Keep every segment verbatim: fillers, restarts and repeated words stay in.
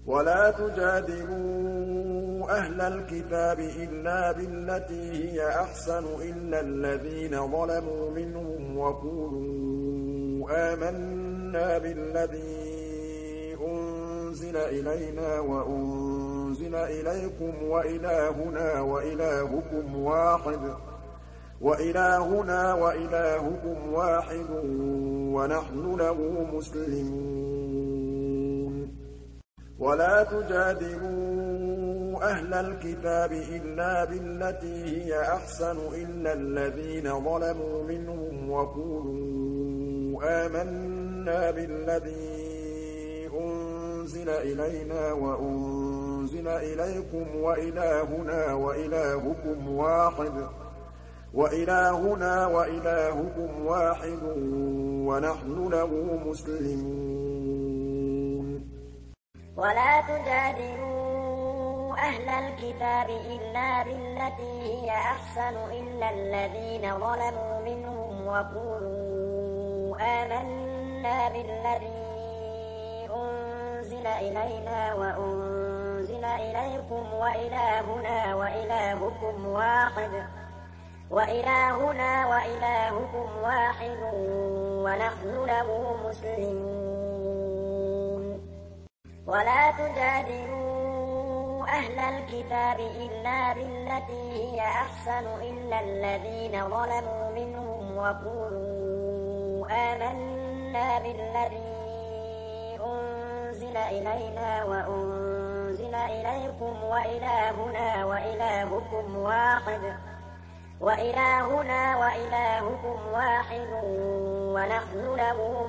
ولا تجادلوا أهل الكتاب إلا بالتي هي أحسن إلا الذين ظلموا منهم وقولوا آمنا بالذي أنزل إلينا وأنزل إليكم وإلهنا وإلهكم واحد وإلهنا وإلهكم واحد ونحن له مسلمون ولا تجادلوا أهل الكتاب إلا بالتي هي أحسن إلا الذين ظلموا منهم وقولوا آمنا بالذي أنزل إلينا وأنزل إليكم وإلهنا وإلهكم واحد وإلهنا وإلهكم واحد ونحن له مسلمون ولا تجادلوا أهل الكتاب إلا بالتي هي أحسن إلا الذين ظلموا منهم وقولوا آمنا بالذي أنزل إلينا وأنزل إليكم وإلهنا وإلهكم واحد وإلهنا وإلهكم واحد ونحن له مسلمون ولا تجادلوا أهل الكتاب إلا بالتي هي أحسن إلا الذين ظلموا منهم وقولوا آمنا بالذي أنزل إلينا وأنزل إليكم وإلهنا وإلهكم واحد وإلهنا وإلهكم واحد ونحن له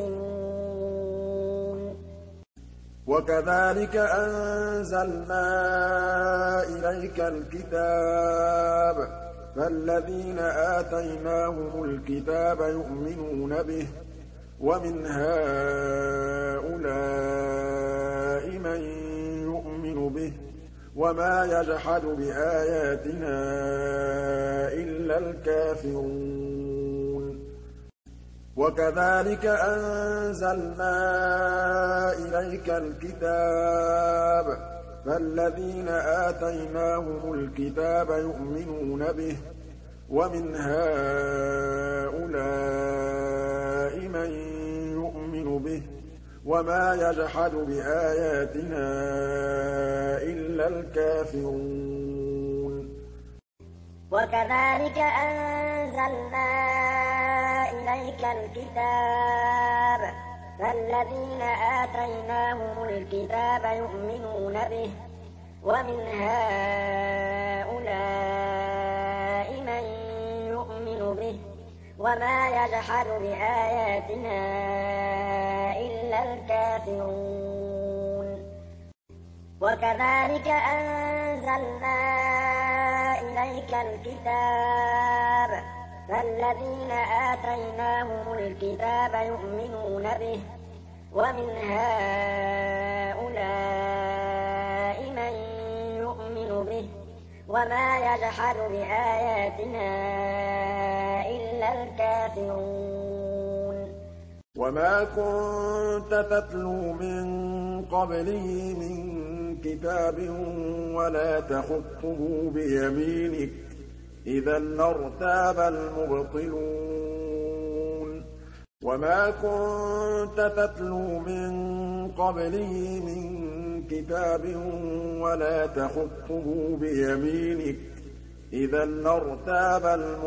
مسلمون وكذلك أنزلنا إليك الكتاب فالذين آتيناهم الكتاب يؤمنون به ومن هؤلاء من يؤمن به وما يجحد بآياتنا إلا الكافرون وكذلك أنزلنا إليك الكتاب فالذين آتيناهم الكتاب يؤمنون به ومن هؤلاء من يؤمن به وما يجحد بآياتنا إلا الكافرون وكذلك أنزلنا إليك الكتاب فالذين آتيناهم الكتاب يؤمنون به ومن هؤلاء من يؤمن به وما يجحد بآياتنا إلا الكافرون وكذلك أنزلنا إليك الكتاب فالذين آتيناهم الكتاب يؤمنون به ومن هؤلاء من يؤمن به وما يجحد بآياتنا إلا الكافرون وما كنت تتلو من قبله من كتاب ولا تخطه بيمينك إذا لارتاب المبطلون وما كنت تتلو من قبله من كتاب ولا تخطه بيمينك إذا لارتاب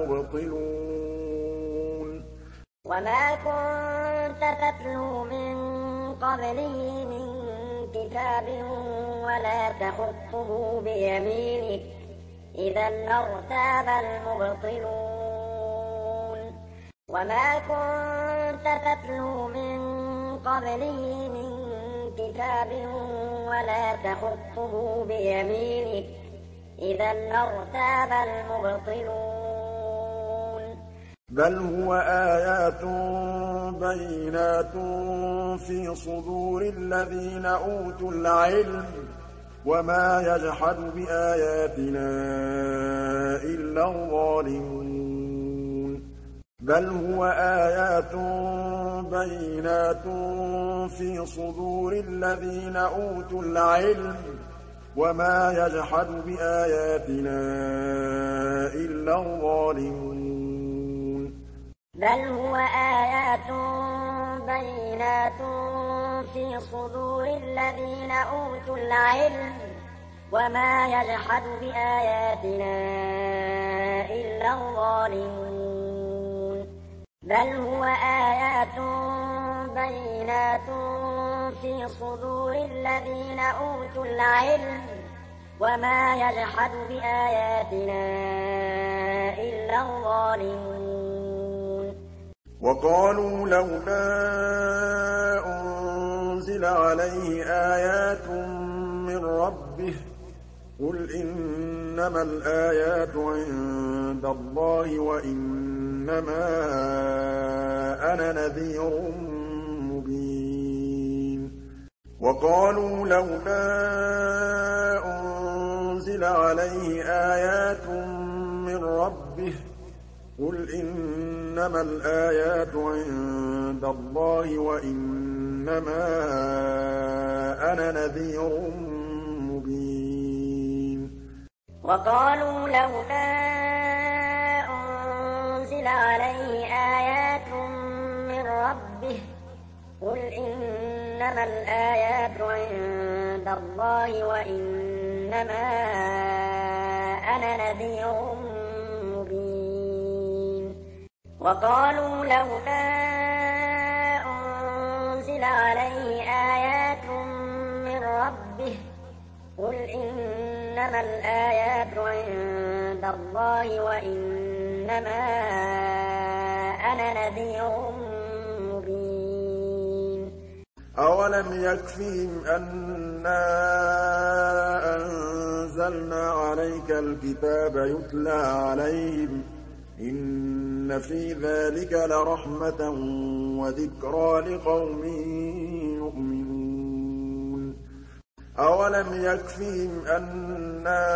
المبطلون وما كنت تتلو من قبله من كتاب ولا تخطه بيمينك إذا لارتاب المبطلون وما كنت تتلو من قبله من كتاب ولا تخطه بيمينك إذا لارتاب المبطلون بل هو آيات بينات في صدور الذين أوتوا العلم وما يجحد بآياتنا إلا الظالمون بل هو آيات بينات في صدور الذين أوتوا العلم وما يجحد بآياتنا إلا الظالمون بل هو آيات بينات في صدور الذين أوتوا العلم وما يجحد بآياتنا إلا الظالمون بل هو آيات بينات في صدور الذين أوتوا العلم وما يجحد بآياتنا إلا الظالمون وقالوا لولا أنزل عليه آيات من ربه قل إنما الآيات عند الله وإنما أنا نذير مبين وقالوا لولا أنزل عليه آيات من ربه قل إنما الآيات عند الله وإنما أنا نذير مبين وقالوا لولا أنزل عليه آيات من ربه قل إنما الآيات عند الله وإنما أنا نذير مبين وقالوا لولا أنزل عليه آيات من ربه قل إنما الآيات عند الله وإنما أنا نذير مبين أولم يكفهم أنا أنزلنا عليك الكتاب يتلى عليهم إن في ذلك لرحمة وذكرى لقوم يؤمنون أولم يكفهم أنا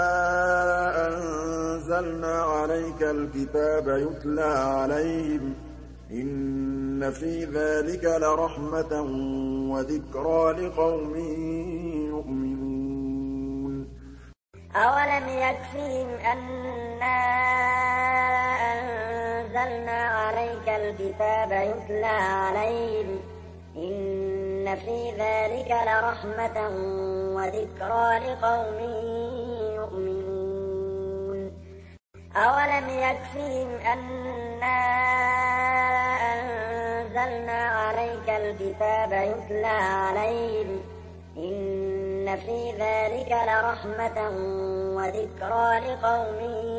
أنزلنا عليك الكتاب يتلى عليهم إن في ذلك لرحمة وذكرى لقوم يؤمنون أولم يكفهم أنا أنزلنا عليك الكتاب يتلى عليهم إن في ذلك لرحمة وذكرى لقوم يؤمنون أولم يكفهم أنا أنزلنا عليك الكتاب يتلى عليهم إن في ذلك لرحمة وذكرى لقوم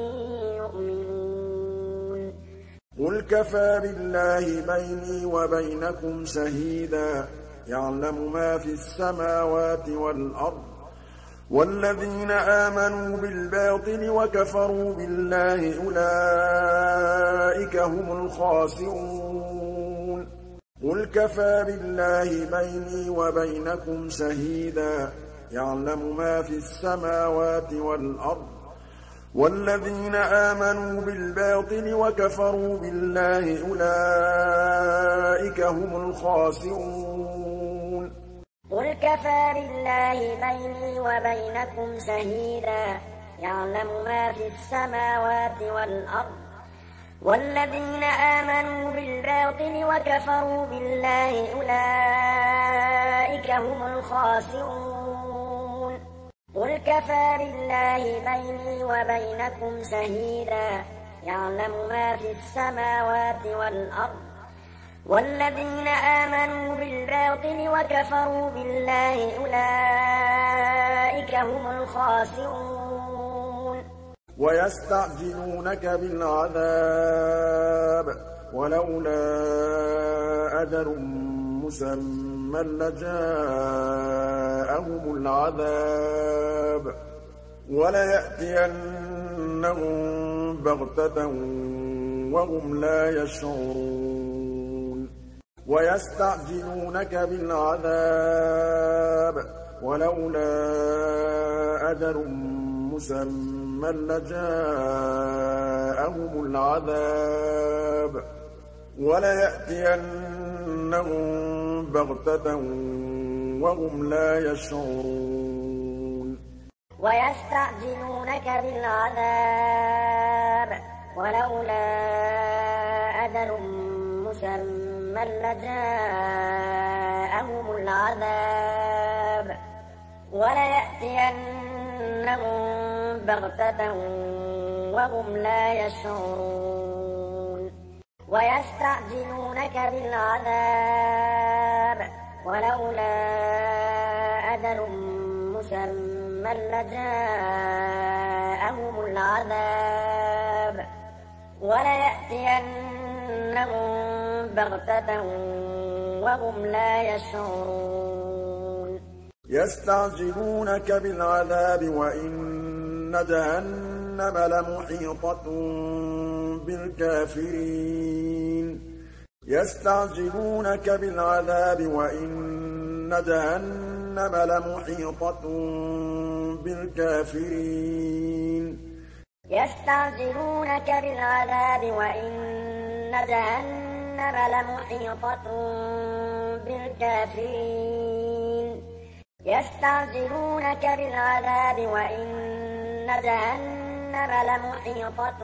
يؤمنون قل كفى بالله بيني وبينكم شهيدا يعلم ما في السماوات والأرض والذين آمنوا بالباطل وكفروا بالله أولئك هم الخاسرون قل كفى بالله بيني وبينكم شهيدا يعلم ما في السماوات والأرض والذين آمنوا بالباطل وكفروا بالله أولئك هم الخاسرون قل كفى بالله بيني وبينكم شهيدا يعلم ما في السماوات والأرض والذين آمنوا بالباطل وكفروا بالله أولئك هم الخاسرون قل كفى بالله بيني وبينكم شهيدا يعلم ما في السماوات والأرض والذين آمنوا بالباطل وكفروا بالله أولئك هم الخاسرون ويستعجلونك بالعذاب ولولا أجل مسمى لجاءهم العذاب وليأتينهم بغتة وهم لا يشعرون ويستعجلونك بالعذاب ولولا أجل مسمى لجاءهم العذاب وليأتينهم بغتة وهم لا يشعرون ويستعجلونك بالعذاب ولولا أجل مسمى لجاءهم العذاب وليأتينهم بغتة وهم لا يشعرون ويستعجلونك بالعذاب ولولا أجل مسمى لجاءهم العذاب وليأتينهم بغتة وهم لا يشعرون يستعجلونك بالعذاب وإن جهنم لمحيطة بالكافرين يستعجلونك بالعذاب وإن جهنم لمحيطة بالكافرين يستعجلونك بالعذاب وإن جهنم لمحيطة بالكافرين يستعجلونك بالعذاب وإن جهنم لمحيطة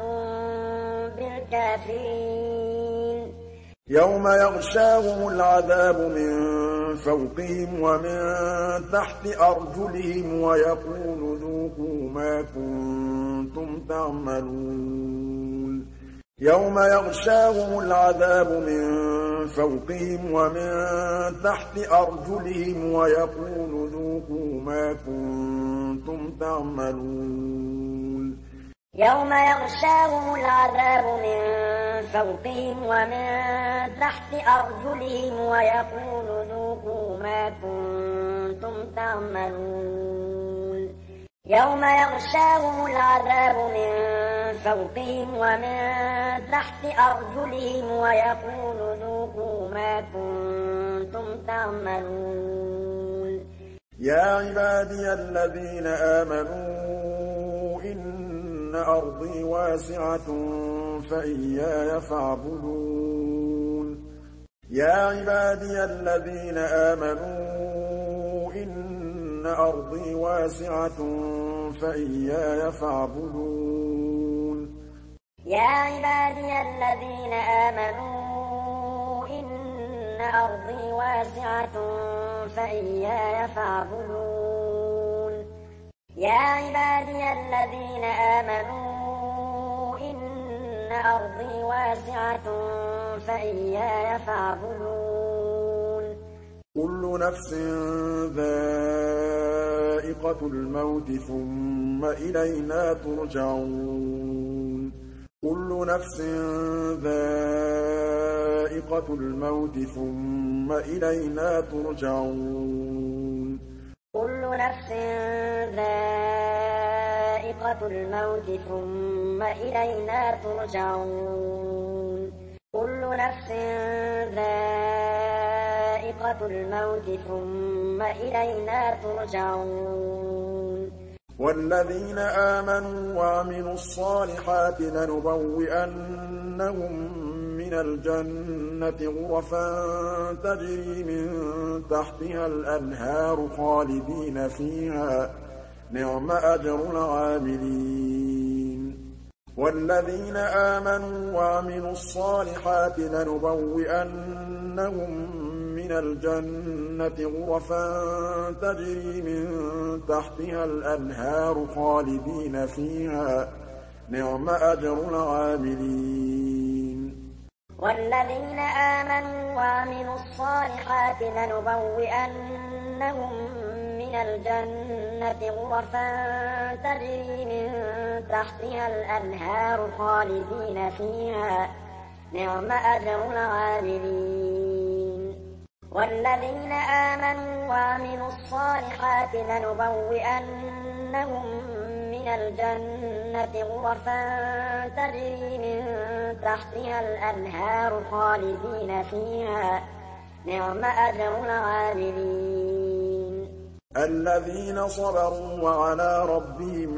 بالكافرين يوم يغشاهم العذاب من فوقهم ومن تحت أرجلهم ويقول ذوقوا ما كنتم تعملون يوم يغشاهم العذاب من فوقهم ومن تحت أرجلهم ويقول ذوقوا ما كنتم تعملون يوم يغشاهم العذاب من فوقهم ومن تحت أرجلهم ويقول ذوقوا ما كنتم تعملون يوم يغشاهم العذاب من فوقهم ومن تحت أرجلهم ويقول ذوقوا ما كنتم تعملون يا عبادي الذين آمنوا إن أرضي واسعة فإياي فاعبدون يا عبادي الذين آمنوا إن أرضي واسعة فإياي فاعبدون يا عبادي الذين آمنوا إن أرضي واسعة فإياي فاعبدون يا عبادي الذين آمنوا إن أرضي واسعة فإياي فاعبدون كل نفس ذائقة الموت ثم إلينا ترجعون كل نفس ذائقة الموت ثم إلينا ترجعون كل نفس ذائقة الموت ثم إلينا ترجعون كل نفس ذائقة الموت ثم إلينا ترجعون والذين آمنوا وعملوا الصالحات لنبوئنهم من الجنة غرفا تجري من تحتها الأنهار خالدين فيها نعم أجر العاملين والذين آمنوا وعملوا الصالحات لنبوئنهم من الجنة غرفا تجري من تحتها الأنهار خالدين فيها نعم أجر العاملين والذين آمنوا وعملوا الصالحات لنبوئنهم من الجنة غرفا تجري من تحتها الأنهار خالدين فيها نعم أجر العاملين والذين آمنوا وعملوا الصالحات لنبوئنهم من الجنة غرفا تجري من تحتها الأنهار خالدين فيها نعم أجر العاملين الذين صبروا وعلى ربهم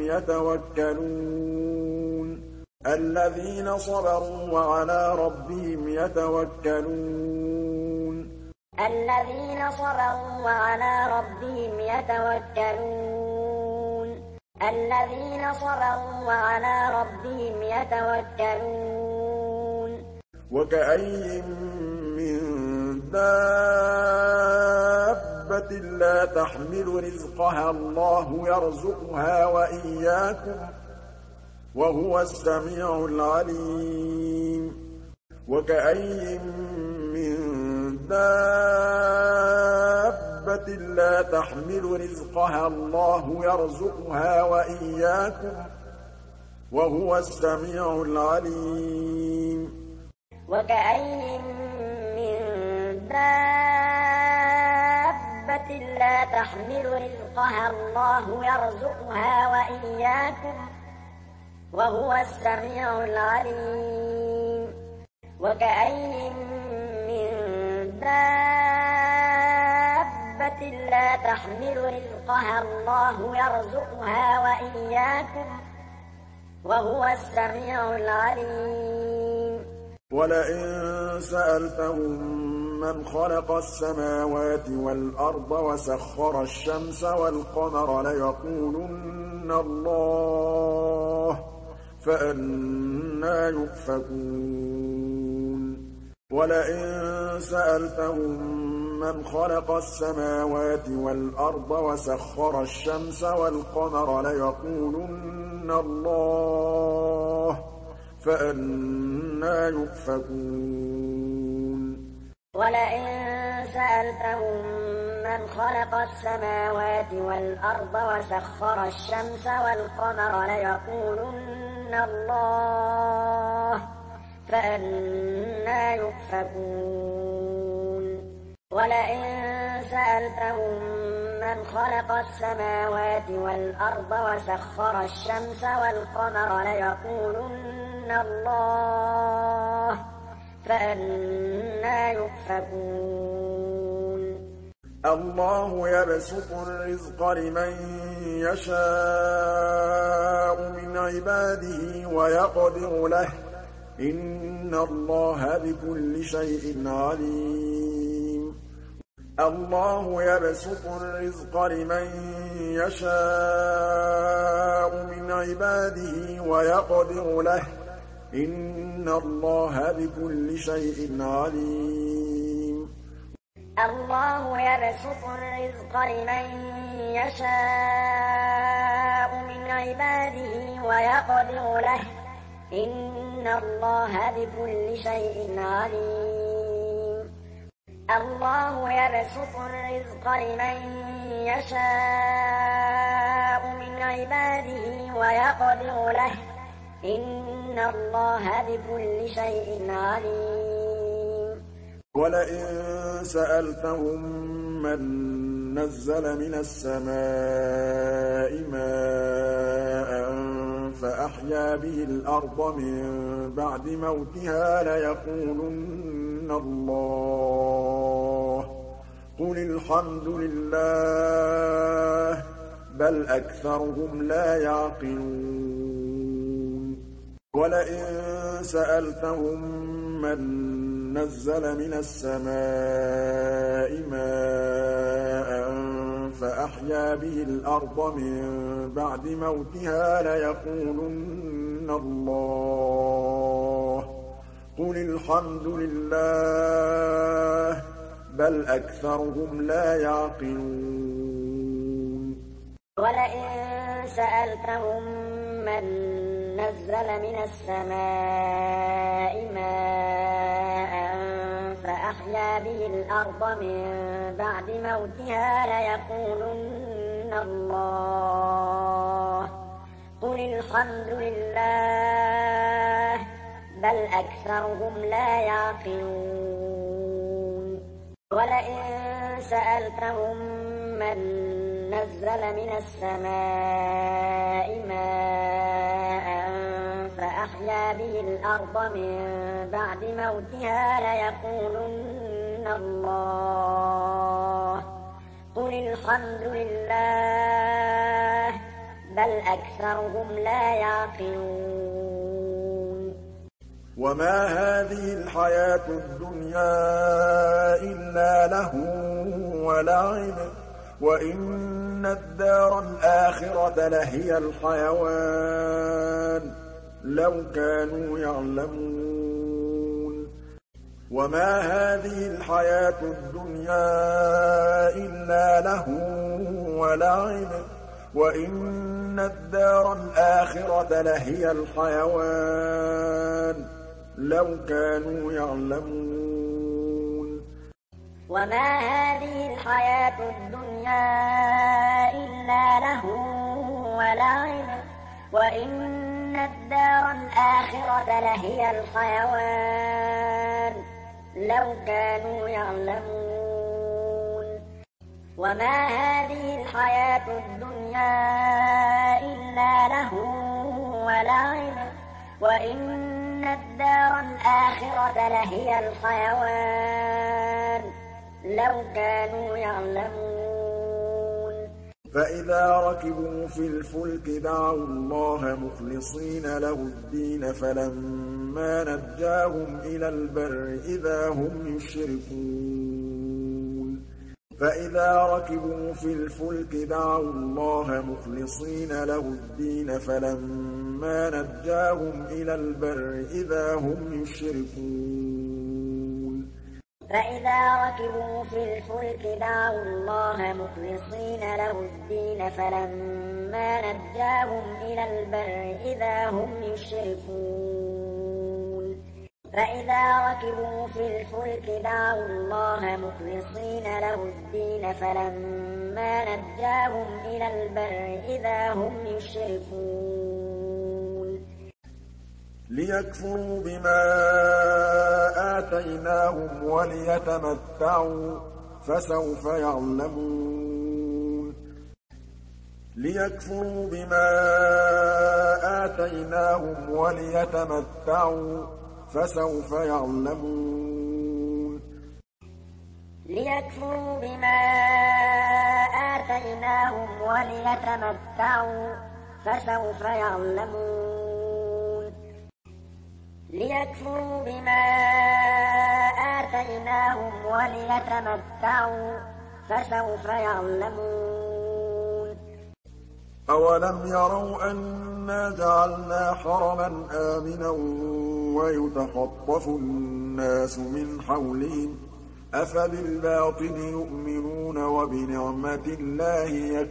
يتوكلون الذين صبروا وعلى ربهم يتوكلون الذين صبروا وعلى ربهم يتوكلون الذين صبروا وعلى ربهم يتوكلون وكأي من دابة لا تحمل رزقها الله يرزقها وإياكم وهو السميع العليم وكأي من دابة لا تحمل رزقها الله يرزقها وإياكم وهو السميع العليم وكأي من دابة لا تحمل رزقها الله يرزقها وإياكم وهو السميع العليم وكأي من دابة لا تحمل رزقها الله يرزقها وإياكم وهو السميع العليم ولئن سألتهم من خلق السماوات والأرض وسخر الشمس والقمر ليقولن الله فأنى يؤفكون ولئن سألتهم من خلق السماوات والأرض وسخر الشمس والقمر ليقولن الله فأنى يؤفكون ولئن سألتهم من خلق السماوات والأرض وسخر الشمس والقمر ليقولن الله فأنى يؤفكون ولئن سألتهم من خلق السماوات والأرض وسخر الشمس والقمر ليقولن الله فأنى يؤفكون الله يبسط الرزق لمن يشاء من عباده ويقدر له إن الله بكل شيء عليم الله يبسط الرزق لمن يشاء من عباده ويقدر له إن الله بكل شيء عليم الله يبسط الرزق لمن يشاء من عباده ويقدر له إن الله بكل شيء عليم الله يبسط الرزق لمن يشاء من عباده ويقدر له إن الله بكل شيء عليم ولئن سألتهم من نزل من السماء ماء فأحيا به الأرض من بعد موتها ليقولن الله قل الحمد لله بل أكثرهم لا يعقلون ولئن سألتهم من نزل من السماء ماء فأحيا به الأرض من بعد موتها ليقولن الله قل الحمد لله بل أكثرهم لا يعقلون ولئن سألتهم من نزل من السماء ماء فأحيا به الأرض من بعد موتها ليقولن الله قل الحمد لله بل أكثرهم لا يعقلون ولئن سألتهم من نزل من السماء ماء فأحيا به الأرض من بعد موتها ليقولن الله قل الحمد لله بل أكثرهم لا يعقلون وما هذه الحياة الدنيا إلا لهو ولعب وإن الدار الآخرة لهي الحيوان لو كانوا يعلمون وما هذه الحياة الدنيا إلا لهو ولعب وإن الدار الآخرة لهي الحيوان لو كانوا يعلمون وما هذه الحياة الدنيا إلا لهو ولعب وإن الدار الآخرة لهي الحيوان لو كانوا يعلمون وما هذه الحياة الدنيا إلا لهو ولعب وإن الدار الآخرة لهي الحيوان لو كانوا يعلمون فإذا ركبوا في الفلك دعوا الله مخلصين له الدين فلما نجاهم إلى البر إذا هم يشركون فإذا ركبوا في الفلك دعوا الله مخلصين له الدين فلما نجاهم إلى البر إذا هم يشركون فإذا ركبوا في الفلك دعوا الله مخلصين له الدين فلما نجاهم إلى البر إذا هم يشركون فإذا ركبوا في الفلك دعوا الله مخلصين له الدين فلما نجاهم إلى البر إذا هم يشركون ليكفروا بما آتيناهم وليتمتعوا فسوف يعلمون ليكفروا بما آتيناهم وليتمتعوا فسوف يعلمون ليكفروا بما آتيناهم وليتمتعوا فسوف يعلمون ليكفروا بما آتيناهم وليتمتعوا فسوف يعلمون أولم يروا أنا جعلنا حرما آمنا ويتخطف الناس من حولهم أفبالباطل يؤمنون وبنعمة الله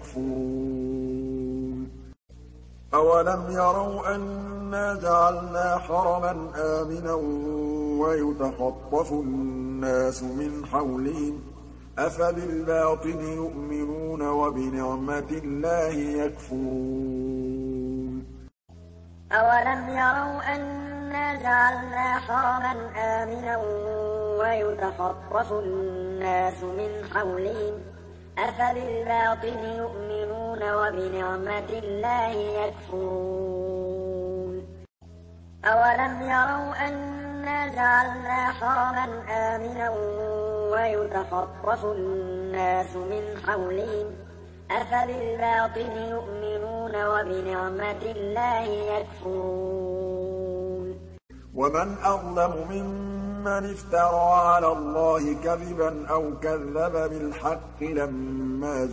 يكفرون أولم يروا أنا جعلنا حرما آمنا ويتخطف الناس من حولهم أفبالباطل يؤمنون وبنعمة الله يكفرون أولم يروا أنا جعلنا حرما آمنا ويتخطف الناس من حولهم أفبالباطل يؤمنون وبنعمة الله يكفرون أولم يروا أنا جعلنا حرما آمنا ويتخطف الناس من حولهم أفبالباطل يؤمنون وبنعمة الله يكفرون ومن أظلم ممن افترى على الله كذبا أو كذب بالحق لما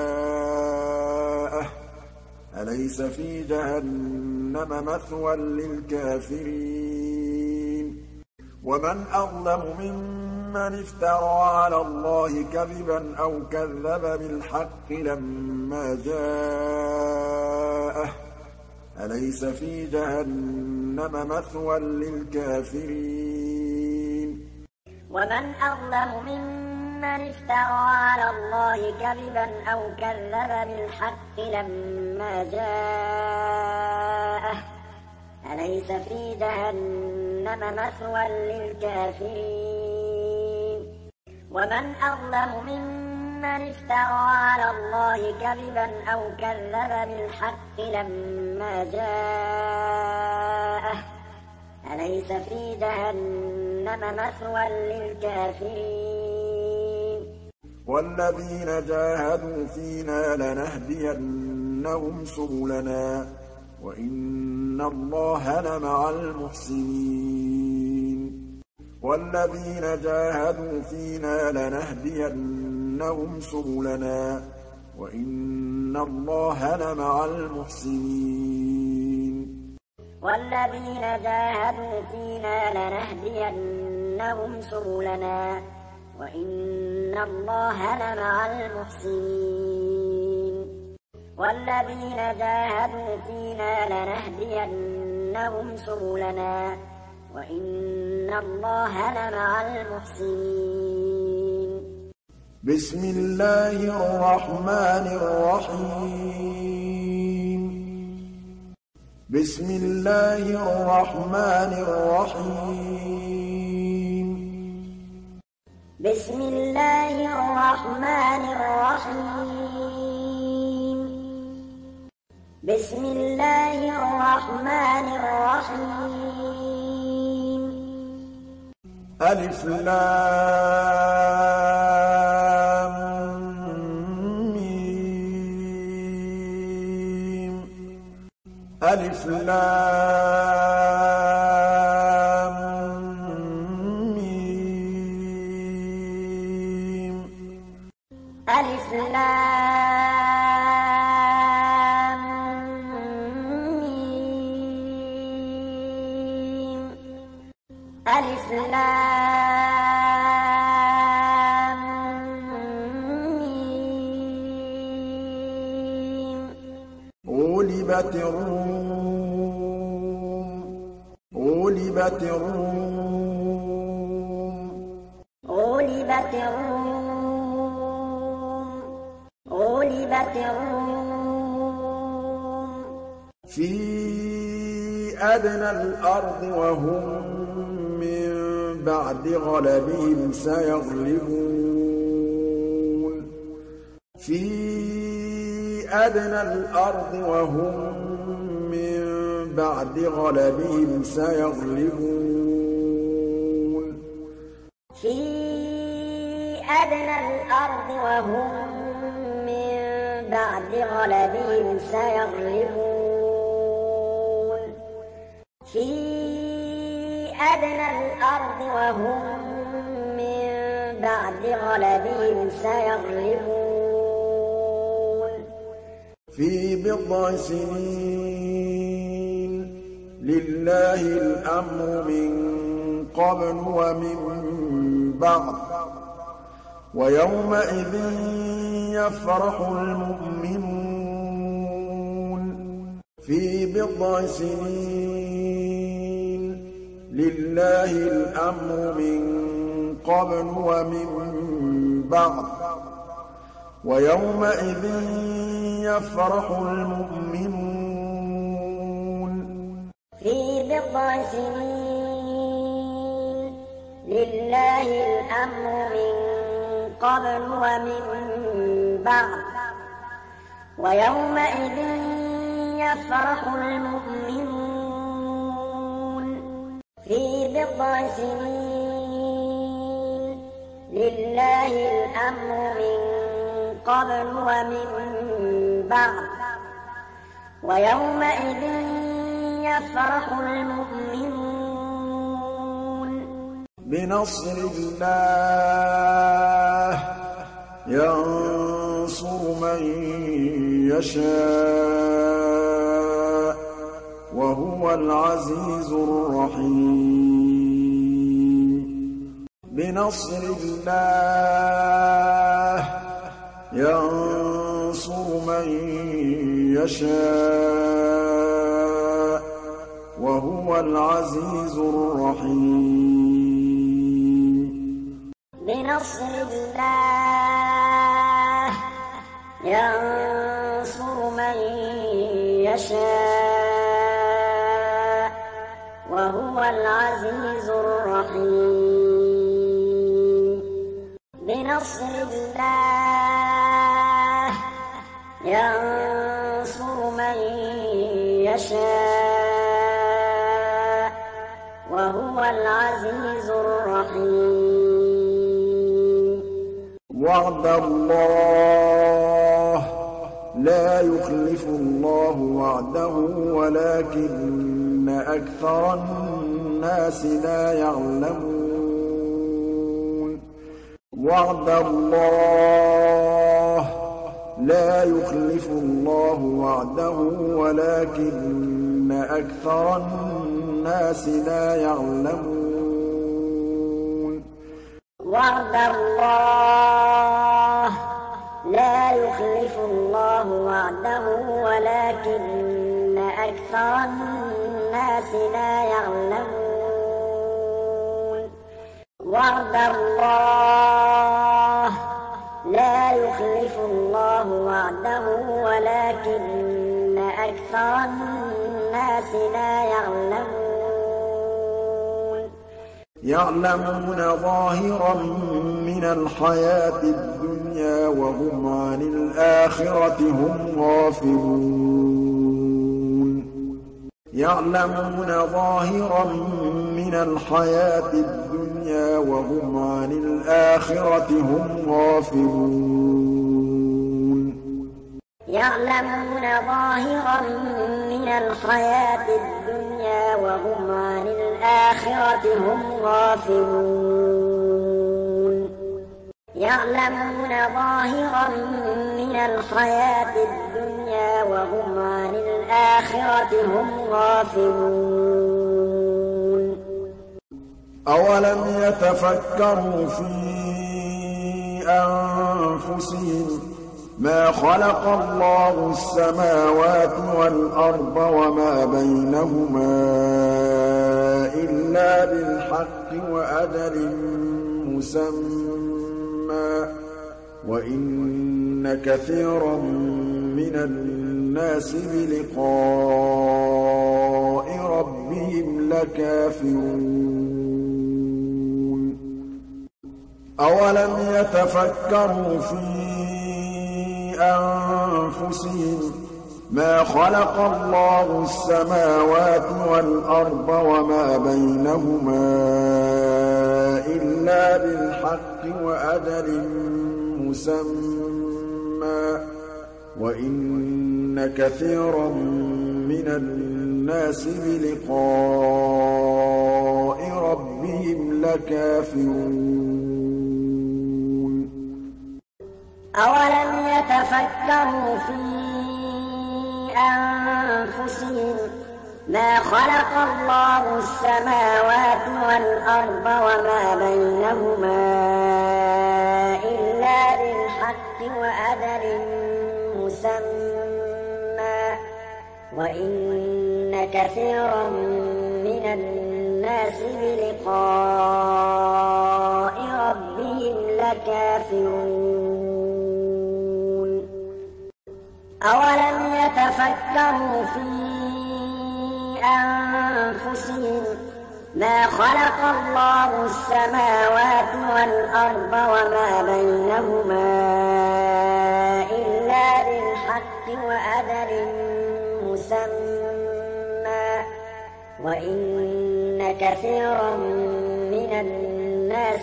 جاءه أليس في جهنم مثوى للكافرين ومن أظلم ممن افترى على الله كذبا أو كذب بالحق لما جاءه أليس في جهنم مثوى للكافرين ومن أظلم ممن افترى على الله كذبا أو كذب بالحق لما جاءه أليس في جهنم مثوى للكافرين ومن أظلم ممن افترى على الله كذبا أو كذب بالحق لما جاءه أليس في جهنم مثوى للكافرين وَالَّذِينَ جَاهَدُوا فِينَا لَنَهْدِيَنَّهُمْ سُبُلَنَا وَإِنَّ اللَّهَ لَمَعَ الْمُحْسِنِينَ وَالَّذِينَ جَاهَدُوا فِينَا لَنَهْدِيَنَّهُمْ سُبُلَنَا وَإِنَّ اللَّهَ لَمَعَ الْمُحْسِنِينَ وَالَّذِينَ جَاهَدُوا فِينَا لَنَهْدِيَنَّهُمْ سُبُلَنَا وَإِنَّ اللَّهَ لَمَعَ الْمُحْسِنِينَ وَالَّذِينَ جَاهَدُوا فِينَا لَنَهْدِيَنَّهُمْ سُبُلَنَا وَإِنَّ اللَّهَ لَمَعَ الْمُحْسِنِينَ بسم الله الرحمن الرحيم بسم الله الرحمن الرحيم بسم الله الرحمن الرحيم بسم الله الرحمن الرحيم ألف لام ميم ألف لام ميم ألف لام ميم ألف لام ميم غلبت الروم غلبت الروم غلبت الروم غلبت الروم في أدنى الأرض وهم من بعد غلبهم سيغلبون في أدنى الأرض وهم من بعد غلبهم سيغلبون في أدنى الأرض وهم من بعد غلبهم سيغلبون في أدنى الأرض وهم من بعد غلبهم سيغلبون في بضع سنين لله الأمر من قبل ومن بعد ويومئذ يفرح المؤمنون في بضع سنين لله الأمر من قبل ومن بعد ويومئذ يفرح المؤمنون في بضع سنين لله الأمر من قبل ومن بعد ويومئذ يفرح المؤمنون في بضع سنين لله الأمر من قبل ومن بعد ويومئذ يفرح المؤمنون بنصر الله ينصر من يشاء وهو العزيز الرحيم بنصر الله ينصر من يشاء وهو العزيز الرحيم بنصر الله ينصر من يشاء وهو العزيز الرحيم بنصر الله ينصر من يشاء وهو العزيز الرحيم وعد الله ۖ لَا يُخْلِفُ اللَّهُ وَعْدَهُ وَلَٰكِنَّ أَكْثَرَ النَّاسِ لَا يَعْلَمُونَ وَعْدَ اللَّهِ ۖ لَا يُخْلِفُ اللَّهُ وَعْدَهُ وَلَٰكِنَّ أَكْثَرَ النَّاسِ لَا يَعْلَمُونَ وعد الله ۖ لَا يُخْلِفُ اللَّهُ وَعْدَهُ وَلَٰكِنَّ أَكْثَرَ النَّاسِ لَا يَعْلَمُونَ وعد الله ۖ لَا يُخْلِفُ اللَّهُ وَعْدَهُ وَلَٰكِنَّ أَكْثَرَ النَّاسِ لَا يَعْلَمُونَ يَعْلَمُونَ ظَاهِرًا مِّنَ الْحَيَاةِ الدُّنْيَا وَهُمْ عَنِ الْآخِرَةِ هُمْ غَافِلُونَ يَعْلَمُونَ ظَاهِرًا مِّنَ الْحَيَاةِ الدُّنْيَا وَهُمْ عَنِ الْآخِرَةِ هُمْ غَافِلُونَ يَعْلَمُونَ ظَاهِرًا مِّنَ الْحَيَاةِ الدُّنْيَا وَهُمْ عَنِ الْآخِرَةِ هُمْ غَافِلُونَ يَعْلَمُونَ ظَاهِرًا مِّنَ الْحَيَاةِ الدُّنْيا وَهُمْ عَنِ الْآخِرَةِ هُمْ غَافِلُونَ أَوَلَمْ يَتَفَكَّرُوا فِي أَنفُسِهِم مَّا خَلَقَ اللَّهُ السَّمَاوَاتِ وَالْأَرْضَ وَمَا بَيْنَهُمَا إِلَّا بِالْحَقِّ وَأَجَلٍ مُّسَمًّى ۗ وَإِنَّ كَثِيرًا مِّنَ النَّاسِ بِلِقَاءِ رَبِّهِمْ لَكَافِرُونَ أَوَلَمْ يَتَفَكَّرُوا فِي أَنفُسِهِم مَّا خَلَقَ اللَّهُ السَّمَاوَاتِ وَالْأَرْضَ وَمَا بَيْنَهُمَا إِلَّا بِالْحَقِّ وَأَجَلٍ مُّسَمًّى ۗ وَإِنَّ كَثِيرًا مِّنَ النَّاسِ بِلِقَاءِ رَبِّهِمْ لَكَافِرُونَ أَوَلَمْ يَتَفَكَّرُوا فِي أَنفُسِهِم مَّا خَلَقَ اللَّهُ السَّمَاوَاتِ وَالْأَرْضَ وَمَا بَيْنَهُمَا إِلَّا بِالْحَقِّ وَأَجَلٍ مُّسَمًّى ۗ وَإِنَّ كَثِيرًا مِّنَ النَّاسِ بِلِقَاءِ رَبِّهِمْ لَكَافِرُونَ أَوَلَمْ يَتَفَكَّرُوا فِي أَنفُسِهِم مَّا خَلَقَ اللَّهُ السَّمَاوَاتِ وَالْأَرْضَ وَمَا بَيْنَهُمَا إِلَّا بِالْحَقِّ وَأَجَلٍ مُّسَمًّى ۗ وَإِنَّ كَثِيرًا مِّنَ النَّاسِ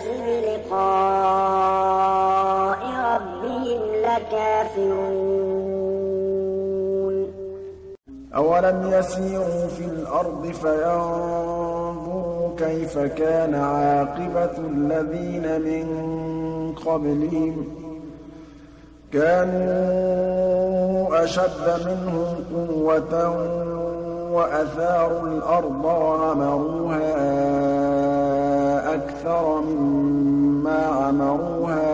بِلِقَاءِ رَبِّهِمْ لَكَافِرُونَ أَوَلَمْ يَسِيرُوا فِي الْأَرْضِ فَيَنظُرُوا كَيْفَ كَانَ عَاقِبَةُ الَّذِينَ مِن قَبْلِهِمْ ۚ كَانُوا أَشَدَّ مِنْهُمْ قُوَّةً وَأَثَارُوا الْأَرْضَ وَعَمَرُوهَا أَكْثَرَ مِمَّا عَمَرُوهَا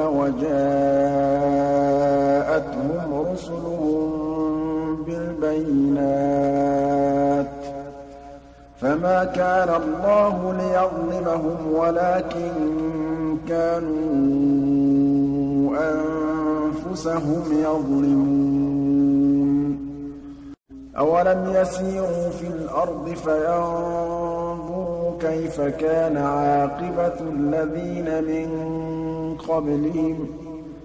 وَجَاءَتْهُمْ رُسُلُهُم بِالْبَيِّنَاتِ ۖ فَمَا كَانَ اللَّهُ لِيَظْلِمَهُمْ وَلَٰكِن كَانُوا أَنفُسَهُمْ يَظْلِمُونَ أَوَلَمْ يَسِيرُوا فِي الْأَرْضِ فَيَنظُرُوا كَيْفَ كَانَ عَاقِبَةُ الَّذِينَ مِن قَبْلِهِمْ ۚ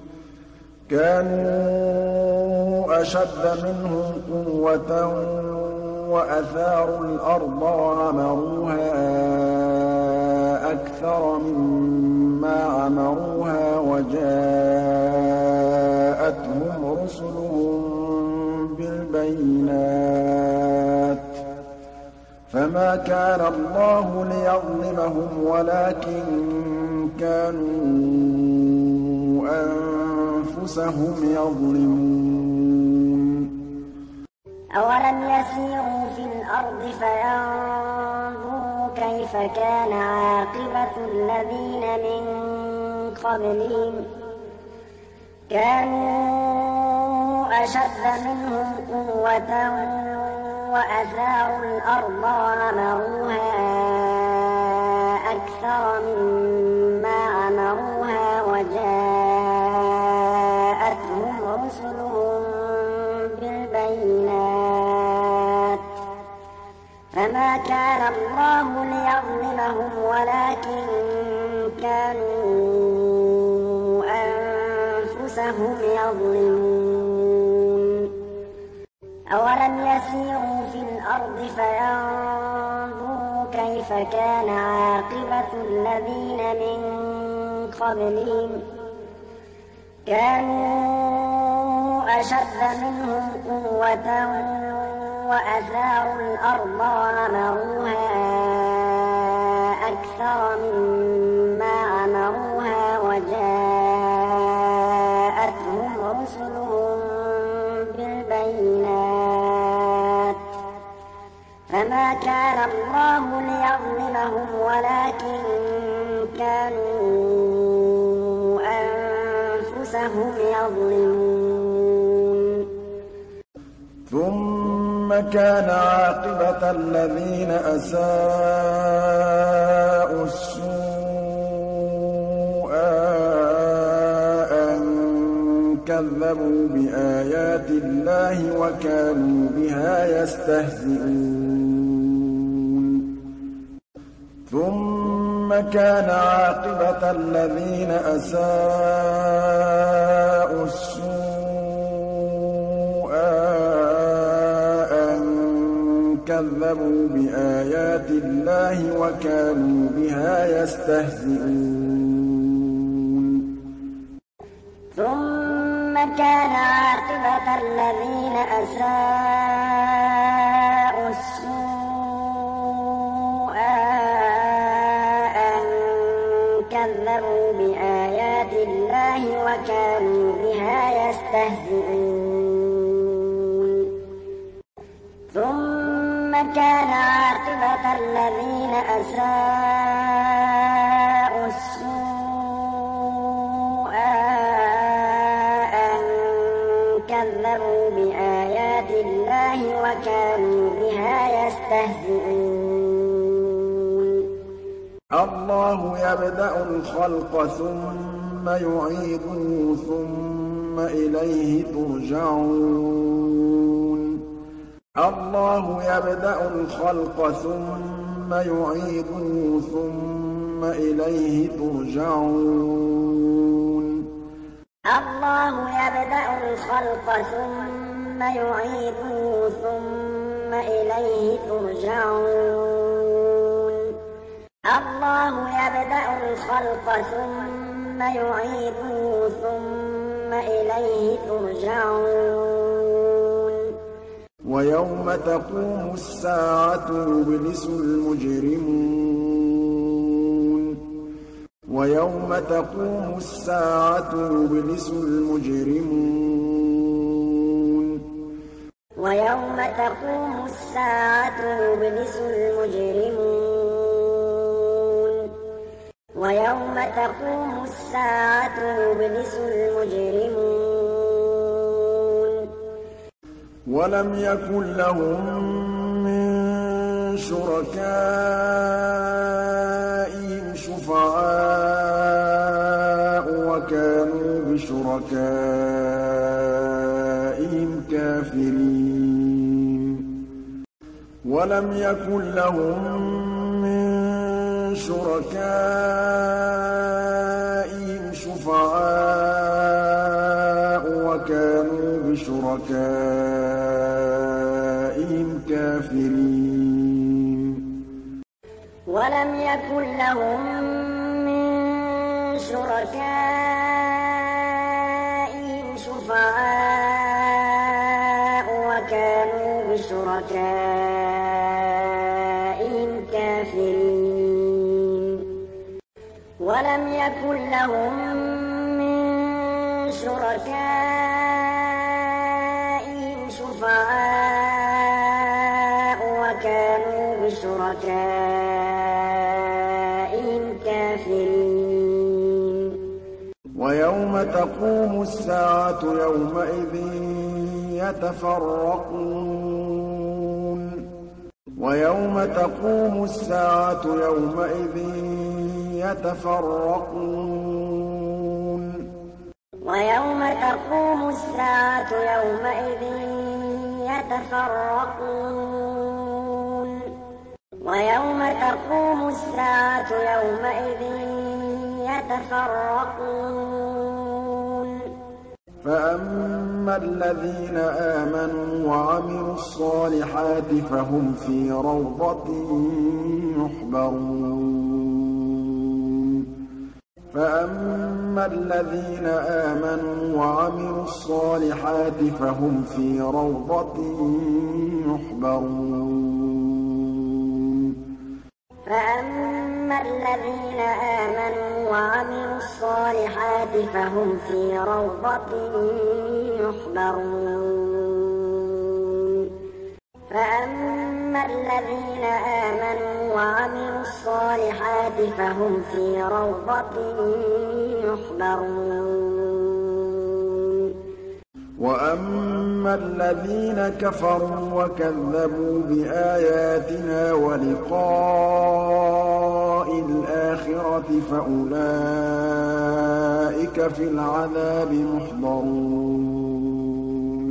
كَانُوا أَشَدَّ مِنْهُمْ قُوَّةً وَأَثَارُوا الْأَرْضَ وَعَمَرُوهَا أَكْثَرَ مِمَّا مَّا عَمَرُوهَا وَجَاءَتْهُمْ رُسُلُهُم بِالْبَيِّنَاتِ ۖ فَمَا كَانَ اللَّهُ لِيَظْلِمَهُمْ وَلَٰكِن كَانُوا أَنفُسَهُمْ يَظْلِمُونَ. أَوَلَمْ يَسِيرُوا فِي الْأَرْضِ فَيَنظُرُوا كَيْفَ كَانَ عَاقِبَةُ الَّذِينَ مِن قَبْلِهِمْ ۚ كَانُوا أَشَدَّ مِنْهُمْ قُوَّةً وَأَثَارُوا الْأَرْضَ وَعَمَرُوهَا أَكْثَرَ مِمَّا عَمَرُوهَا وَجَاءَتْهُمْ رُسُلُهُم بِالْبَيِّنَاتِ ۖ فَمَا كَانَ اللَّهُ لِيَظْلِمَهُمْ وَلَٰكِن كَانُوا أَنفُسَهُمْ يَظْلِمُونَ. أَوَلَمْ يَسِيرُوا فِي الْأَرْضِ فَيَنظُرُوا كَيْفَ كَانَ عَاقِبَةُ الَّذِينَ مِن قَبْلِهِمْ ۚ كَانُوا أَشَدَّ مِنْهُمْ قُوَّةً وَأَثَارُوا الْأَرْضَ وَعَمَرُوهَا أَكْثَرَ مِمَّا عَمَرُوهَا وَجَاءَتْهُمْ رُسُلُهُم بِالْبَيِّنَاتِ ۖ فَمَا كَانَ اللَّهُ لِيَظْلِمَهُمْ وَلَٰكِن كَانُوا أَنفُسَهُمْ يَظْلِمُونَ. ثُمَّ كَانَ عَاقِبَةَ الَّذِينَ أَسَاءُوا السُّوءَ أَن كَذَّبُوا بِآيَاتِ اللَّهِ وَكَانُوا بِهَا يَسْتَهْزِئُونَ. ثُمَّ كَانَ عَاقِبَةَ الَّذِينَ أَسَاءُوا السُّوءَ أَن كَذَّبُوا بِآيَاتِ اللَّهِ وَكَانُوا بِهَا يَسْتَهْزِئُونَ. ثُمَّ كَانَ عَاقِبَةَ الَّذِينَ أَسَاءُوا السُّوءَ أَن كَذَّبُوا بِآيَاتِ اللَّهِ وَكَانُوا بِهَا يَسْتَهْزِئُونَ. ثُمَّ كَانَ عَاقِبَةَ الَّذِينَ أَسَاءُوا السُّوءَ أَن كَذَّبُوا بِآيَاتِ اللَّهِ وَكَانُوا بِهَا يَسْتَهْزِئُونَ. اللَّهُ يَبْدَأُ الْخَلْقَ ثُمَّ يُعِيدُهُ ثُمَّ إِلَيْهِ تُرْجَعُونَ. اللَّهُ يَبْدَأُ الْخَلْقَ ثُمَّ يُعِيدُهُ ثُمَّ إِلَيْهِ تُرْجَعُونَ. اللَّهُ يَبْدَأُ الْخَلْقَ ثُمَّ يُعِيدُهُ ثُمَّ إِلَيْهِ تُرْجَعُونَ. اللَّهُ يَبْدَأُ الْخَلْقَ ثُمَّ يُعِيدُهُ ثُمَّ إِلَيْهِ تُرْجَعُونَ. وَيَوْمَ تَقُومُ السَّاعَةُ يُبْلِسُ الْمُجْرِمُونَ. وَيَوْمَ تَقُومُ السَّاعَةُ يُبْلِسُ الْمُجْرِمُونَ. وَيَوْمَ تَقُومُ السَّاعَةُ يُبْلِسُ الْمُجْرِمُونَ. وَيَوْمَ تَقُومُ السَّاعَةُ يُبْلِسُ الْمُجْرِمُونَ. وَلَمْ يَكُن لَّهُم مِّن شُرَكَائِهِمْ شُفَعَاءُ وَكَانُوا بِشُرَكَائِهِمْ كَافِرِينَ. وَلَمْ يَكُن لَّهُم مِّن شُرَكَائِهِمْ شُفَعَاءُ وَكَانُوا بِشُرَكَائِهِمْ كَافِرِينَ. وَلَمْ يَكُن لَّهُم مِّن شركائهم شفعاء وكانوا بشركائهم كافرين ولم يكن لهم من شركائهم شفعاء وكانوا بشركائهم كافرين ويوم تقوم الساعة يومئذ يتفرقون ويوم تقوم الساعة يومئذ يتفرقون ويوم تقوم الساعة يومئذ يتفرقون ويوم تقوم الساعة يومئذ يتفرقون فأما الذين آمنوا وعملوا الصالحات فهم في روضة يحبرون فأما الذين آمنوا وعملوا الصالحات فهم في روضة يحبرون فأما الذين آمنوا وعملوا الصالحات فهم في روضة يحبرون فأما الذين آمنوا وعملوا الصالحات فهم في روضة يحبرون وأما الذين كفروا وكذبوا بآياتنا ولقاء الآخرة فأولئك في العذاب محضرون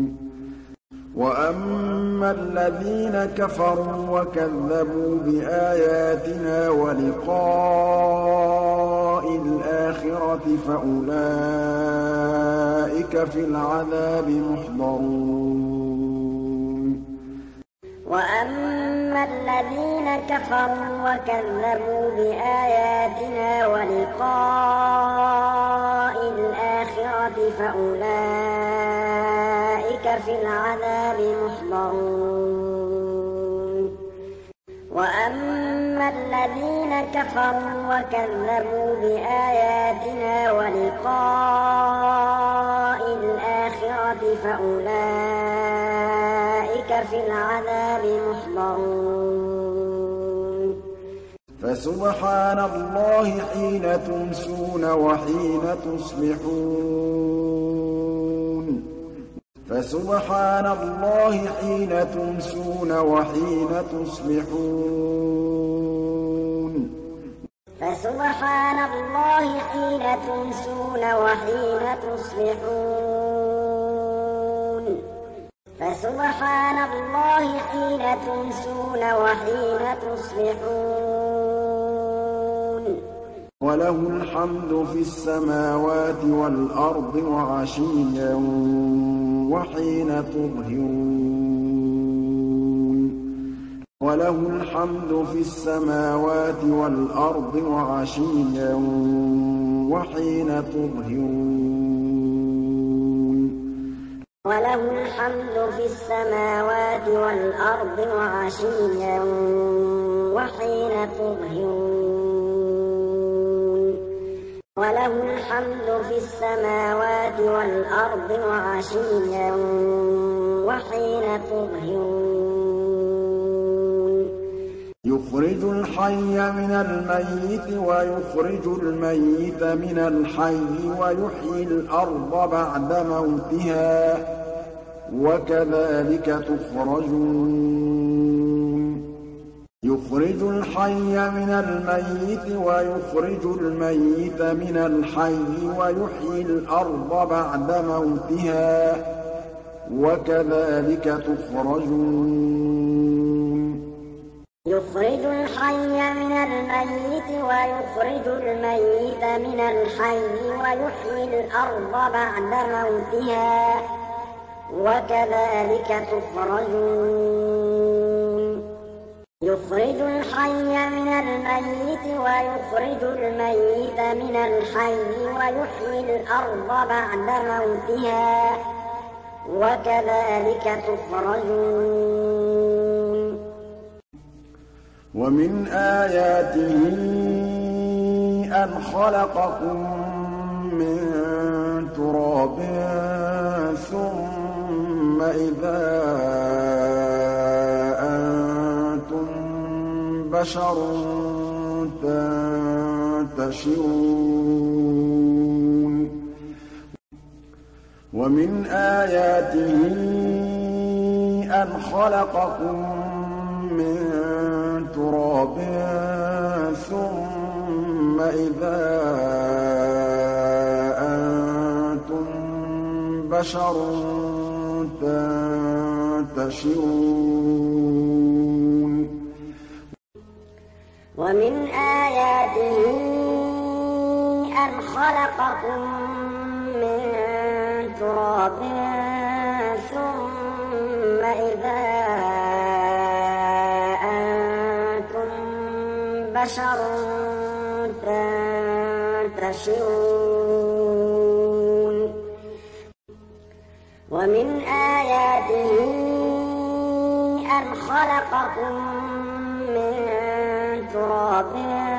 وأما الذين كفروا وكذبوا بآياتنا ولقاء الآخرة فأولئك في العذاب محضرون وأما الذين كفروا وكذبوا بآياتنا ولقاء الآخرة فأولئك في العذاب محضرون وأما الذين كفروا وكذبوا بآياتنا ولقاء الآخرة فأولئك في العذاب محضرون فسبحان الله حين تمسون وحين تصبحون فسبحان الله حين تمسون وحين تصبحون فسبحان الله حين تمسون وحين تصبحون فسبحان الله حين تمسون وحين تصبحون وله الحمد في السماوات والأرض وعشيا وحين تظهرون وله الحمد في السماوات والأرض وعشيا وحين تظهرون وله الحمد في السماوات والأرض وعشيا وحين تظهرون وله الحمد في السماوات والأرض وعشيا وحين تظهرون يخرج الحي من الميت ويخرج الميت من الحي ويحيي الأرض بعد موتها وكذلك تخرجون يخرج الحي من الميت ويخرج الميت من الحي ويحيي الأرض بعد موتها وكذلك تخرجون يخرج الحي من الميت ويخرج الميت من الحي ويحيي الأرض بعد موتها وكذلك تخرجون يخرج الحي من الميت ويخرج الميت من الحي ويحيي الأرض بعد موتها وكذلك تخرجون ومن آياته أن خلقكم من تراب ثم إذا أنتم بشر تنتشرون ومن آياته أن خلقكم من تراب ثم إذا أنتم بشر تنتشرون ومن آياته أن خلقكم من تراب ثم إذا أنتم بشر تنتشرون ومن آياته أن خلقكم من تراب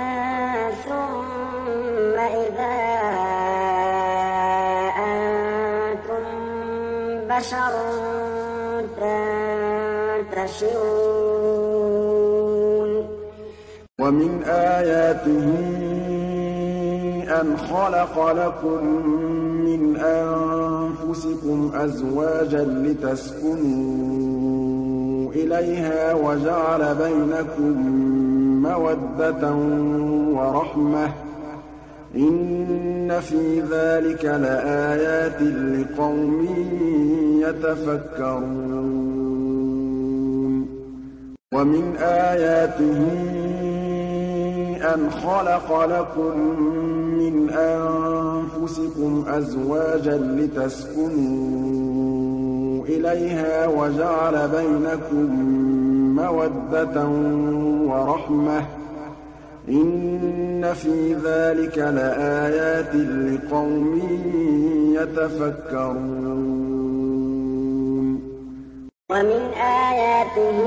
ثم إذا أنتم بشر تنتشرون ومن آياته أن خلق لكم من أنفسكم أزواجا لتسكنوا إليها وجعل بينكم مودة ورحمة إن في ذلك لآيات لقوم يتفكرون ومن آياته أن خلق لكم من أنفسكم أزواجا لتسكنوا إليها وجعل بينكم مودة ورحمة إن في ذلك لآيات لقوم يتفكرون ومن آياته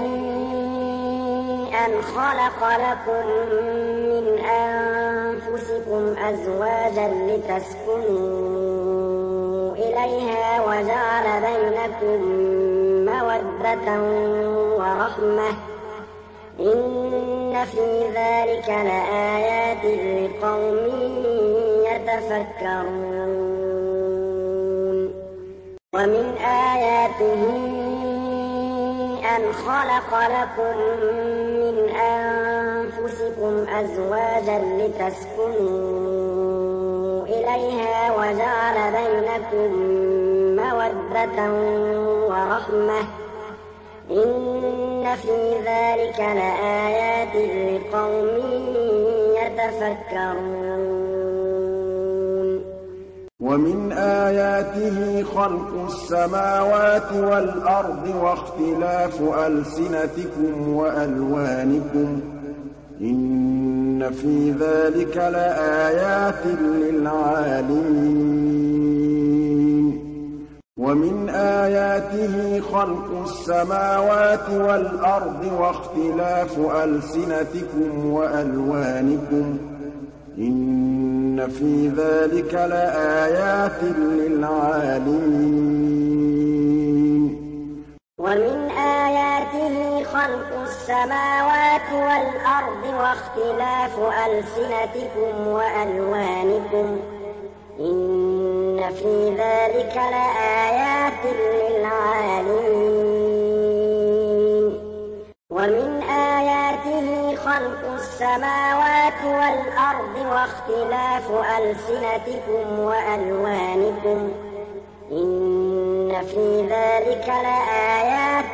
أن خلق لكم من أنفسكم أزواجا لتسكنوا إليها وجعل بينكم مودة ورحمة إن في ذلك لآيات لقوم يتفكرون ومن آياته أن خلق لكم من أنفسكم أزواجا لتسكنوا إليها وجعل بينكم مودة ورحمة إن في ذلك لآيات لقوم يتفكرون ومن آياته خلق السماوات والأرض واختلاف ألسنتكم وألوانكم إن في ذلك لآيات للعالمين ومن آياته خلق السماوات والأرض واختلاف ألسنتكم وألوانكم إن في ذلك لآيات للعالمين ومن آياته خلق السماوات والأرض واختلاف ألسنتكم وألوانكم إن في ذلك لآيات للعالمين ومن آياته خلق السماوات والأرض واختلاف ألسنتكم وألوانكم إن في ذلك لآيات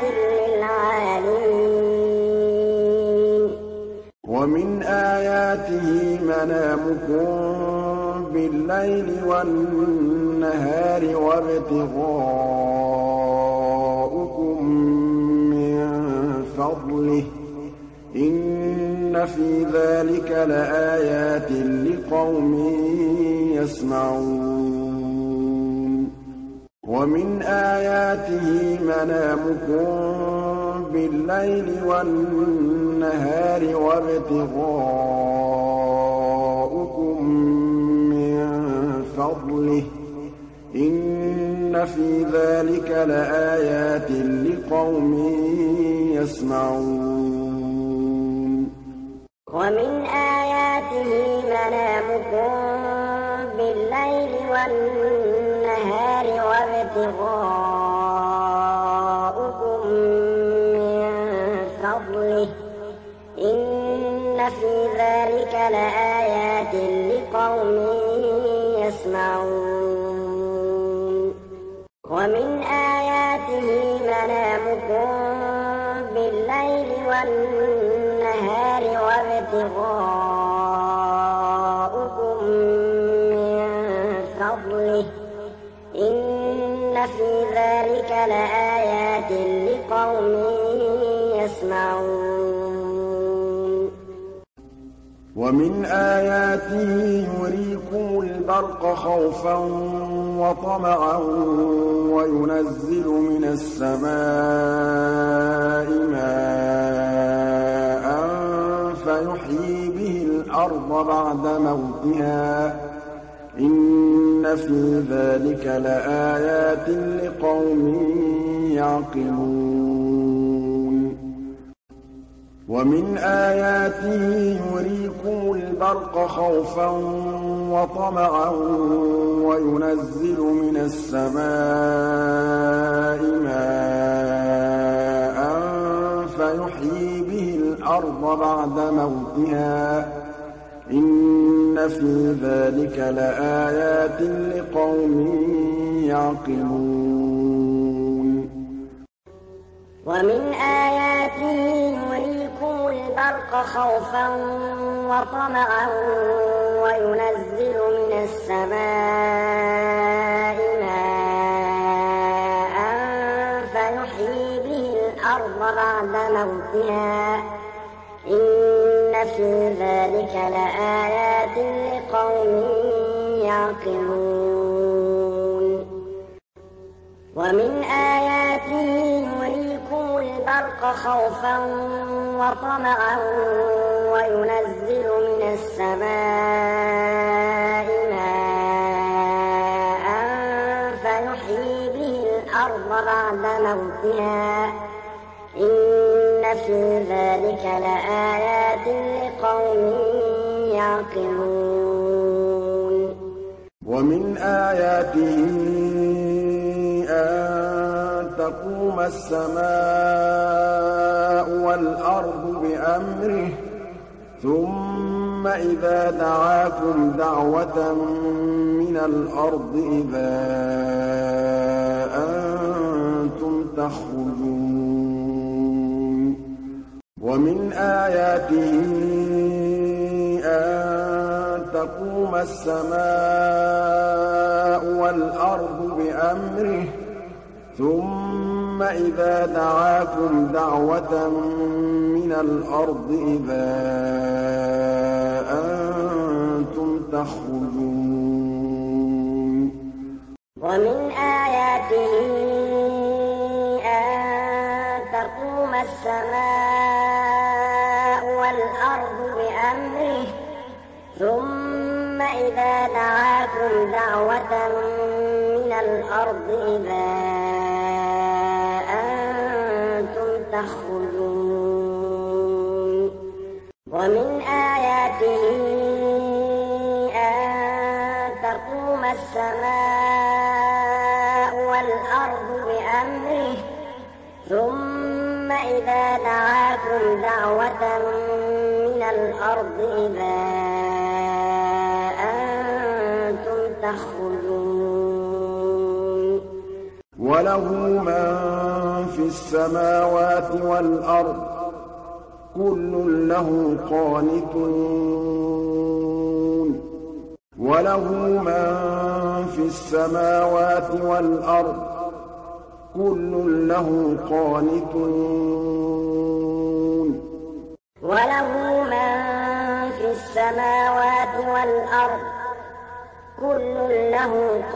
للعالمين ومن آياته منامكم بالليل والنهار وابتغاؤكم من فضله إِنَّ فِي ذَٰلِكَ لَآيَاتٍ لِّقَوْمٍ يَسْمَعُونَ وَمِنْ آيَاتِهِ مَنَامُكُم بِاللَّيْلِ وَالنَّهَارِ وَابْتِغَاؤُكُم مِّن فَضْلِهِ ۚ إِنَّ فِي ذَٰلِكَ لَآيَاتٍ لِّقَوْمٍ يَسْمَعُونَ وَمِنْ آيَاتِهِ مَنَامُكُم بِاللَّيْلِ وَالنَّهَارِ وَابْتِغَاؤُكُم مِّن فَضْلِهِ ۚ إِنَّ فِي ذَٰلِكَ لَآيَاتٍ لِّقَوْمٍ يَسْمَعُونَ وَمِنْ آيَاتِهِ مَنَامُكُم بِاللَّيْلِ وَالنَّهَارِ وَابْتِغَاؤُكُم مِّن فَضْلِهِ ۚ إِنَّ فِي ذَٰلِكَ لَآيَاتٍ لِّقَوْمٍ يَسْمَعُونَ وَمِنْ آيَاتِهِ يُرِيكُمُ الْبَرْقَ خَوْفًا وَطَمَعًا وَيُنَزِّلُ مِنَ السَّمَاءِ مَاءً فَيُحْيِي بِهِ الْأَرْضَ بَعْدَ مَوْتِهَا ۚ إِنَّ فِي ذَٰلِكَ لَآيَاتٍ لِّقَوْمٍ يَعْقِلُونَ وَمِنْ آيَاتِهِ يُرِيكُمُ الْبَرْقَ خَوْفًا وَطَمَعًا وَيُنَزِّلُ مِنَ السَّمَاءِ مَاءً فَيُحْيِي بِهِ الْأَرْضَ بَعْدَ مَوْتِهَا ۚ إِنَّ فِي ذَٰلِكَ لَآيَاتٍ لِّقَوْمٍ يَعْقِلُونَ وَمِنْ آيَاتِهِ يُرِيكُمُ الْبَرْقَ خَوْفًا وَطَمَعًا وَيُنَزِّلُ مِنَ السَّمَاءِ مَاءً فَيُحْيِي بِهِ الْأَرْضَ بَعْدَ مَوْتِهَا ۚ إِنَّ فِي ذَٰلِكَ لَآيَاتٍ لِّقَوْمٍ يَعْقِلُونَ وَمِنْ آيَاتِهِ يُرِيكُمُ الْبَرْقَ خَوْفًا وَطَمَعًا وَيُنَزِّلُ مِنَ السَّمَاءِ مَاءً فَيُحْيِي بِهِ الْأَرْضَ بَعْدَ مَوْتِهَا ۚ إِنَّ فِي ذَٰلِكَ لَآيَاتٍ لِّقَوْمٍ يَعْقِلُونَ وَمِنْ آيَاتِهِ أَن تَقُومَ السَّمَاءُ وَالْأَرْضُ بِأَمْرِهِ ثُمَّ إِذَا دَعَاكُمْ دَعْوَةً مِّنَ الْأَرْضِ إِذَا أَنتُمْ تَخْرُجُونَ وَمِنْ آيَاتِهِ أَن تَقُومَ السَّمَاءُ وَالْأَرْضُ بِأَمْرِهِ ثُمَّ إِذَا دَعَاكُمْ دَعْوَةً مِّنَ الْأَرْضِ إِذَا أَنتُمْ تَخْرُجُونَ وَمِنْ آيَاتِهِ أَن تَقُومَ السَّمَاءُ وَالْأَرْضُ بِأَمْرِهِ ثُمَّ إِذَا دَعَاكُمْ دَعْوَةً مِّنَ الْأَرْضِ إِذَا أَنتُمْ تَخْرُجُونَ وَمِنْ آيَاتِهِ أَن تَقُومَ السَّمَاءُ وَالْأَرْضُ بِأَمْرِهِ ثُمَّ إِذَا دَعَاكُمْ دَعْوَةً مِّنَ الْأَرْضِ إِذَا أَنتُمْ تَخْرُجُونَ وَلَهُ مَن فِي السَّمَاوَاتِ وَالْأَرْضِ كُلٌّ لَّهُ قَانِتُونَ وَلَهُ مَن فِي السَّمَاوَاتِ وَالْأَرْضِ كُلٌّ لَّهُ قَانِتُونَ السماوات والأرض كل له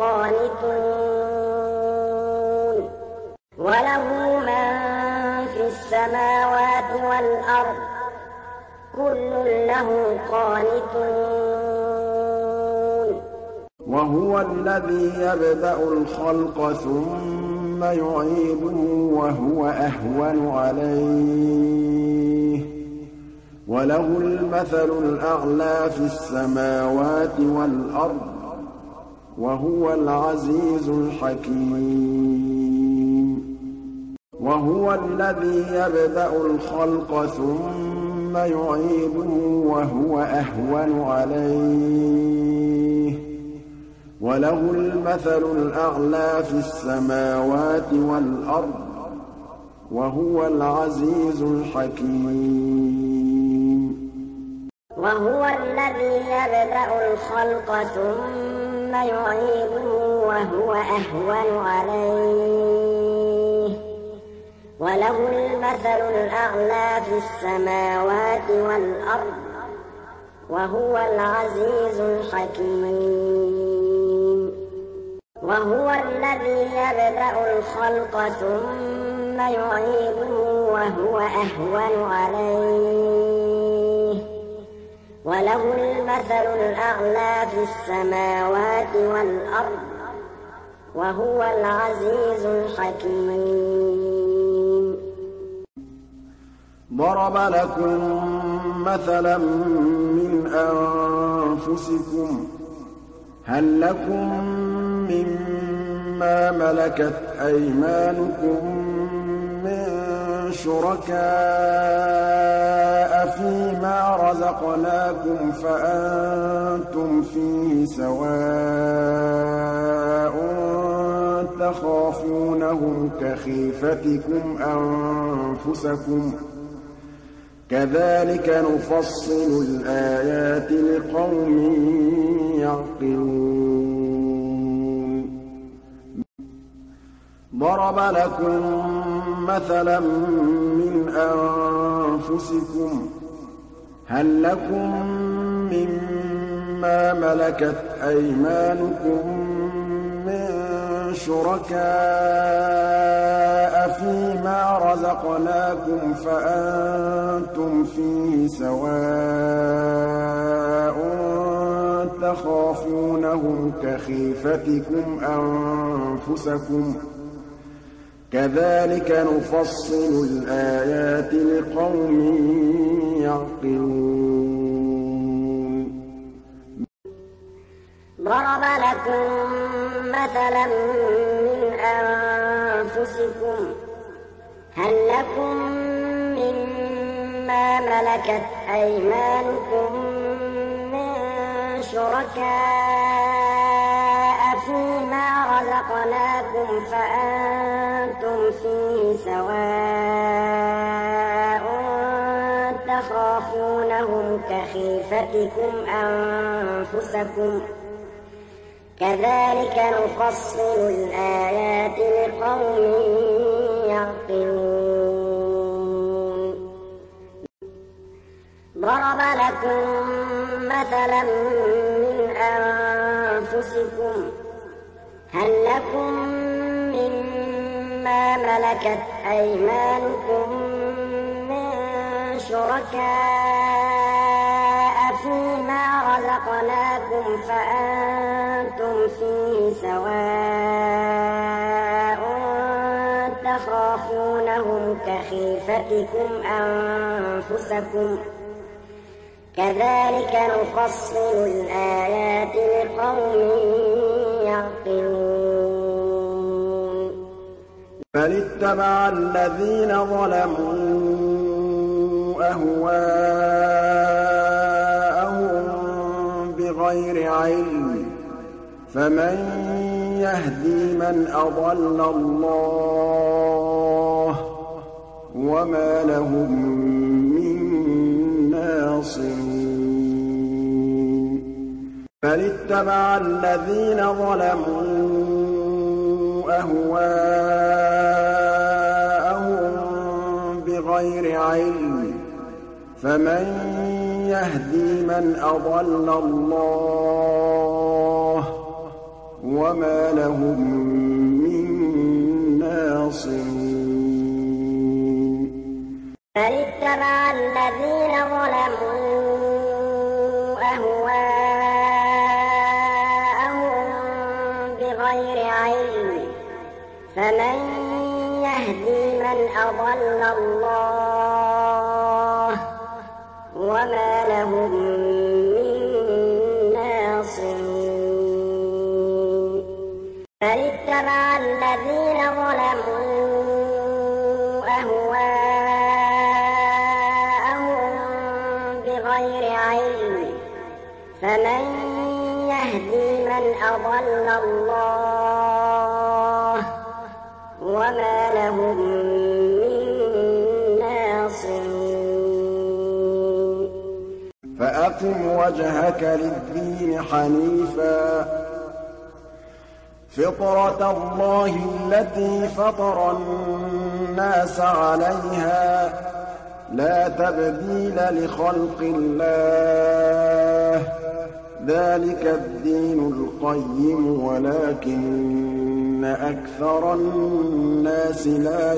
قانتون وله من في السماوات والأرض كل له قانتون وهو الذي يبدأ الخلق ثم يعيده وهو أهون عليه وله المثل الأعلى في السماوات والأرض وهو العزيز الحكيم وهو الذي يبدأ الخلق ثم يعيده وهو أهون عليه وله المثل الأعلى في السماوات والأرض وهو العزيز الحكيم وهو الذي يبدأ الخلق ثم يعيده وهو أهون عليه وله المثل الأعلى في السماوات والأرض وهو العزيز الحكيم وهو الذي يبدأ الخلق ثم يعيده وهو أهون عليه وله المثل الأعلى في السماوات والأرض وهو العزيز الحكيم ضرب لكم مثلا من أنفسكم هل لكم مما ملكت أيمانكم من شركاء فيما رزقناكم فأنتم فيه سواء تخافونهم كخيفتكم أنفسكم كذلك نفصل الآيات لقوم يعقلون ضرب لكم مثلا من أنفسكم هل لكم مما ملكت أيمانكم من شركاء فيما رزقناكم فأنتم فيه سواء تخافونهم كخيفتكم أنفسكم كذلك نفصل الآيات لقوم يعقلون ضرب لكم مثلا من أنفسكم هل لكم مما ملكت أيمانكم من شركاء فيما رزقناكم فأنتم فيه سواء تخافونهم كخيفتكم أنفسكم كذلك نفصل الآيات لقوم يعقلون ضرب لكم مثلا من أنفسكم هل لكم مما ملكت أيمانكم من شركاء فيما رزقناكم فأنتم فيه سواء تخافونهم كخيفتكم أنفسكم كذلك نفصل الآيات لقوم يعقلون بل اتبع الذين ظلموا أهواءهم بغير علم فمن يهدي من أضل الله وما لهم من ناصرين بل اتبع الذين ظلموا أهواءهم بغير علم فمن يهدي من أضل الله وما لهم من ناصرين بل اتبع الذين ظلموا أهواءهم بغير علم فمن يهدي من أضل الله وما لهم من ناصرين بل اتبع الذين ظلموا أهواءهم بغير علم فمن يهدي من أضل الله وما لهم من ناصرين فأقم وجهك للدين حنيفا فطرة الله التي فطر الناس عليها لا تبديل لخلق الله ذلك الدين القيم ولكن أكثر الناس لا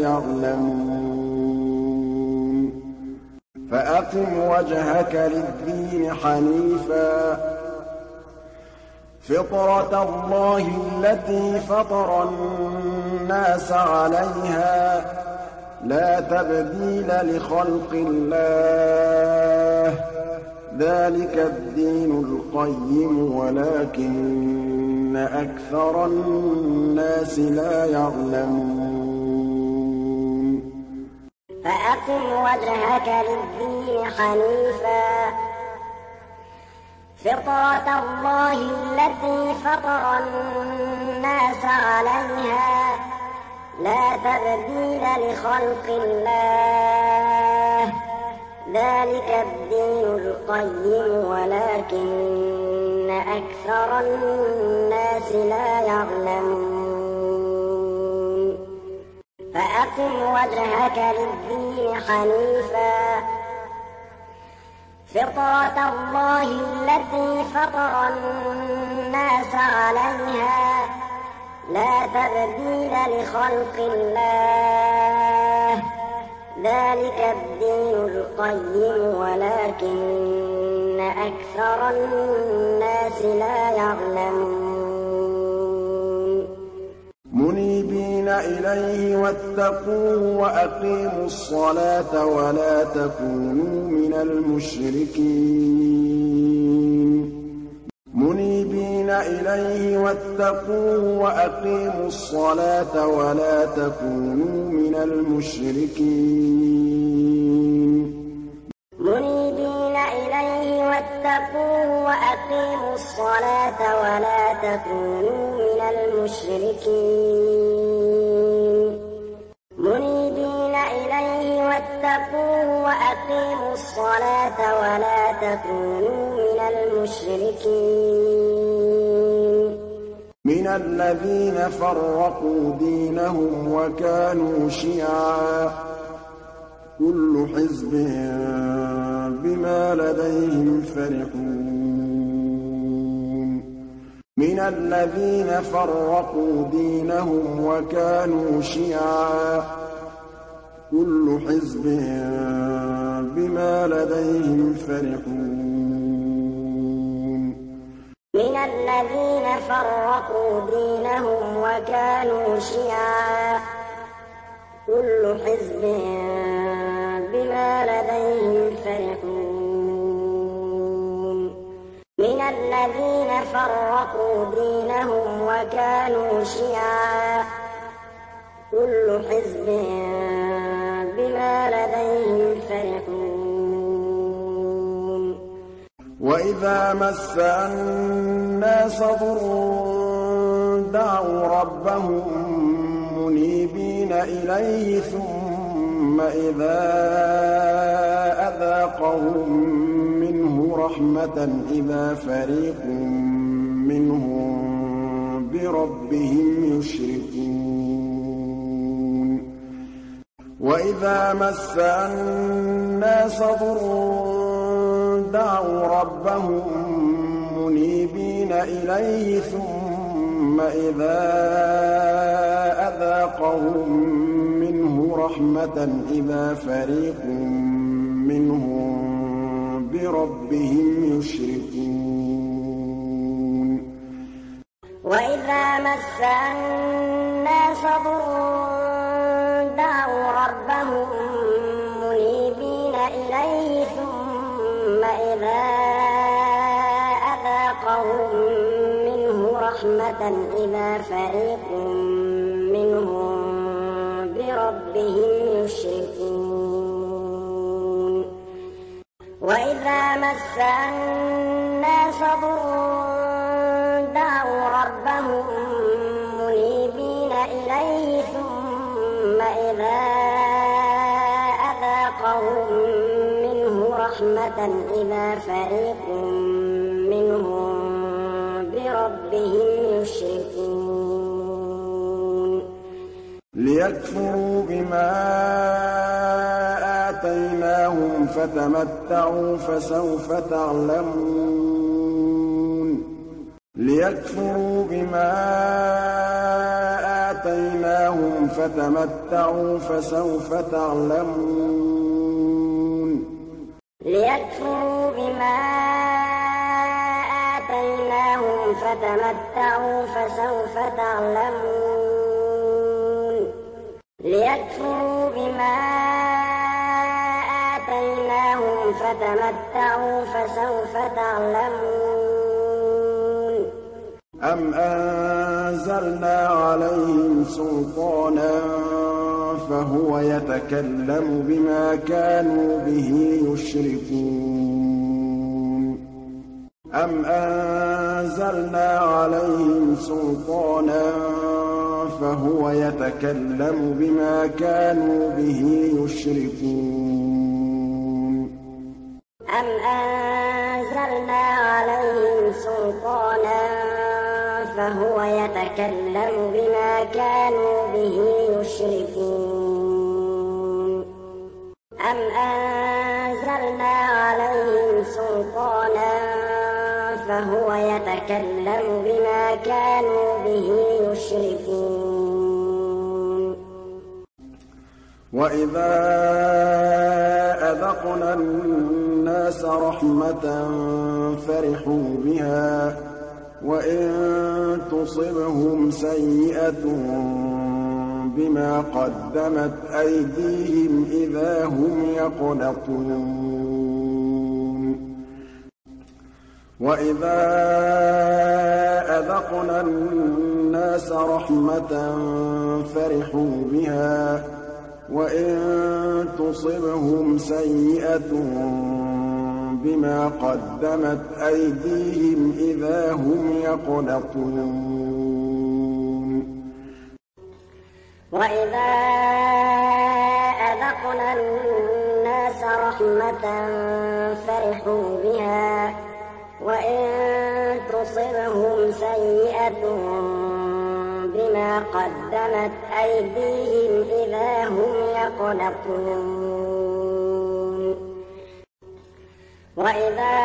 يعلمون فأقم وجهك للدين حنيفا فطرة الله التي فطر الناس عليها لا تبديل لخلق الله ذلك الدين القيم ولكن أكثر الناس لا يعلمون فأقم وجهك للدين حنيفا فطرة الله التي فطر الناس عليها لا تبديل لخلق الله ذلك الدين القيم ولكن أكثر الناس لا يعلمون فأقم وجهك للدين حنيفا فطرة الله التي فطر الناس عليها لا تبديل لخلق الله ذلك الدين القيم ولكن أكثر الناس لا يعلمون منيبين إليه واتقوه وأقيموا الصلاة ولا تكونوا من المشركين منيبين إليه واتقوه وأقيموا الصلاة ولا تكونوا من المشركين منيبين إليه واتقوه وأقيموا الصلاة ولا تكونوا من المشركين منيبين إليه واتقوه وأقيموا الصلاة ولا تكونوا من المشركين من الذين فرقوا دينهم وكانوا شيعا كل حزب بما لديهم فرحون من الذين فرقوا دينهم وكانوا شيعا كل حزب بما لديهم فرحون من الذين فرقوا دينهم وكانوا شيعا كل حزب بما لديهم فرحون من الذين فرقوا دينهم وكانوا شيعا كل حزب بما لديهم فرحون وإذا مس الناس ضر دعوا ربهم منيبين إليه ثم إذا أذاقهم منه رحمة إذا فريق منهم بربهم يشركون وإذا مس الناس ضر دعوا ربهم منيبين إليه ثم إذا أذاقهم منه رحمة إذا فريق منهم بربهم يشركون وإذا مس الناس ضر دعوا ربهم منيبين إليه ثم إذا أذاقهم منه رحمة إذا فريق منهم بربهم يشركون وإذا مس الناس ضر دعوا ربهم منيبين إليه ثم إذا أذاقهم منه رحمة إذا فريق منهم بربهم يشركون ليكفروا بما آتيناهم فتمتعوا فسوف تعلمون ليكفروا بما آتيناهم فتمتعوا فسوف تعلمون ليكفروا بما آتيناهم فتمتعوا فسوف تعلمون ليكفروا بما آتيناهم فتمتعوا فسوف تعلمون أم أنزلنا عليهم سلطانا فهو يتكلم بما كانوا به يشركون أم أنزلنا عليهم سلطانا فهو يتكلم بما كانوا به يشركون أم أنزلنا عليهم سلطانا فهو يتكلم بما كانوا به يشركون أم أنزلنا عليهم سلطانا فهو يتكلم بما كانوا به يشركون وإذا أذقنا الناس رحمة فرحوا بها وإن تصبهم سيئة بما قدمت أيديهم إذا هم يقنطون وإذا أذقنا الناس رحمة فرحوا بها وإن تصبهم سيئة بما قدمت أيديهم إذا هم يقنطون وإذا أذقنا الناس رحمة فرحوا بها وإن تصبهم سيئة بما قدمت أيديهم إذا هم يقنطون وإذا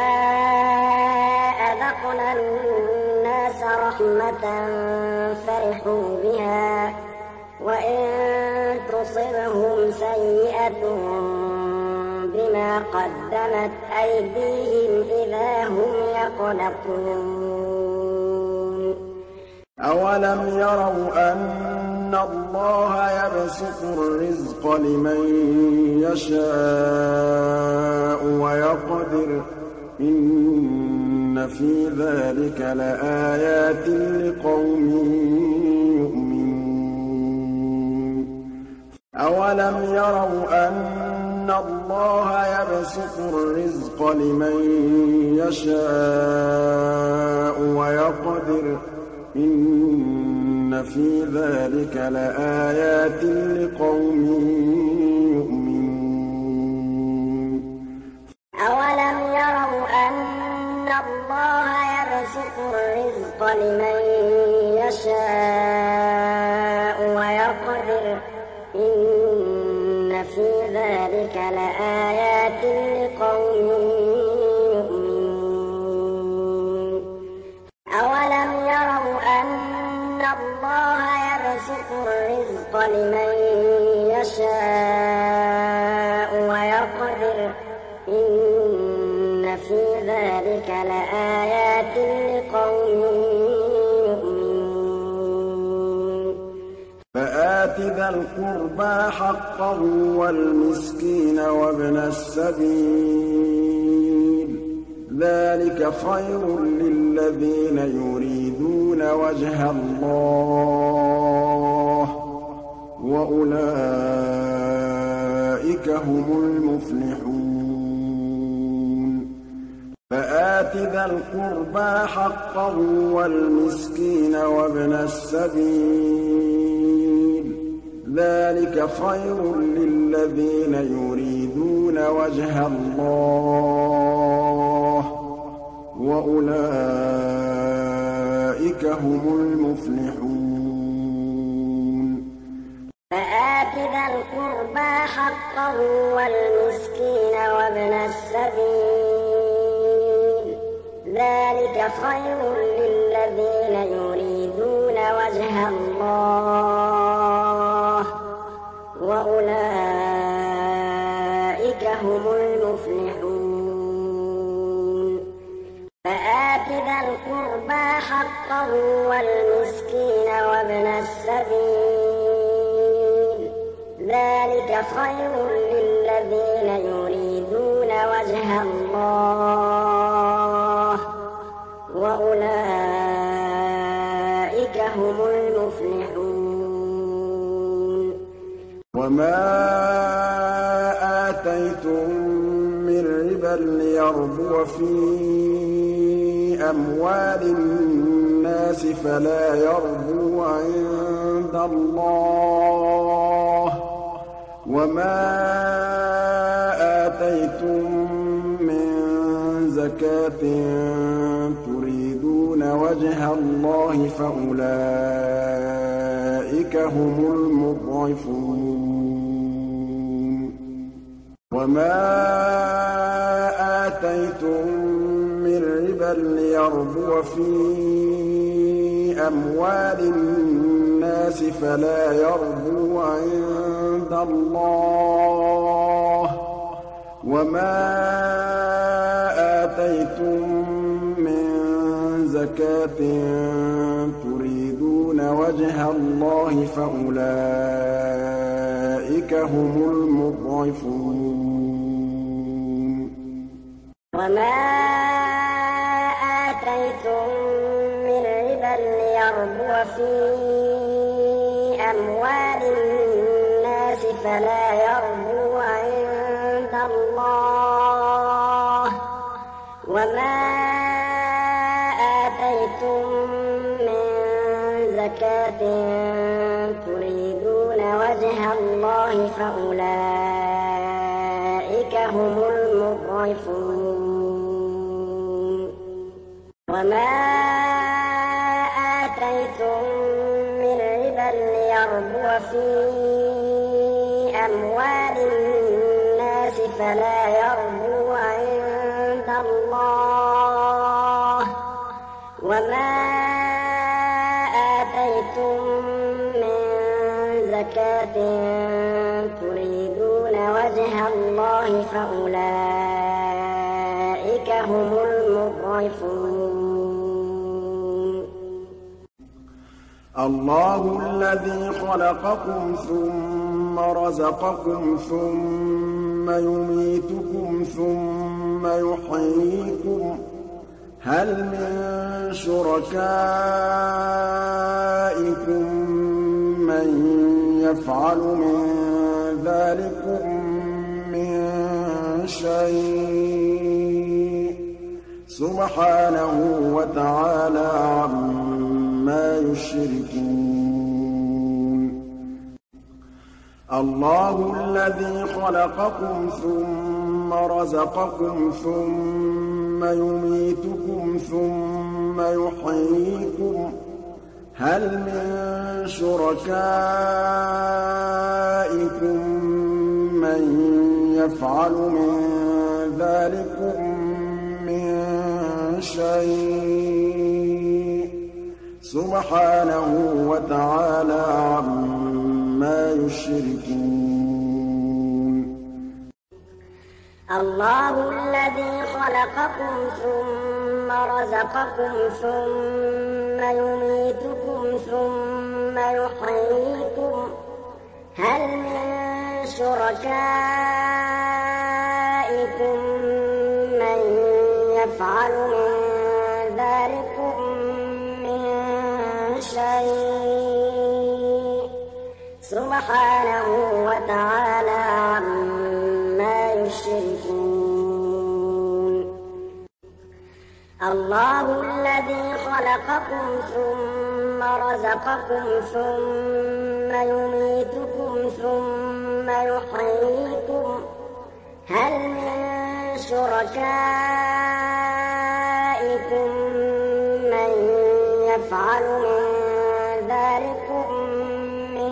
أذقنا الناس رحمة فرحوا بها وإن تصبهم سيئة بما قدمت أيديهم إذا هم يقنطون أولم يروا أن الله يبسط الرزق لمن يشاء ويقدر إن في ذلك لآيات لقوم يؤمنون أولم يروا أن الله يبسط الرزق لمن يشاء ويقدر إن في ذلك لآيات لقوم يؤمنون أولم يروا أن الله يبسط الرزق لمن يشاء ويقدر إن في ذلك لآيات لقوم يؤمنون يَبْسُطُ الرِّزْقَ لِمَن يَشَاءُ وَيَقْدِرُ ۚ إِنَّ فِي ذَٰلِكَ لَآيَاتٍ لِّقَوْمٍ يُؤْمِنُونَ فَآتِ ذَا الْقُرْبَىٰ حَقَّهُ وَالْمِسْكِينَ وَابْنَ السَّبِيلِ ۚ ذَٰلِكَ خَيْرٌ لِّلَّذِينَ يُرِيدُونَ وَجْهَ اللَّهِ ۖ وَأُولَٰئِكَ هُمُ الْمُفْلِحُونَ فَآتِ ذَا الْقُرْبَىٰ حَقَّهُ وَالْمِسْكِينَ وَابْنَ السَّبِيلِ ۚ ذَٰلِكَ خَيْرٌ لِّلَّذِينَ يُرِيدُونَ وَجْهَ اللَّهِ ۖ وَأُولَٰئِكَ هُمُ الْمُفْلِحُونَ فَآتِ ذَا الْقُرْبَىٰ حَقَّهُ وَالْمِسْكِينَ وَابْنَ السَّبِيلِ ۚ ذَٰلِكَ خَيْرٌ لِّلَّذِينَ يُرِيدُونَ وَجْهَ اللَّهِ ۖ وَأُولَٰئِكَ هُمُ الْمُفْلِحُونَ فَآتِ ذَا الْقُرْبَىٰ حَقَّهُ وَالْمِسْكِينَ وَابْنَ السَّبِيلِ ۚ ذَٰلِكَ خَيْرٌ لِّلَّذِينَ يُرِيدُونَ وَجْهَ اللَّهِ ۖ وَأُولَٰئِكَ هُمُ الْمُفْلِحُونَ وَمَا آتَيْتُم مِّن رِّبًا لِّيَرْبُوَ فِي أَمْوَالِ النَّاسِ فَلَا يَرْبُو عِندَ اللَّهِ ۖ وَمَا آتَيْتُم مِّن زَكَاةٍ تُرِيدُونَ وَجْهَ اللَّهِ فَأُولَٰئِكَ هُمُ الْمُضْعِفُونَ وَمَا آتَيْتُم مِّن رِّبًا لِّيَرْبُوَ فِي أَمْوَالِ النَّاسِ فَلَا يَرْبُو عِندَ اللَّهِ ۖ وَمَا آتَيْتُم مِّن زَكَاةٍ تُرِيدُونَ وَجْهَ اللَّهِ فَأُولَٰئِكَ هُمُ الْمُضْعِفُونَ وَمَا آتَيْتُم مِّن رِّبًا لِّيَرْبُوَ فِي أَمْوَالِ النَّاسِ فَلَا يَرْبُو عِندَ اللَّهِ ۖ وَمَا آتَيْتُم مِّن زَكَاةٍ تُرِيدُونَ وَجْهَ اللَّهِ فَأُولَٰئِكَ هُمُ الْمُضْعِفُونَ وَمَا آتَيْتُم مِّن رِّبًا لِّيَرْبُوَ فِي أَمْوَالِ النَّاسِ فَلَا يَرْبُو عِندَ اللَّهِ ۖ وَمَا آتَيْتُم مِّن زَكَاةٍ تُرِيدُونَ وَجْهَ اللَّهِ فَأُولَٰئِكَ هُمُ الْمُضْعِفُونَ اللَّهُ الَّذِي خَلَقَكُمْ ثُمَّ رَزَقَكُمْ ثُمَّ يُمِيتُكُمْ ثُمَّ يُحْيِيكُمْ ۖ هَلْ مِن شُرَكَائِكُم مَّن يَفْعَلُ مِن ذَٰلِكُم مِّن شَيْءٍ ۚ سُبْحَانَهُ وَتَعَالَىٰ عَمَّا يُشْرِكُونَ اللَّهُ الَّذِي خَلَقَكُمْ ثُمَّ رَزَقَكُمْ ثُمَّ يُمِيتُكُمْ ثُمَّ يُحْيِيكُمْ ۖ هَلْ مِن شُرَكَائِكُم مَّن يَفْعَلُ مِن ذَٰلِكُم مِّن شَيْءٍ ۚ سُبْحَانَهُ وَتَعَالَىٰ عَمَّا يُشْرِكُونَ الله الذي خلقكم ثم رزقكم ثم يميتكم ثم يحييكم هل من شركائكم من يفعل من ذلكم من شيء سبحانه وتعالى عما يشركون الله الذي خلقكم ثم رزقكم ثم يميتكم ثم يحييكم هل من شركائكم من يفعل من ذلكم من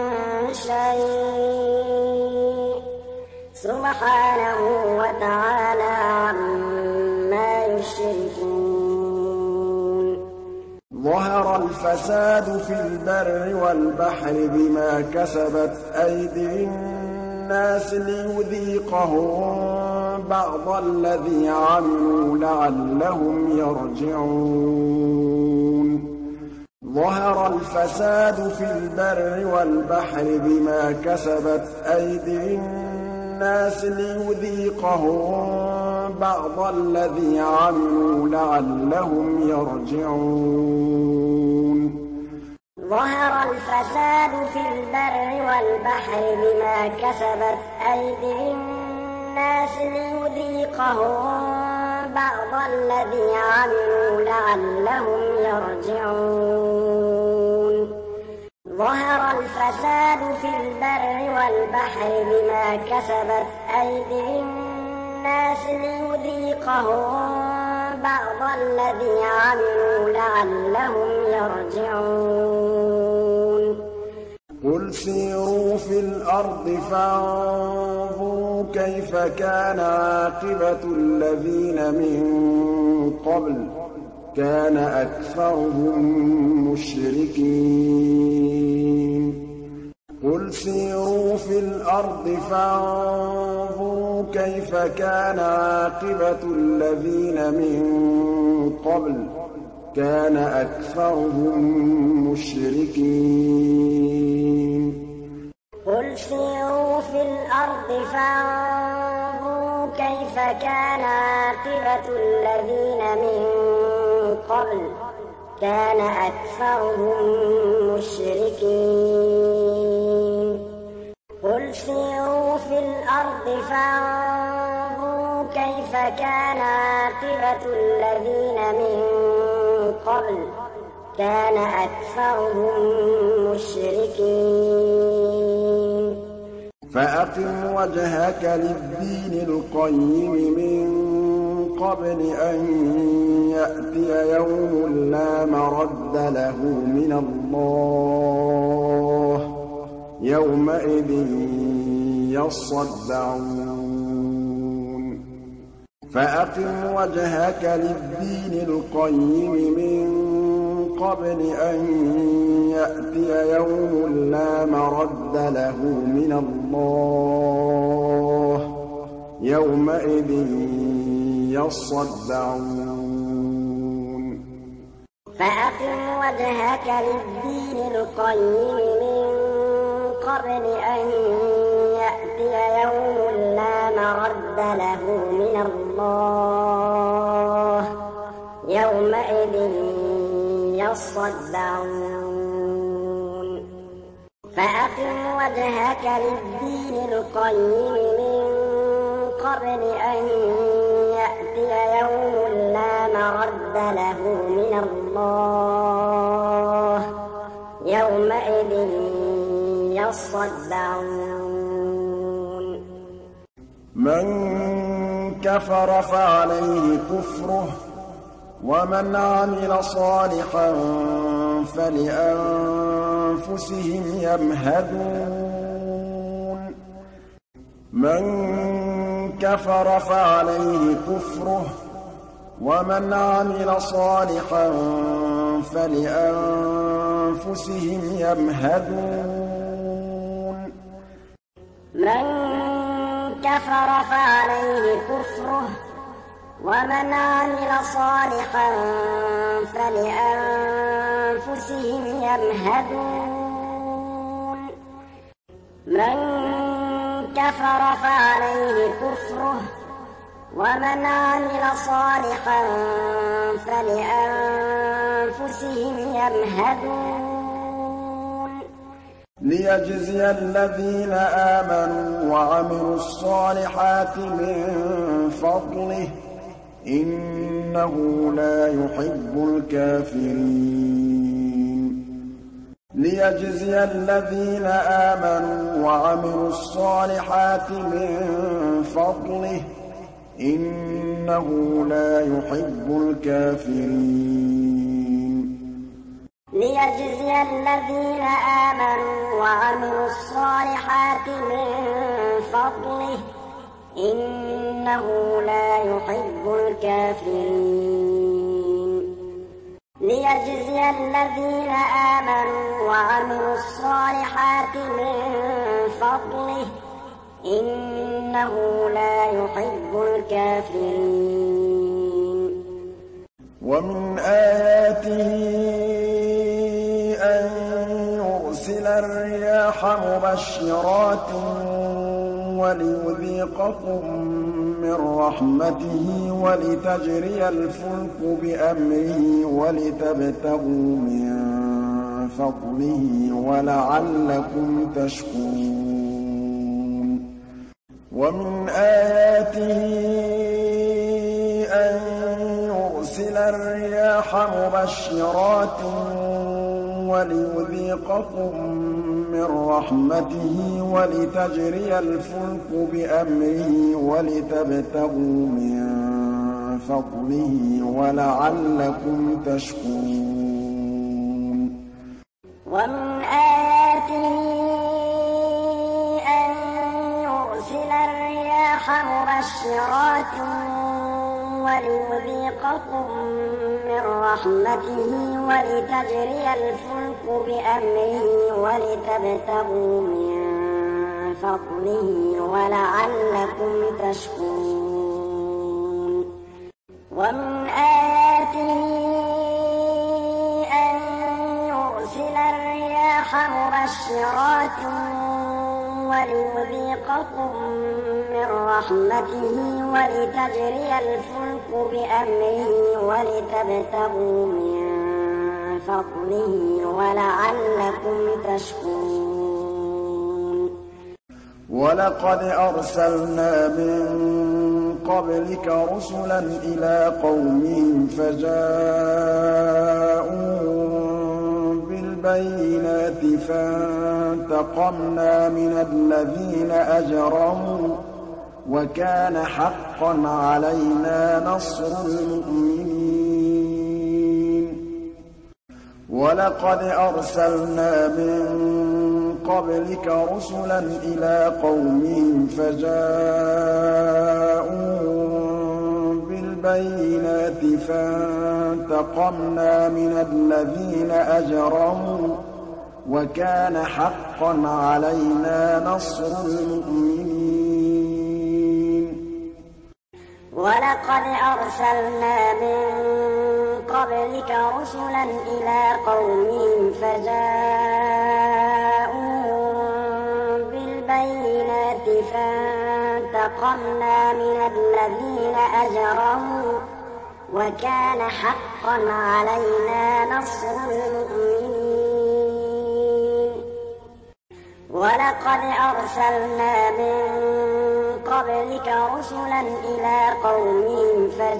شيء سبحانه وتعالى عما يشركون ظهر الفساد في البر والبحر بما كسبت أيدي الناس ليذيقهم بعض الذي عملوا لعلهم يرجعون ظهر الفساد في البر والبحر بما كسبت أيدي الناس ليذيقهم بعض الذي عملوا لعلهم يرجعون ظهر الفساد في البر والبحر بما كسبت أيدي الناس ليذيقهم بعض الذي عملوا لعلهم يرجعون ظهر الفساد في البر والبحر بما كسبت أيدي الناس ليذيقهم بعض الذي عملوا لعلهم يرجعون قل سيروا في الأرض فانظروا كيف كان عاقبة الذين من قبل كان أكثرهم مشركين قل سيروا في الأرض فانظروا كيف كان عاقبة الذين من قبل كان أكثرهم مشركين قل سيروا في الأرض فانظروا كيف كان عاقبة الذين من قبل كان أكثرهم مشركين قل سيروا في الأرض فانظروا كيف كان عاقبة الذين من قبل كان أكثرهم مشركين فأقم وجهك للدين القيم من قبل أن يأتي يوم لا مرد له من الله يومئذ يصدعون فأقم وجهك للدين القيم من قبل أن يأتي يوم لا مرد له من الله يومئذ يصدعون فأقم وجهك للدين القيم من قبل أن يأتي يوم لا مرد له من الله يومئذ يصدعون فأقم وجهك للدين القيم من قبل أن يأتي يوم لا مرد له من الله يومئذ يصدعون من كفر فعليه كفره ومن عمل صالحا فلأنفسهم يمهدون من كفر فعليه كفره ومن عمل صالحا فلأنفسهم يمهدون من كفر فعليه كفره ومن عمل صالحا فلأنفسهم يمهدون من كفر فعليه كفره ومن عمل صالحا فلأنفسهم يمهدون ليجزي الذين آمنوا وعملوا الصالحات من فضله إنه لا يحب الكافرين ليجزي الذين آمنوا وعملوا الصالحات من فضله إنه لا يحب الكافرين ليجزي الذين آمنوا وعملوا الصالحات من فضله إنه لا يحب الكافرين ليجزي الذين آمنوا وعملوا الصالحات من فضله إنه لا يحب الكافرين ومن آياته أن يرسل الرياح مبشرات وليذيقكم من رحمته ولتجري الفلك بأمره ولتبتغوا من فضله ولعلكم تشكرون ومن آياته أن يرسل الرياح مبشرات وليذيقكم من رحمته ولتجري الفلك بأمره ولتبتغوا من فضله ولعلكم تشكرون ومن آياته أن يرسل الرياح مبشرات وليذيقكم من رحمته ولتجري الفلك بأمره ولتبتغوا من فضله ولعلكم تشكرون ومن آياته أن يرسل الرياح مبشرات وليذيقكم من رحمته ولتجري الفلك بأمره ولتبتغوا من فضله ولعلكم تشكرون ولقد أرسلنا من قبلك رسلا إلى قومهم فجاءوهم بالبينات فانتقمنا من الذين أجرموا وكان حقا علينا نصر المؤمنين ولقد أرسلنا من قبلك رسلا إلى قومهم فجاءوهم بالبينات فانتقمنا من الذين أجرموا وكان حقا علينا نصر المؤمنين ولقد أرسلنا من قبلك رسلا إلى قومهم فجاءوهم بالبينات فانتقمنا من الذين أجرموا وكان حقا علينا نصر المؤمنين ولقد أرسلنا من قبلك رسلا إلى قومهم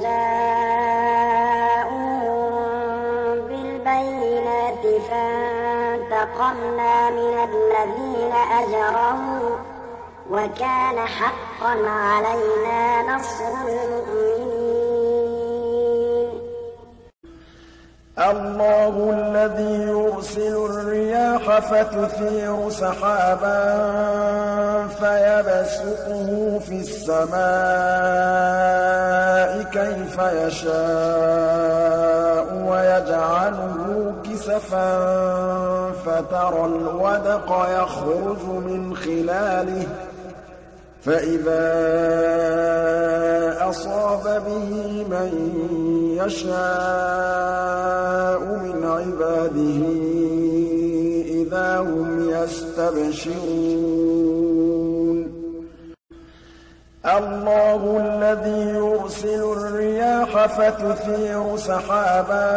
فجاءوهم بالبينات فانتقمنا من الذين أجرموا وكان حقا علينا نصر المؤمنين الله الذي يرسل الرياح فتثير سحابا فيبسطه في السماء كيف يشاء ويجعله كسفا فترى الودق يخرج من خلاله فإذا أصاب به من يشاء من عباده إذا هم يستبشرون الله الذي يرسل الرياح فتثير سحابا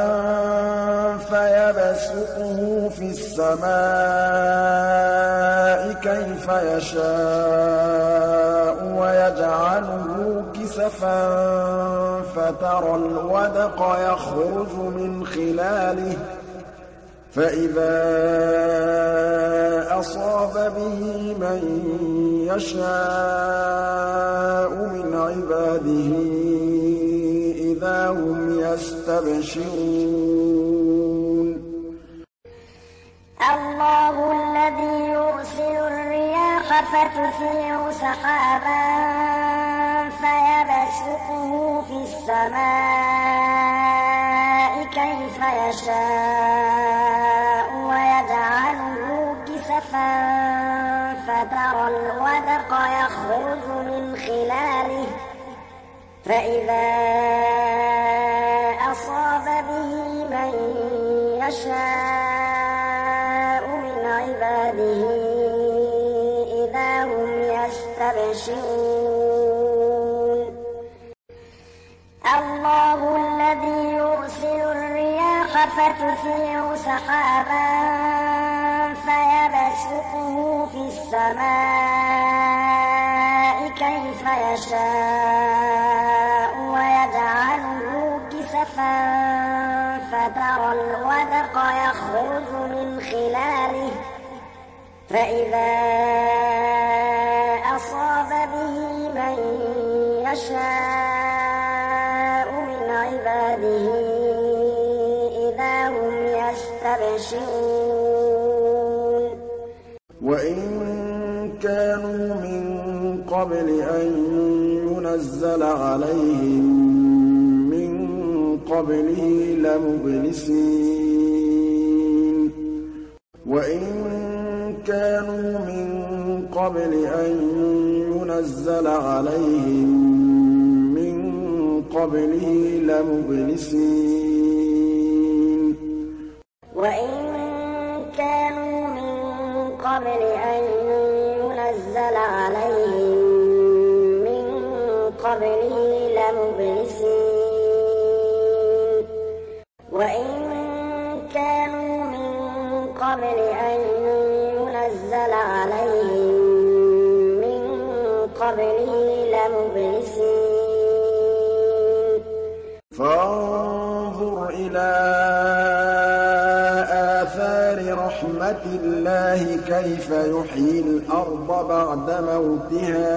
فيبسطه في السماء كيف يشاء ويجعله كسفا فترى الودق يخرج من خلاله فإذا أصاب به من يشاء من عباده إذا هم يستبشرون الله الذي يرسل الرياح فتثير سحابا فيبسطه في السماء كيف يشاء ويجعله كسفا فترى الودق يخرج من خلاله فإذا أصاب به من يشاء من عباده إذا هم يستبشرون الله الذي يرسل الرياح فتثير سحابا فيبسطه في السماء كيف يشاء ويجعله كسفا فترى الودق يخرج من خلاله فإذا أصاب به من يشاء من عباده إذا هم يستبشرون وإن كانوا من قبل أن ينزل عليهم من قبله لمبلسين وإن كانوا من قبل أن ينزل عليهم من قبله لمبلسين وإن كانوا من قبل أن ينزل عليهم من قبله لمبلسين وإن كانوا من قبل أن ينزل عليهم من قبله لمبلسين فانظر إلى آثار رحمة الله كيف يحيي الأرض بعد موتها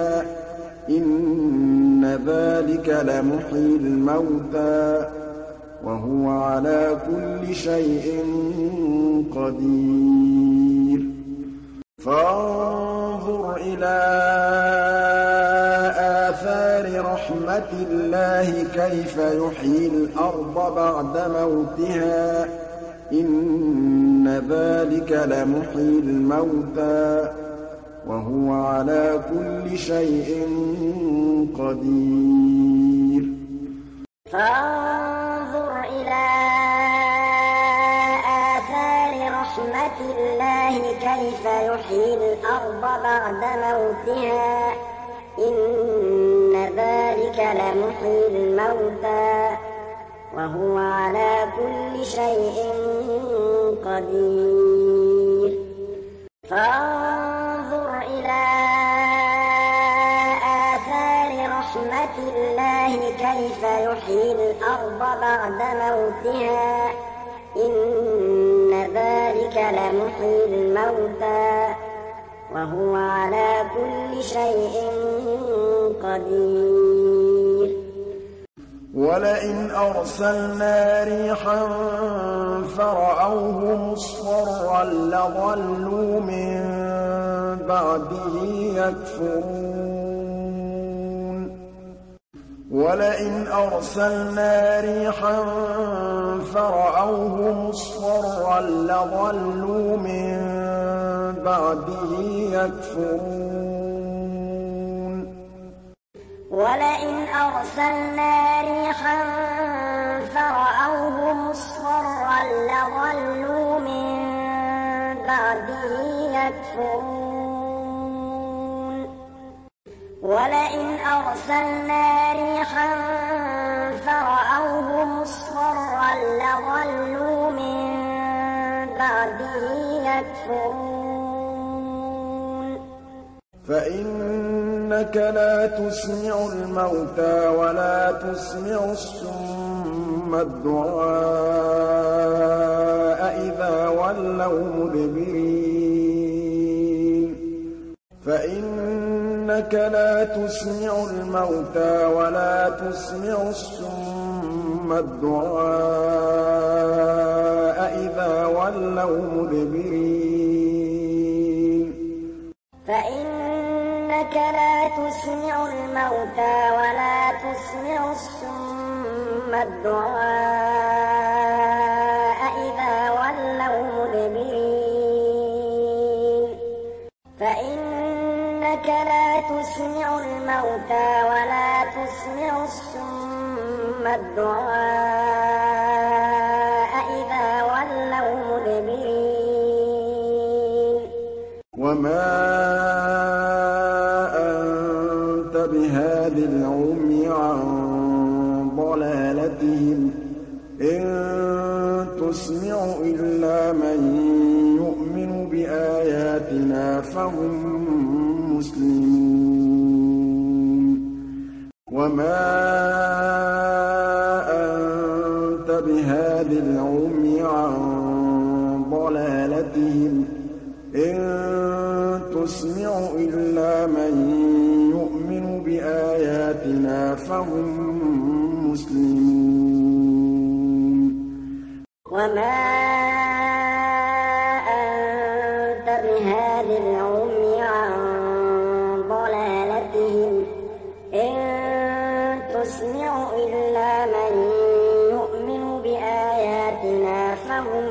إن ذلك لمحيي الموتى وهو على كل شيء قدير فانظر إلى آثار رحمة الله كيف يحيي الأرض بعد موتها إن ذلك لمحيي الموتى وهو على كل شيء قدير فانظر إلى آثار رحمة الله كيف يحيي الأرض بعد موتها إن ذلك لمحيي الموتى وهو على كل شيء قدير فانظر إلى آثار رحمة الله كيف يحيي الأرض بعد موتها إن ذلك لمحيي الموتى وهو على كل شيء قدير ولئن أرسلنا ريحا فرأوه مصفرا لظلوا من بعده يكفرون وَلَئِنْ أَرْسَلْنَا رِيحًا فَرَأَوْهُ مُصْفَرًّا لَّظَلُّوا مِن بَعْدِهِ يَكْفُرُونَ وَلَئِنْ أَرْسَلْنَا رِيحًا فَرَأَوْهُ مُصْفَرًّا لَّظَلُّوا مِن بَعْدِهِ يَكْفُرُونَ وَلَئِنْ أَرْسَلْنَا رِيحًا فَرَأَوْهُ مُصْفَرًّا لَّظَلُّوا مِن بَعْدِهِ يَكْفُرُونَ فَإِنَّكَ لَا تُسْمِعُ الْمَوْتَىٰ وَلَا تُسْمِعُ الصُّمَّ الدُّعَاءَ إِذَا وَلَّوْا مُدْبِرِينَ فَإِنَّكَ لَا تُسْمِعُ الْمَوْتَىٰ وَلَا تُسْمِعُ الصُّمَّ الدُّعَاءَ إِذَا وَلَّوْا مُدْبِرِينَ فَإِنَّكَ لَا تُسْمِعُ الْمَوْتَىٰ وَلَا تُسْمِعُ الصُّمَّ الدُّعَاءَ إِذَا وَلَّوْا مُدْبِرِينَ فَإِنَّكَ لَا تُسْمِعُ الْمَوْتَىٰ وَلَا تُسْمِعُ الصُّمَّ الدُّعَاءَ إِذَا وَلَّوْا مُدْبِرِينَ وَمَا أَنتَ بِهَادِ الْعُمْيِ عَن ضَلَالَتِهِمْ ۖ إِن تُسْمِعُ إِلَّا مَن يُؤْمِنُ بِآيَاتِنَا فَهُم مُّسْلِمُونَ وَمَا أَنتَ بِهَادِ الْعُمْيِ عَن ضَلَالَتِهِمْ ۖ إِن تُسْمِعُ إِلَّا مَن يُؤْمِنُ بِآيَاتِنَا فَهُم مُّسْلِمُونَ وَمَا أَنتَ بِهَادِ الْعُمْيِ عَن ضَلَالَتِهِمْ ۖ إِن تُسْمِعُ إِلَّا مَن يُؤْمِنُ بِآيَاتِنَا فَهُم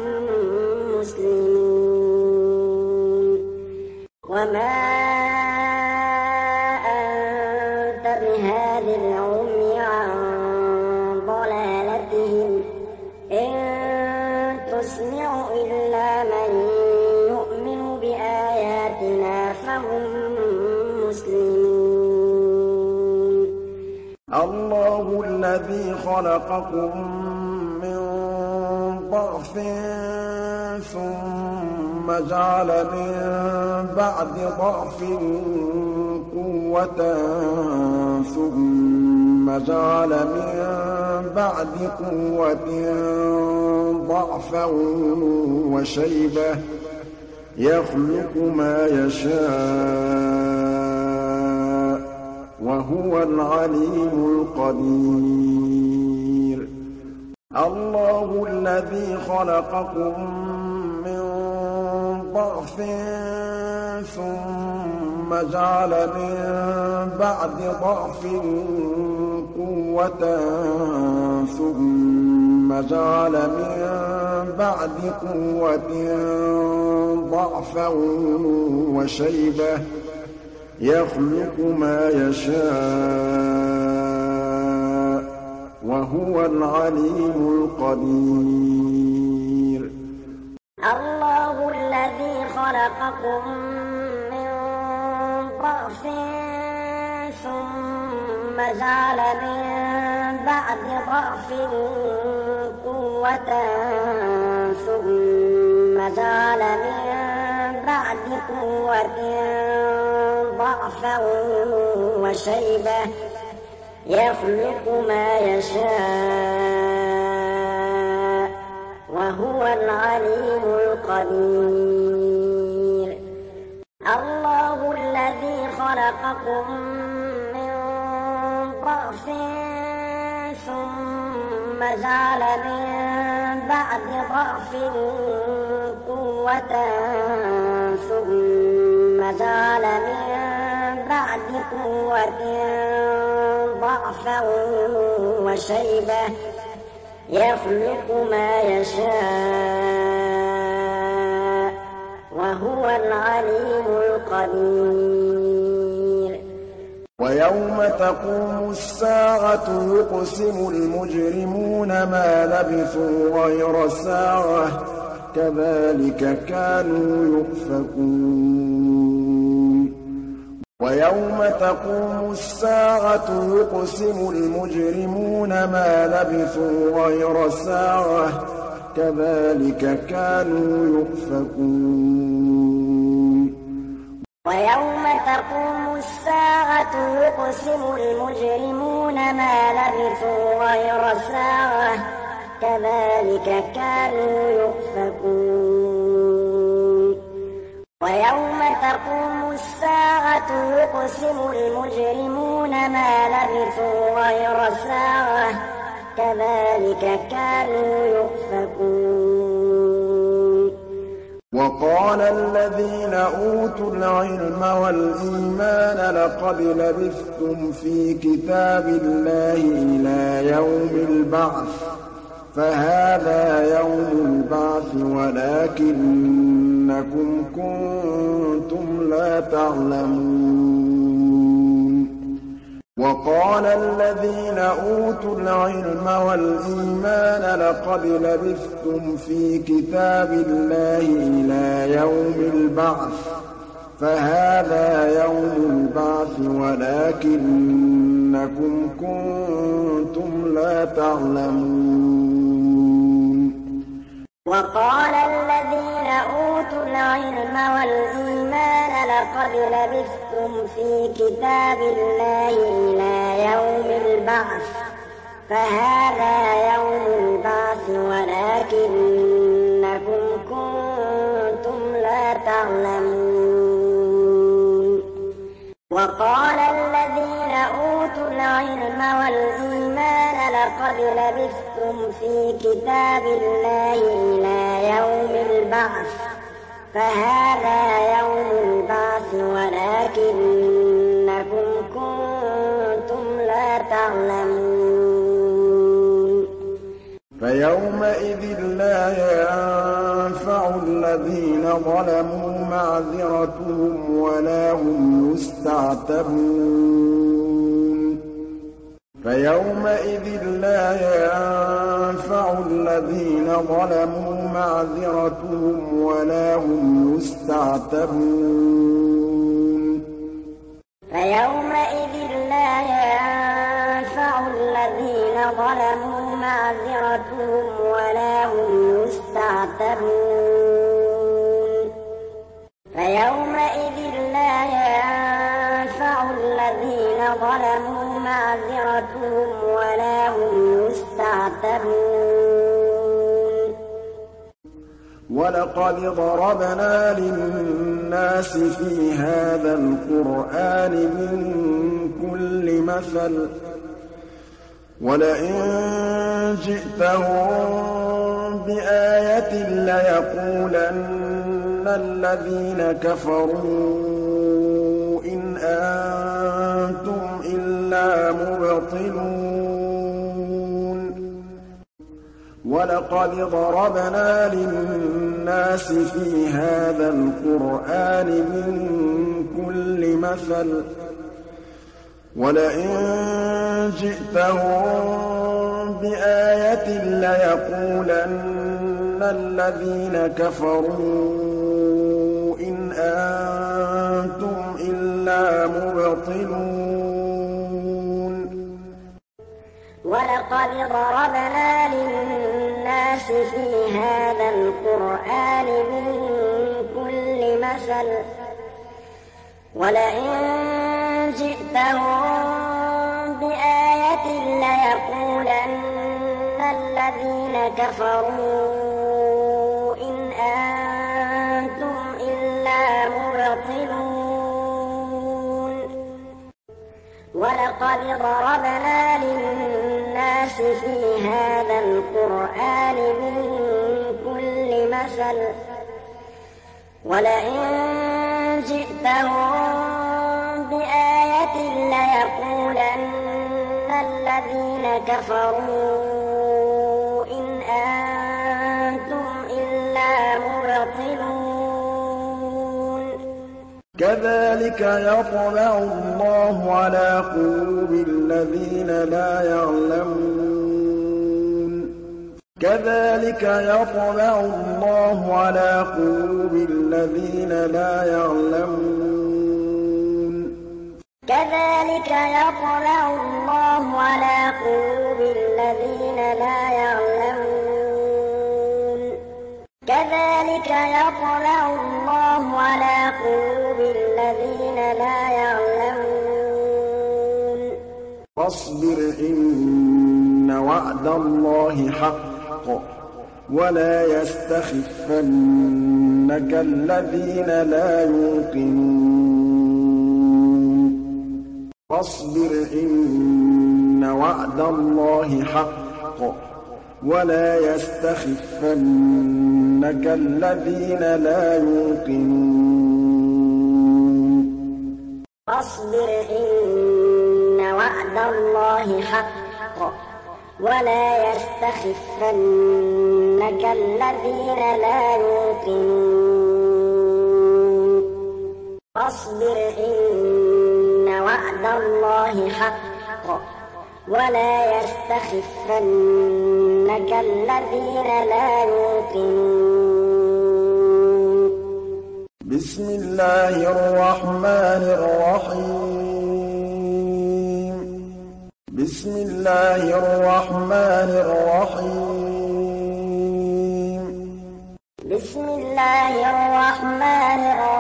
مُّسْلِمُونَ وَمَا أَنتَ بِهَادِ الْعُمْيِ عَن ضَلَالَتِهِمْ ۖ إِن تُسْمِعُ إِلَّا مَن يُؤْمِنُ بِآيَاتِنَا فَهُم مُّسْلِمُونَ اللَّهُ الَّذِي خَلَقَكُم مِّن ضَعْفٍ ثُمَّ جَعَلَ مِن بَعْدِ ضَعْفٍ قُوَّةً ثُمَّ جَعَلَ مِن بَعْدِ قُوَّةٍ ضَعْفًا وَشَيْبَةً ۚ يَخْلُقُ مَا يَشَاءُ ۖ وَهُوَ الْعَلِيمُ الْقَدِيرُ اللَّهُ الَّذِي خَلَقَكُم مِّن ضَعْفٍ ثُمَّ جَعَلَ مِن بَعْدِ ضَعْفٍ قُوَّةً ثُمَّ جَعَلَ مِن بَعْدِ قُوَّةٍ ضَعْفًا وَشَيْبَةً ۚ يَخْلُقُ مَا يَشَاءُ ۖ وَهُوَ الْعَلِيمُ الْقَدِيرُ اللَّهُ الَّذِي خَلَقَكُم مِّن ضَعْفٍ ثُمَّ جَعَلَ مِن بَعْدِ ضَعْفٍ قُوَّةً ثُمَّ جَعَلَ مِن بَعْدِ قُوَّةٍ ضَعْفًا وَشَيْبَةً ۚ يَخْلُقُ مَا يَشَاءُ ۖ وَهُوَ الْعَلِيمُ الْقَدِيرُ اللَّهُ الَّذِي خَلَقَكُم مِّن ضَعْفٍ ثُمَّ جَعَلَ مِن بَعْدِ ضَعْفٍ قُوَّةً ثُمَّ جَعَلَ مِن بَعْدِ قُوَّةٍ ضعفا وشيبة يخلق ما يشاء وهو العليم القدير. ويوم تقوم الساعة يقسم المجرمون ما لبثوا غير ساعة كذلك كانوا يؤفكون. ويوم تقوم الساعة يقسم المجرمون ما لبثوا غير ساعة كذلك كانوا يؤفكون. ويوم تقوم الساعة يقسم المجرمون ما لبثوا غير ساعة كذلك كانوا يؤفكون. ويوم تقوم الساعة يقسم المجرمون ما لبثوا غير ساعة كذلك كانوا يؤفكون. وقال الذين أوتوا العلم والإيمان لقد لبثتم في كتاب الله إلى يوم البعث فهذا يوم البعث ولكنكم كنتم لا تعلمون. وقال الذين أوتوا العلم والإيمان لقد لبثتم في كتاب الله إلى يوم البعث فهذا يوم البعث ولكنكم كنتم لا تعلمون. وقال الذين أوتوا العلم والإيمان لقد لبثتم في كتاب الله إلى يوم البعث فهذا يوم البعث ولكنكم كنتم لا تعلمون. وقال الذين أوتوا العلم والإيمان لقد لبثتم في كتاب الله إلى يوم البعث فهذا يوم البعث ولكنكم كنتم لا تعلمون. فيومئذ لا ينفع الذين ظلموا معذرتهم ولا هم يستعتبون. فيومئذ لا ينفع الذين ظلموا معذرتهم ولا هم يستعتبون. فيومئذ لا ينفع الذين ظلموا معذرتهم ولا هم يستعتبون. فيومئذ لا ينفع الذين ظلموا معذرتهم ولا هم يستعتبون. ولقد ضربنا للناس في هذا القرآن من كل مثل ولئن جئتهم بآية ليقولن الذين كفروا إن أنتم إلا مبطلون. ولقد ضربنا للناس في هذا القرآن من كل مثل ولئن جئتهم بآية ليقولن الذين كفروا إن أنتم إلا مبطلون. ولقد ضربنا للناس في هذا القرآن من كل مثل ولئن جئتهم بآية ليقولن الذين كفروا إن أنتم إلا مبطلون. ولقد ضربنا للناس في هذا القرآن من كل مثل ولئن جئتهم بآية ليقولن الذين كفروا إن أنتم إلا مبطلون كذلك يطبع الله على قلوب الذين لا يعلمون كذلك يطبع الله على قلوب الذين لا يعلمون كذلك يطبع الله على قلوب الذين لا يعلمون كذلك يطبع الله على قلوب الذين لا يعلمون فاصبر إن وعد الله حق ولا يستخفنك الذين لا يوقنون فاصبر إن وعد الله حق ولا يستخفنك الذين لا يوقنون فاصبر إن وعد الله حق ولا يستخفنك الذين لا يوقنون فاصبر إن وعد الله حق ولا يستخفنك الذين لا يوقنون بسم الله الرحمن الرحيم بسم الله الرحمن الرحيم بسم الله الرحمن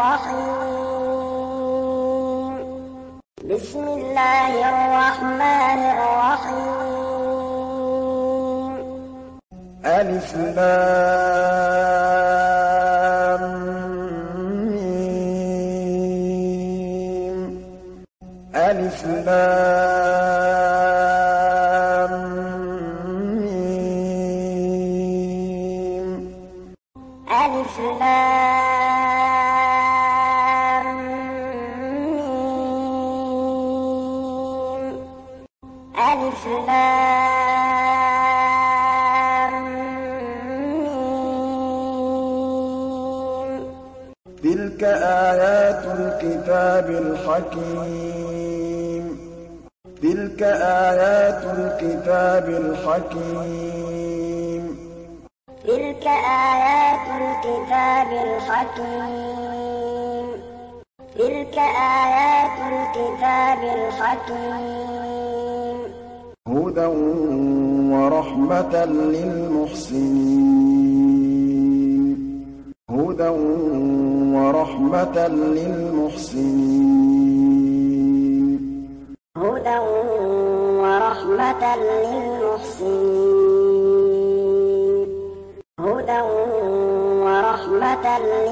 الرحيم بسم الله الرحمن الرحيم ألف لام ميم ألف لام ميم ألف لام ميم ألف لام ميم تلك آيات الكتاب الحكيم تلك آيات الكتاب الحكيم تلك آيات الكتاب الحكيم تلك آيات الكتاب الحكيم هدى ورحمة للمحسنين هدى ورحمة للمحسنين هدى ورحمة للمحسنين هدى ورحمة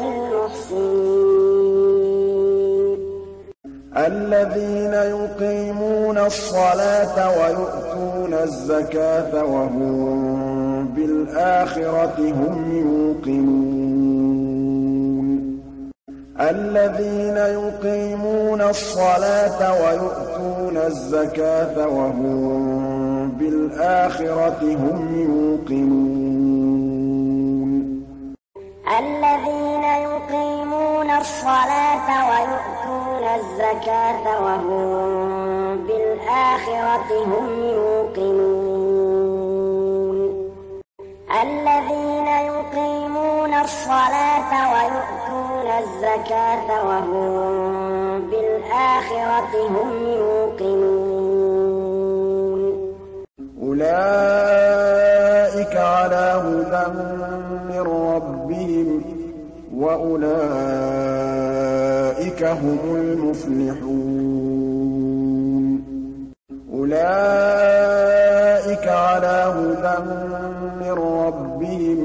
للمحسنين الذين يقيمون الصلاة ويؤتون الزكاة وهم بالآخرة هم يوقنون الذين يقيمون الصلاة ويؤتون الزكاة وهم بالآخرة هم يوقنون الذين يقيمون الصلاة ويؤتون الزكاة وهم بالآخرة هم يوقنون الذين يقيمون الصلاة ويؤتون الزكاة وهم بالآخرة هم يوقنون أولئك على هدى من ربهم وأولئك هم المفلحون أولئك على هدى من ربهم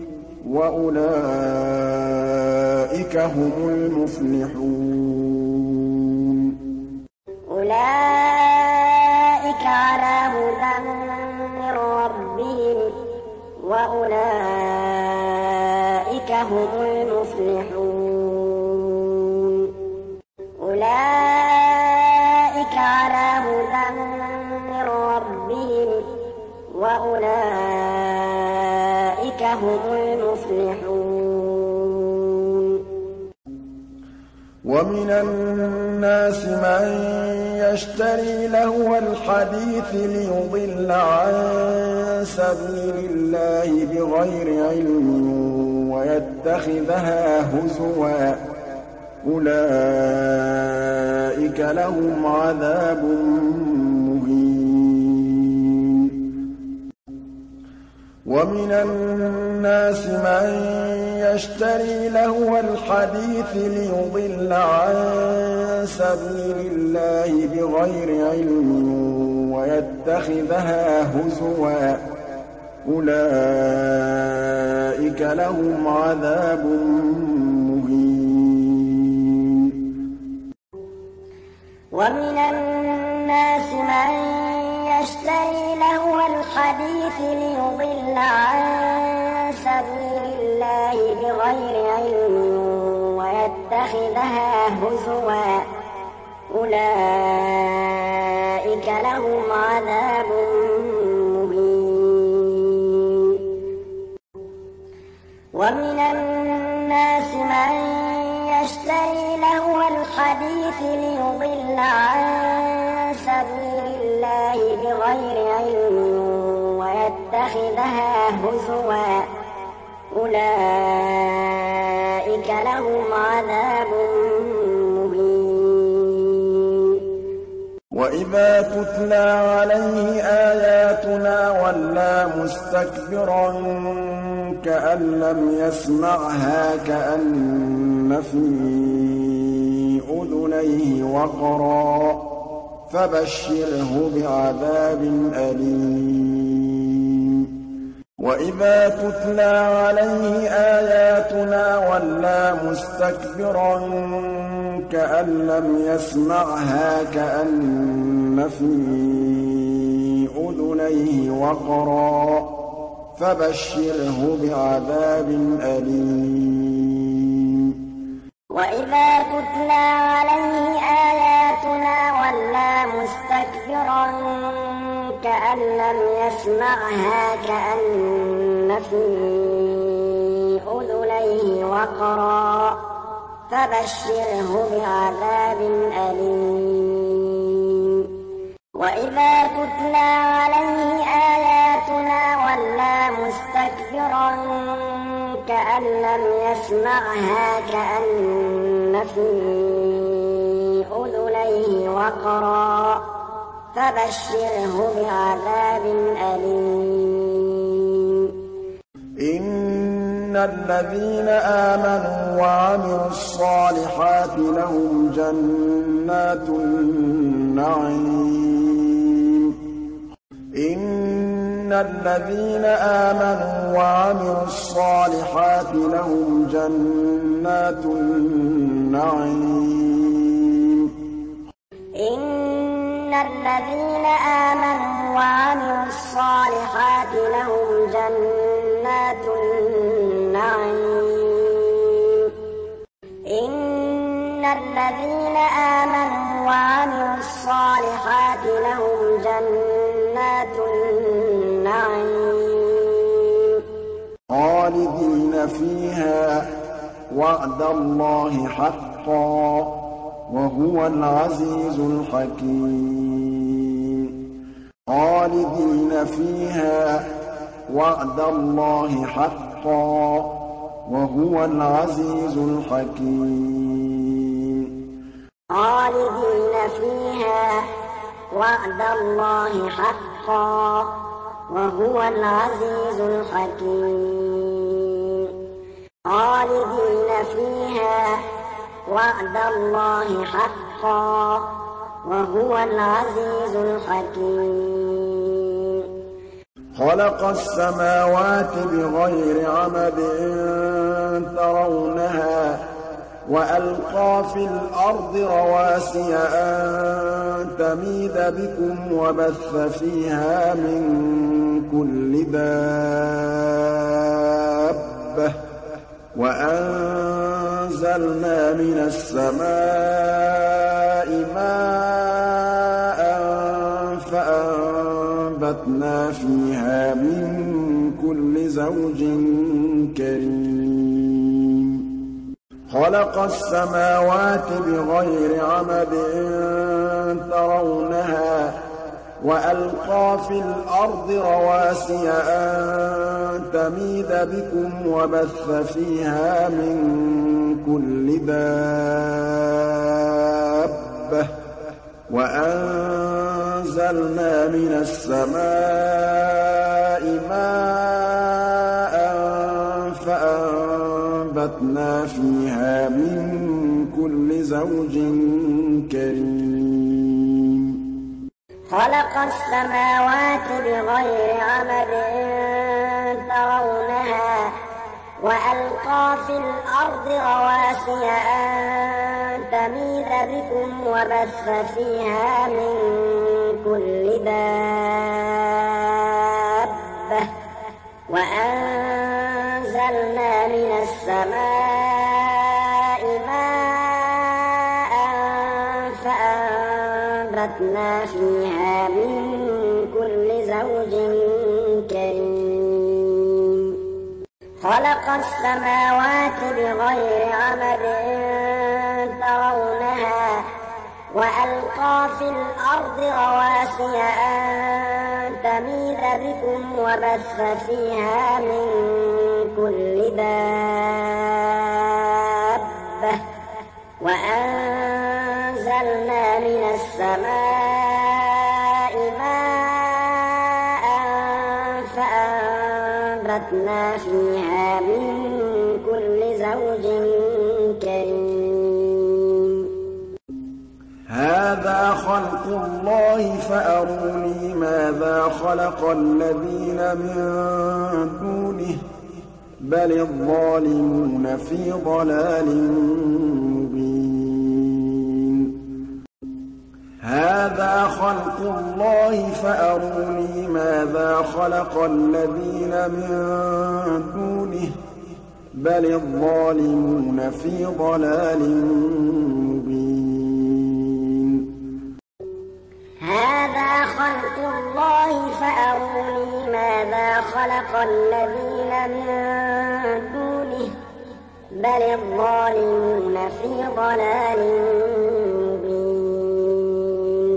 وأولئك هم المفلحون أولئك على هدى من ربهم وأولئك هم المفلحون أولئك على هدى من ربهم وأولئك هم المفلحون. ومن الناس من يشتري لهو الحديث ليضل عن سبيل الله بغير علم ويتخذها هزوا أولئك لهم عذاب مهين. ومن الناس من يشتري لهو الحديث ليضل عن سبيل الله بغير علم ويتخذها هزوا أولئك لهم عذاب مهين. ومن الناس من يشتري لهو الحديث ليضل عن سبيل الله بغير علم ويتخذها هزوا أولئك لهم عذاب مهين. ومن الناس من يشتري لهو الحديث ليضل عن سبيل الله بغير علم ويتخذها هزوا أولئك لهم عذاب مهين. وإذا تتلى عليه آياتنا ولى مستكبرا كأن لم يسمعها كأن في أذنيه وقرا فبشره بعذاب أليم. وإذا تتلى عليه آياتنا ولى مستكبرا كأن لم يسمعها كأن في أذنيه وقرا فبشره بعذاب أليم. وإذا تتلى عليه آياتنا ولى مستكبرا كأن لم يسمعها كأن في أذنيه وقرا فبشره بعذاب أليم. وإذا تتلى عليه آياتنا ولى مستكبرا كأن لم يسمعها كأن في أذنيه وقرا فبشره بعذاب أليم. إن الذين آمنوا وعملوا الصالحات لهم جنات النعيم. إن الذين آمنوا وعملوا الصالحات لهم جنات النعيم. إن الذين آمنوا وعملوا الصالحات لهم جنات النعيم. إن الذين آمنوا وعملوا الصالحات لهم جنات النعيم خالدين فيها وعد الله حقا وهو العزيز الحكيم. خالدين فيها وعد الله حقا وهو العزيز الحكيم. خالدين فيها وعد الله حقا وهو العزيز الحكيم. خالدين فيها وعد الله حقا وهو العزيز الحكيم. خلق السماوات بغير عمد ترونها وألقى في الأرض رواسي أن تميد بكم وبث فيها من كل دابة وأنزلنا من السماء ماء فأنزلنا فَأَنبَتْنَا فِيهَا مِن كُلِّ زَوْجٍ كَرِيمٍ خَلَقَ السَّمَاوَاتِ بِغَيْرِ عَمَدٍ تَرَوْنَهَا وَأَلْقَىٰ فِي الْأَرْضِ رَوَاسِيَ أَن تَمِيدَ بِكُمْ وَبَثَّ فِيهَا مِن كُلِّ دَابَّةٍ وَأَنزَلْنَا مِنَ السَّمَاءِ مَاءً فَأَنبَتْنَا فِيهَا مِن كُلِّ زَوْجٍ كَرِيمٍ خَلَقَ السَّمَاوَاتِ بِغَيْرِ عَمَدٍ تَرَوْنَهَا وَأَلْقَىٰ فِي الْأَرْضِ رَوَاسِيَ أَن تَمِيدَ بِكُمْ وَبَثَّ فِيهَا مِن كُلِّ دَابَّةٍ وَأَنزَلْنَا مِنَ السَّمَاءِ مَاءً فَأَنبَتْنَا فِيهَا مِن كُلِّ زَوْجٍ كَرِيمٍ خَلَقَ السَّمَاوَاتِ بِغَيْرِ عَمَدٍ تَرَوْنَهَا وَأَلْقَىٰ فِي الْأَرْضِ رَوَاسِيَ أَن تَمِيدَ بِكُمْ وَبَثَّ فِيهَا مِن كُلِّ دَابَّةٍ وَأَنزَلْنَا مِنَ السَّمَاءِ مَاءً فَأَنبَتْنَا فِيهَا مِن كُلِّ زَوْجٍ كَرِيمٍ هَٰذَا خَلْقُ اللَّهِ فَأَرُونِي مَاذَا خَلَقَ الَّذِينَ مِن دُونِهِ بَلِ الظَّالِمُونَ فِي ضَلَالٍ مُّبِينٍ هَٰذَا خَلْقُ اللَّهِ فَأَرُونِي مَاذَا خَلَقَ الَّذِينَ مِن دُونِهِ بَلِ الظَّالِمُونَ فِي ضَلَالٍ مُّبِينٍ هَٰذَا خَلْقُ اللَّهِ فَأَرُونِي مَاذَا خَلَقَ الَّذِينَ مِن دُونِهِ بَلِ الظَّالِمُونَ فِي ضَلَالٍ مُّبِينٍ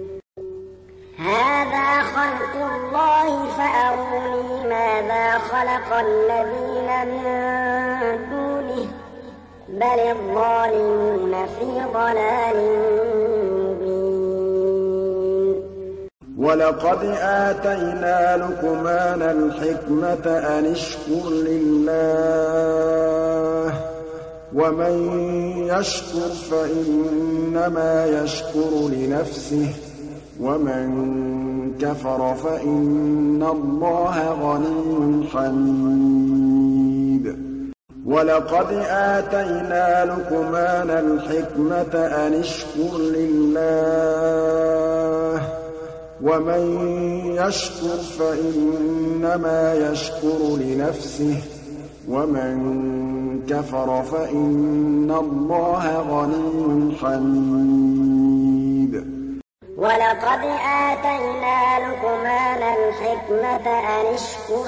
هَٰذَا خَلْقُ اللَّهِ فَأَرُونِي مَاذَا خَلَقَ الَّذِينَ مِن دُونِهِ بَلِ الظَّالِمُونَ فِي ضَلَالٍ مُّبِينٍ وَلَقَدْ آتَيْنَا لُقْمَانَ الْحِكْمَةَ أَنِ اشْكُرْ لِلَّهِ ۚ وَمَن يَشْكُرْ فَإِنَّمَا يَشْكُرُ لِنَفْسِهِ ۖ وَمَن كَفَرَ فَإِنَّ اللَّهَ غَنِيٌّ حَمِيدٌ وَلَقَدْ آتَيْنَا لُقْمَانَ الْحِكْمَةَ أَنِ اشْكُرْ لِلَّهِ ۚ وَمَن يَشْكُرْ فَإِنَّمَا يَشْكُرُ لِنَفْسِهِ ۖ وَمَن كَفَرَ فَإِنَّ اللَّهَ غَنِيٌّ حَمِيدٌ وَلَقَدْ آتَيْنَا لُقْمَانَ الْحِكْمَةَ أَنِ اشْكُرْ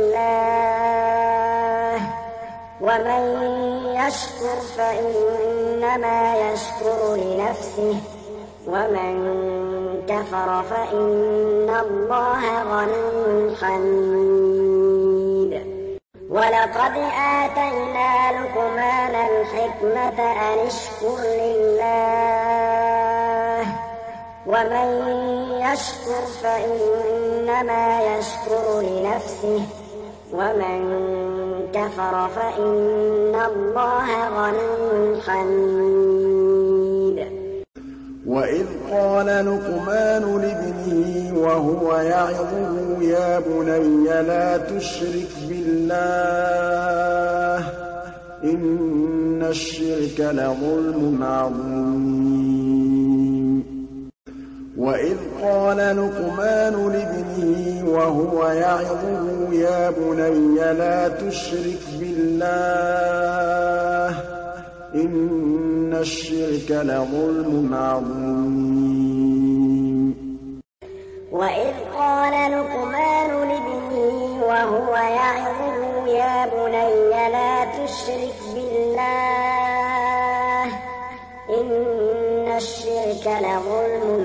لِلَّهِ ۚ وَمَن يَشْكُرْ فَإِنَّمَا يَشْكُرُ لِنَفْسِهِ ۖ وَمَن كَفَرَ فَإِنَّ اللَّهَ غَنِيٌّ حَمِيدٌ وَلَقَدْ آتَيْنَا لُقْمَانَ الْحِكْمَةَ أَنِ اشْكُرْ لِلَّهِ ۚ وَمَن يَشْكُرْ فَإِنَّمَا يَشْكُرُ لِنَفْسِهِ ۖ وَمَن كَفَرَ فَإِنَّ اللَّهَ غَنِيٌّ حَمِيدٌ وَإِذْ قَالَ لُقْمَانُ لِابْنِهِ وَهُوَ يَعِظُهُ يَا بُنَيَّ لَا تُشْرِكْ بِاللَّهِ ۖ إِنَّ الشِّرْكَ لَظُلْمٌ عَظِيمٌ وَإِذْ قَالَ لُقْمَانُ لِابْنِهِ وَهُوَ يَعِظُهُ يَا بُنَيَّ لَا تُشْرِكْ بِاللَّهِ ۖ إِنَّ الشِّرْكَ لَظُلْمٌ عَظِيمٌ وإذ قال لقمان لابنه وهو يعظه يا بني لا تشرك بالله إن الشرك لظلم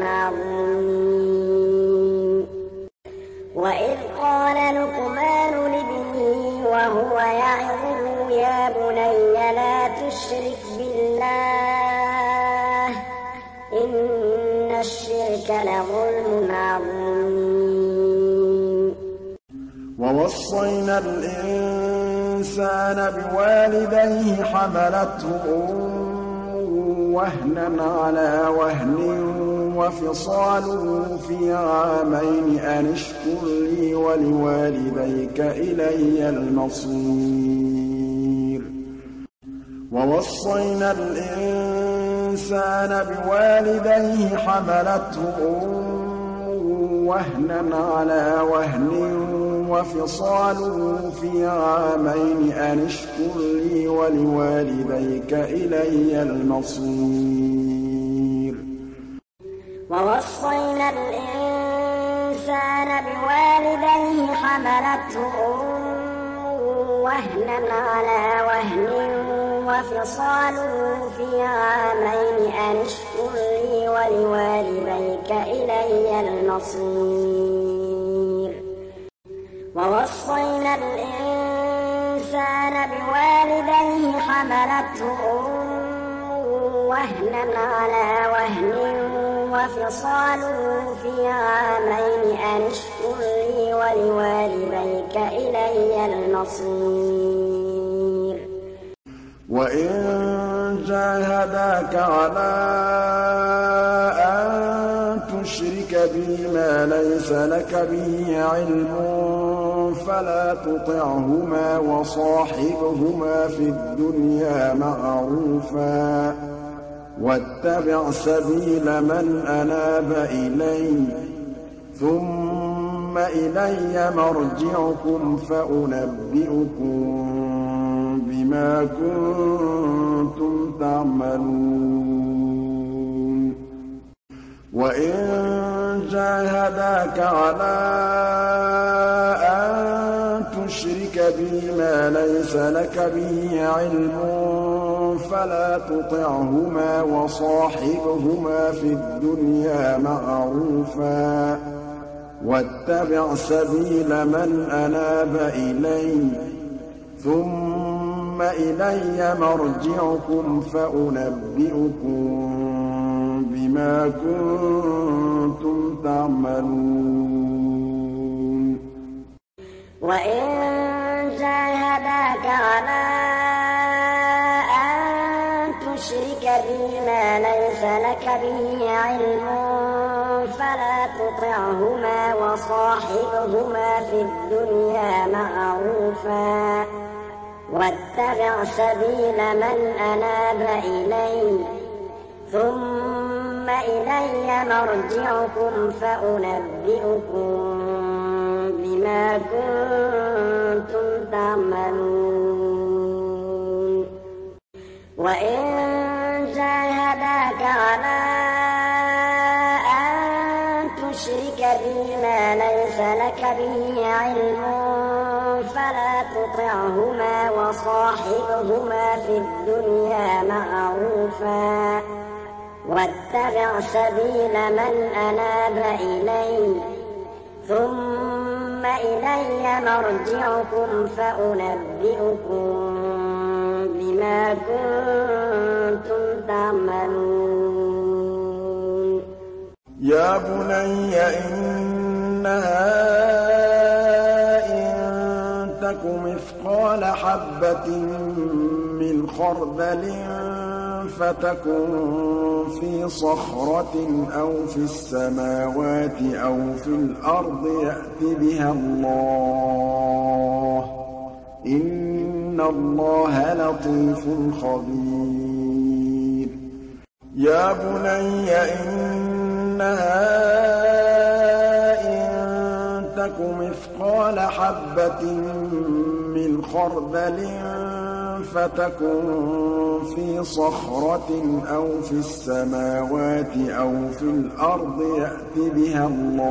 عظيم وإذ قال لقمان لابنه وهو يعظه يا بني لا تشرك بالله إن الشرك لظلم عظيم ووصينا الإنسان بوالديه حملته أمه وهنا على وهن وفصاله في عامين أن اشكر لي ولوالديك إلي المصير ووصينا الإنسان بوالديه حملته أمه وهنا على وهن وفصاله في عامين أن اشكر لي ولوالديك إلي المصير ووصينا الإنسان بوالديه حملته أمه وهنا على وهن وفصاله في عامين أن اشكر لي ولوالديك إلي المصير ووصينا الإنسان بوالديه حملته أمه وهنا على وهن وفصاله في عامين أن اشكر لي ولوالديك إلي المصير وإن جاهداك على أن تشرك بي ما ليس لك به علم فلا تطعهما وصاحبهما في الدنيا معروفا واتبع سبيل من أناب إلي ثم إلي مرجعكم فأنبئكم بما كنتم تعملون وإن جاهداك على أن تشرك بي ما ليس لك به علم فلا تطعهما وصاحبهما في الدنيا معروفا واتبع سبيل من أناب إلي ثم إلي مرجعكم فأنبئكم بما كنتم تعملون وإن جاهداك على أن تشرك بي ما ليس لك به علم فلا تطعهما وصاحبهما في الدنيا معروفا واتبع سبيل من أناب إلي ثم إلي مرجعكم فأنبئكم بما كنتم تعملون وإن جاهداك على أن تشرك بي ما ليس لك به علم فلا تطعهما وصاحبهما في الدنيا معروفا واتبع سبيل من أناب إلي ثم إلي مرجعكم فأنبئكم بما كنتم تعملون يا بني إنها إن تك مثقال حبة من خردل فتكن في صخرة أو في السماوات أو في الأرض يأت بها الله إن الله لطيف خبير يا بني إنها إن تك مثقال حبة من خردل فتكن في صخرة أو في السماوات أو في الأرض يأت بها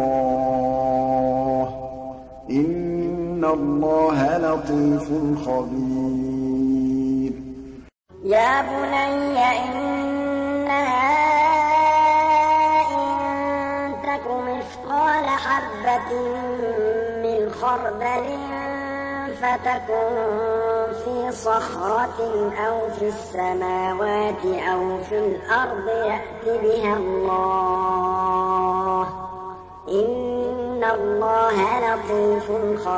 الله ۚ إِنَّ اللَّهَ لَطِيفٌ خَبِيرٌ يا بني إنها إن تك مثقال حبة من خردل فتكن في صخرة أو في السماوات أو في الأرض يأت بها الله ۚ إِنَّ اللَّهَ لطيف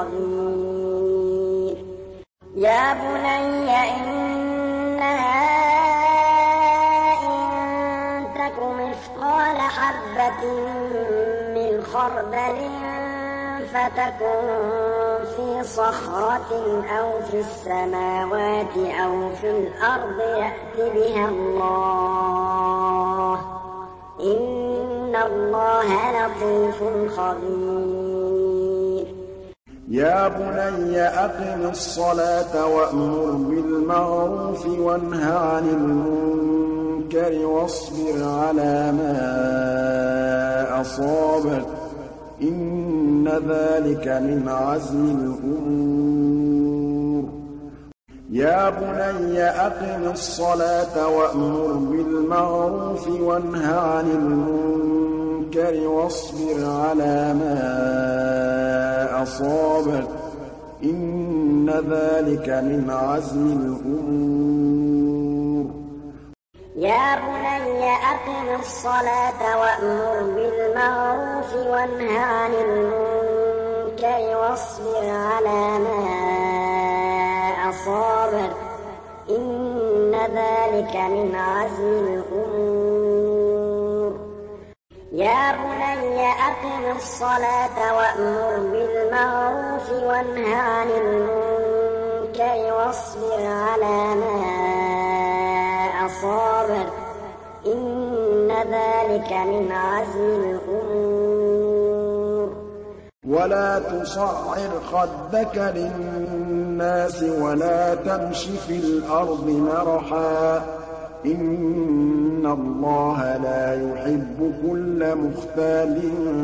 خبير يا بني إنها إن تك مثقال حبة من خردل فتكن في صخرة أو في السماوات أو في الأرض يأت بها الله ۚ إِنَّ اللَّهَ لطيف خبير يا بني أقم الصلاة وأمر بالمعروف وانه عن المنكر واصبر على ما أصابك ۖ إن ذلك من عزم الأمور يا بني أقم الصلاة وأمر بالمعروف وانه عن المنكر واصبر على ما أصابك ۖ إن ذلك من عزم الأمور يا بني أقم الصلاة وأمر بالمعروف وانه عن المنكر واصبر على ما أصابك ۖ إن ذلك من عزم الأمور يا بني أقم الصلاة وأمر بالمعروف وانه عن المنكر واصبر على ما أصابك ۖ إن ذلك من عزم الأمور ولا تصعر خدك للناس ولا تمش في الأرض مرحا ۖ إن الله لا يحب كل مختال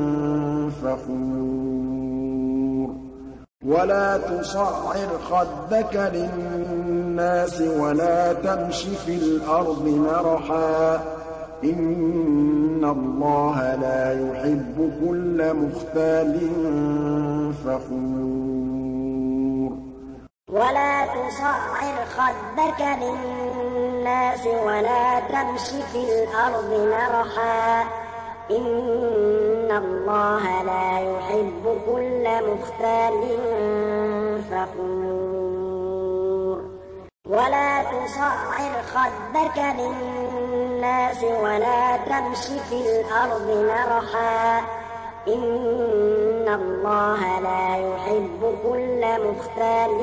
فخور ولا تصعر خدك للناس ولا تمش في الأرض مرحا ۖ إن الله لا يحب كل مختال فخور ولا تصعر خدك للناس ولا تمش في الأرض مرحا ۖ إن الله لا يحب كل مختال فخور ولا تصعر خدك للناس ولا تمش في الأرض مرحا ۖ إن الله لا يحب كل مختال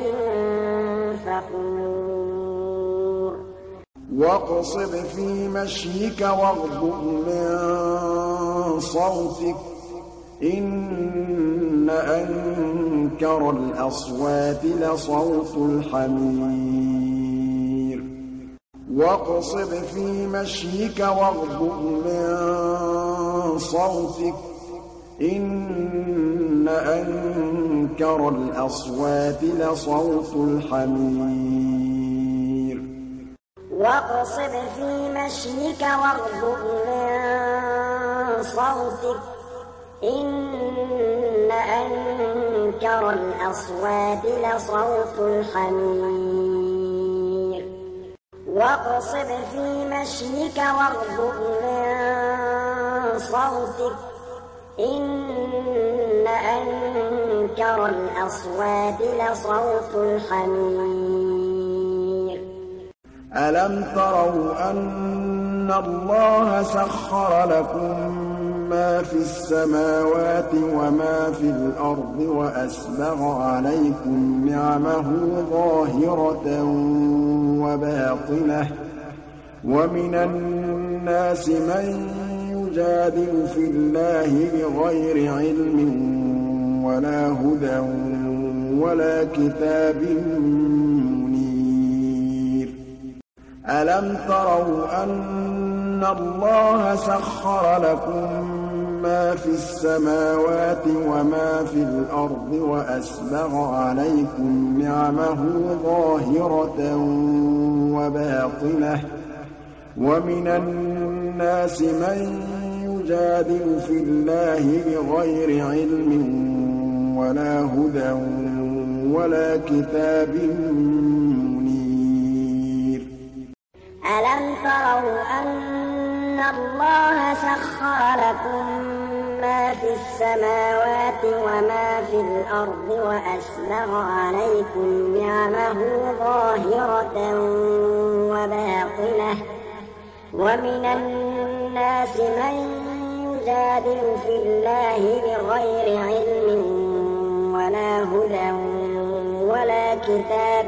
فخور واقصد في مشيك واغضض من صوتك ۖ إن أنكر الأصوات لصوت الحمير واقصد في مشيك واغضض من صوتك ۖ إن أنكر الأصوات لصوت الحمير واقصد في مشيك واغضض من صوتك ۖ إن أنكر الأصوات لصوت الحمير واقصد في مشيك واغضض من صوتك ۖ إن أنكر الأصوات لصوت الحمير ألم تروا أن الله سخر لكم ما في السماوات وما في الأرض وأسبغ عليكم نعمه ظاهرة وباطنة ومن الناس من يجادل في الله بغير علم ولا هدى ولا كتاب منير أَلَمْ تَرَوْا أَنَّ اللَّهَ سَخَّرَ لَكُم مَّا فِي السَّمَاوَاتِ وَمَا فِي الْأَرْضِ وَأَسْبَغَ عَلَيْكُمْ نِعَمَهُ ظَاهِرَةً وَبَاطِنَةً ۗ وَمِنَ النَّاسِ مَن يُجَادِلُ فِي اللَّهِ بِغَيْرِ عِلْمٍ وَلَا هُدًى وَلَا كِتَابٍ مُّنِيرٍ أَلَمْ تَرَوْا أَنَّ اللَّهَ سَخَّرَ لَكُم مَّا فِي السَّمَاوَاتِ وَمَا فِي الْأَرْضِ وَأَسْبَغَ عَلَيْكُمْ نِعَمَهُ ظَاهِرَةً وَبَاطِنَةً ۗ وَمِنَ النَّاسِ مَن يُجَادِلُ فِي اللَّهِ بِغَيْرِ عِلْمٍ وَلَا هُدًى وَلَا كِتَابٍ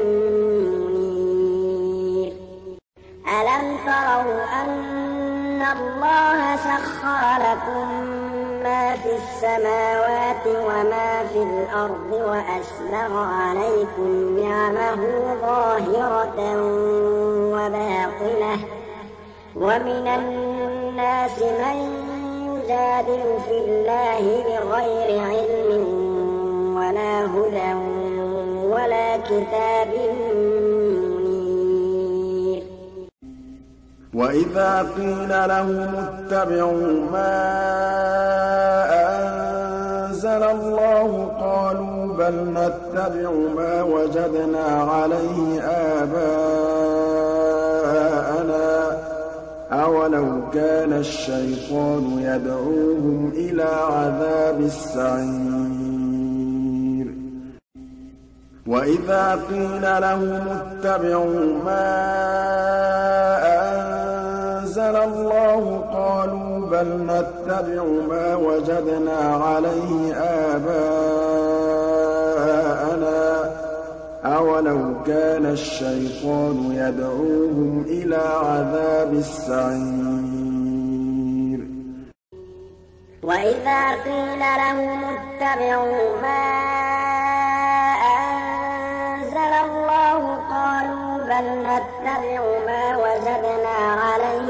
مُّنِيرٍ أَلَمْ تَرَوْا أَنَّ اللَّهَ سَخَّرَ لَكُم مَّا فِي السَّمَاوَاتِ وَمَا فِي الْأَرْضِ وَأَسْبَغَ عَلَيْكُمْ نِعَمَهُ ظَاهِرَةً وَبَاطِنَةً ۗ وَمِنَ النَّاسِ مَن يُجَادِلُ فِي اللَّهِ بِغَيْرِ عِلْمٍ وَلَا هُدًى وَلَا كِتَابٍ مُّنِيرٍ وَإِذَا قِيلَ لَهُمُ اتَّبِعُوا مَا أَنزَلَ اللَّهُ قَالُوا بَلْ نَتَّبِعُ مَا وَجَدْنَا عَلَيْهِ آبَاءَنَا ۚ أَوَلَوْ كَانَ الشَّيْطَانُ يَدْعُوهُمْ إِلَىٰ عَذَابِ السَّعِيرِ وَإِذَا قِيلَ لَهُمُ اتَّبِعُوا مَا أَنزَلَ اللَّهُ قَالُوا بَلْ نَتَّبِعُ مَا وَجَدْنَا عَلَيْهِ آبَاءَنَا ۚ أَوَلَوْ كَانَ الشَّيْطَانُ يَدْعُوهُمْ إِلَىٰ عَذَابِ السَّعِيرِ وَإِذَا قِيلَ لَهُمُ اتَّبِعُوا مَا أَنزَلَ اللَّهُ قَالُوا بَلْ نَتَّبِعُ مَا وَجَدْنَا عَلَيْهِ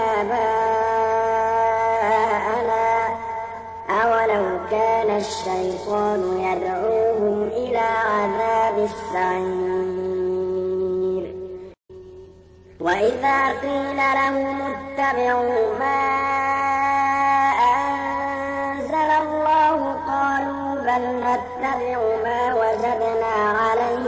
آبَاءَنَا ۚ أَوَلَوْ كَانَ الشَّيْطَانُ يَدْعُوهُمْ إِلَىٰ عَذَابِ السَّعِيرِ وَإِذَا قِيلَ لَهُمُ اتَّبِعُوا مَا أَنزَلَ اللَّهُ قَالُوا بَلْ نَتَّبِعُ مَا وَجَدْنَا عَلَيْهِ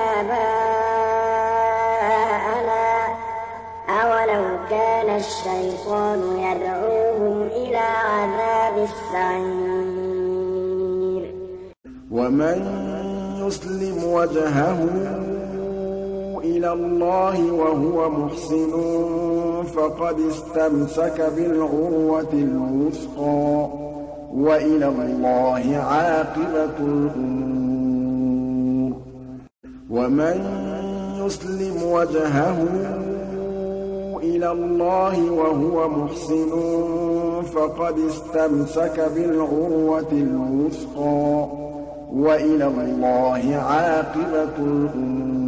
آبَاءَنَا ۚ أَوَلَوْ كَانَ الشَّيْطَانُ يَدْعُوهُمْ إِلَىٰ عَذَابِ السَّعِيرِ وَمَن يُسْلِمْ وَجْهَهُ إِلَى اللَّهِ وَهُوَ مُحْسِنٌ فَقَدِ اسْتَمْسَكَ بِالْعُرْوَةِ الْوُثْقَىٰ ۗ وَإِلَى اللَّهِ عَاقِبَةُ الْأُمُورِ وَمَن يُسْلِمْ وَجْهَهُ إِلَى اللَّهِ وَهُوَ مُحْسِنٌ فَقَدِ اسْتَمْسَكَ بِالْعُرْوَةِ الْوُثْقَىٰ ۗ وَإِلَى اللَّهِ عَاقِبَةُ الْأُمُورِ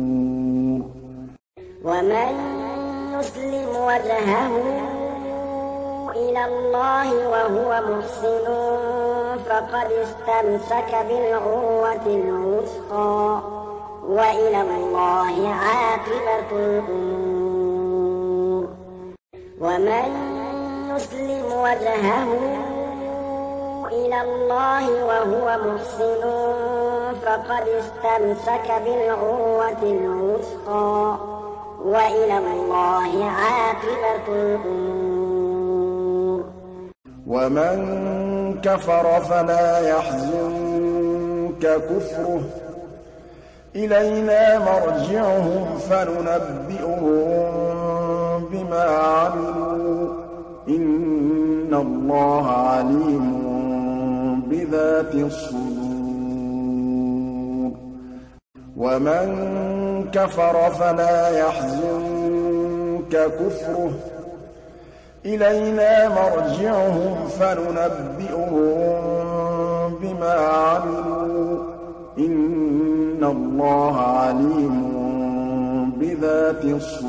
وَمَن يُسْلِمْ وَجْهَهُ إِلَى اللَّهِ وَهُوَ مُحْسِنٌ فَقَدِ اسْتَمْسَكَ بِالْعُرْوَةِ الْوُثْقَىٰ ۗ وَإِلَى اللَّهِ عَاقِبَةُ الْأُمُورِ وَمَن يُسْلِمْ وَجْهَهُ إِلَى اللَّهِ وَهُوَ مُحْسِنٌ فَقَدِ اسْتَمْسَكَ بِالْعُرْوَةِ الْوُثْقَىٰ ۗ وَإِلَى اللَّهِ عَاقِبَةُ الْأُمُورِ وَمَن كَفَرَ فَلَا يَحْزُنكَ كُفْرُهُ ۚ إِلَيْنَا مَرْجِعُهُمْ فَنُنَبِّئُهُم بِمَا عَمِلُوا ۚ إِنَّ اللَّهَ عَلِيمٌ بِذَاتِ الصُّدُورِ وَمَن كَفَرَ فَلَا يَحْزُنكَ كُفْرُهُ ۚ إِلَيْنَا مَرْجِعُهُمْ فَنُنَبِّئُهُم بِمَا عَمِلُوا ۚ إِنَّ اللَّهَ عَلِيمٌ بذات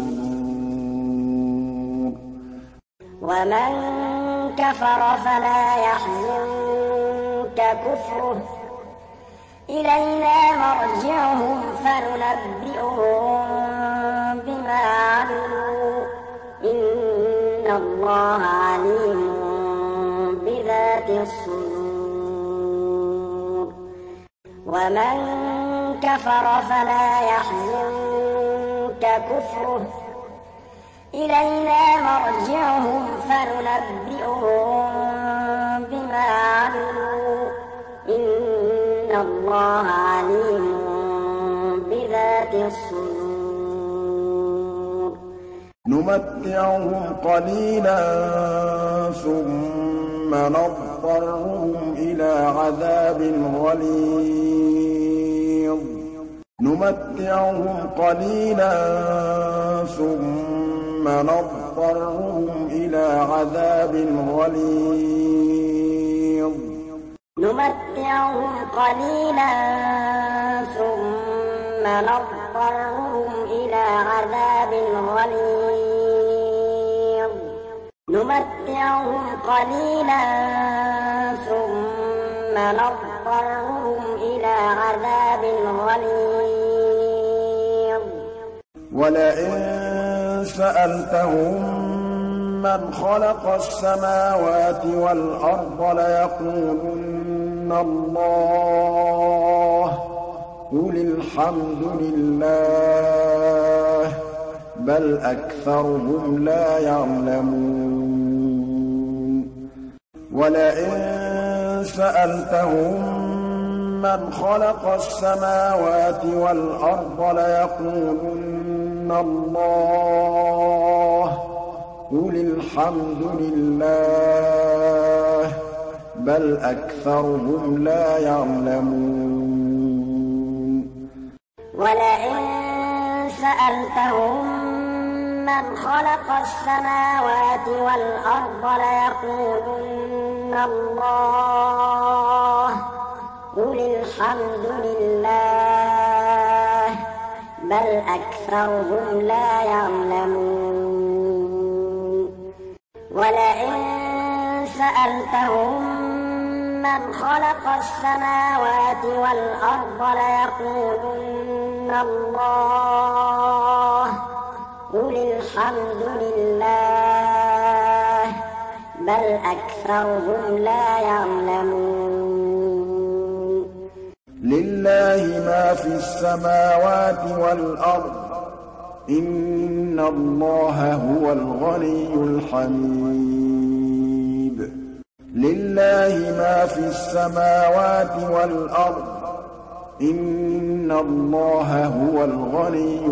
الصدور ومن كفر فلا يحزنك كفره إلينا مرجعهم فننبئهم بما عملوا إن الله عليم بذات الصدور ومن كفر فلا يحزنك كفره إلينا مرجعهم فننبئهم بما عملوا إن الله عليم بذات الصدور نمتعهم قليلا ثم نضطرهم إلى عذاب غليظ نمتعهم قليلا ثم نضطرهم إلى عذاب غليظ نمتعهم قليلا ثم نضطرهم إلى عذاب غليظ نمتعهم قليلا ثم نضطرهم إلى عذاب غليظ ولئن سألتهم من خلق السماوات والأرض ليقولن الله قل الحمد لله بل أكثرهم لا يعلمون ولئن سألتهم من خلق السماوات والأرض ليقولن الله قل الحمد لله بل أكثرهم لا يعلمون ولئن سألتهم من خلق السماوات والأرض ليقولن الله قل الحمد لله بل أكثرهم لا يعلمون ولئن سألتهم من خلق السماوات والأرض ليقولن الله قل الحمد لله بل أكثرهم لا يعلمون لله ما في السماوات والأرض إن الله هو الغني الحميد لله ما في السماوات والأرض إن الله هو الغني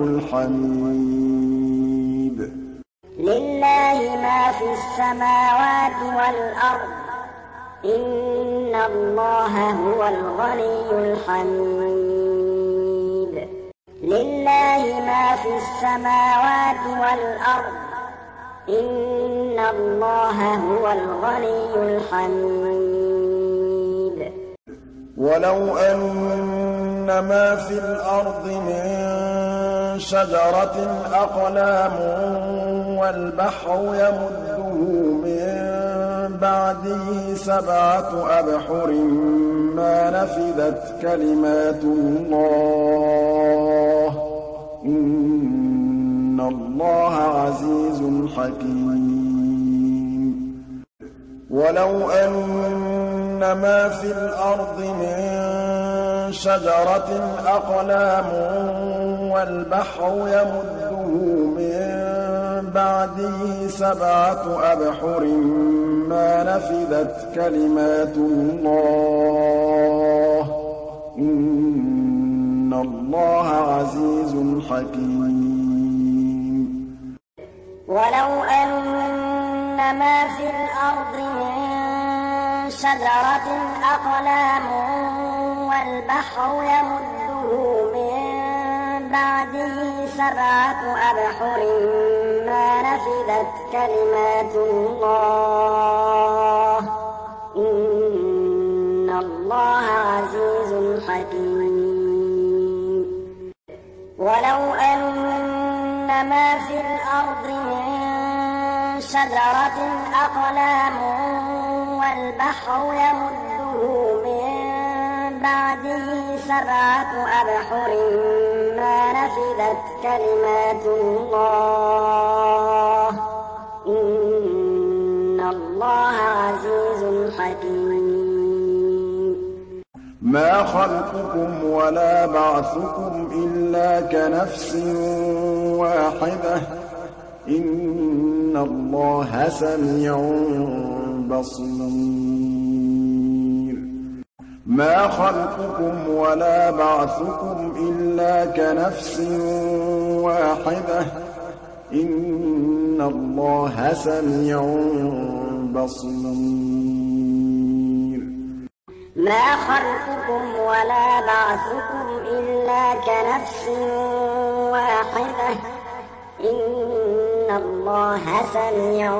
الحميد لله ما في السماوات والأرض إن الله هو الغني الحميد لله ما في السماوات والأرض إن الله هو الغني الحميد ولو أن ما في الأرض من شجرة أقلام والبحر يمده من بعده سبعة أبحر ما نفذت كلمات الله إن الله عزيز حكيم ولو أن ما في الأرض من شجرة أقلام والبحر يمده من بعده سبعة أبحر ما نفذت كلمات الله إن الله عزيز حكيم ولو أن ما في الأرض من شجرة أقلام والبحر يمده من بعده سبعة أبحر ما نفذت كلمات الله إن الله عزيز حكيم ولو أن ما في الأرض من شجرة أقلام والبحر يمده من بعده سبعة أبحر ما نفذت كلمات الله إن الله عزيز حكيم. ما خلقكم ولا بعثكم إلا كنفس واحدة إن الله سميع بصير. ما خلقكم ولا بعثكم إلا كنفس واحدة إن الله سميع بصير. ما خلقكم ولا بعثكم إلا كنفس واحدة إن الله سميع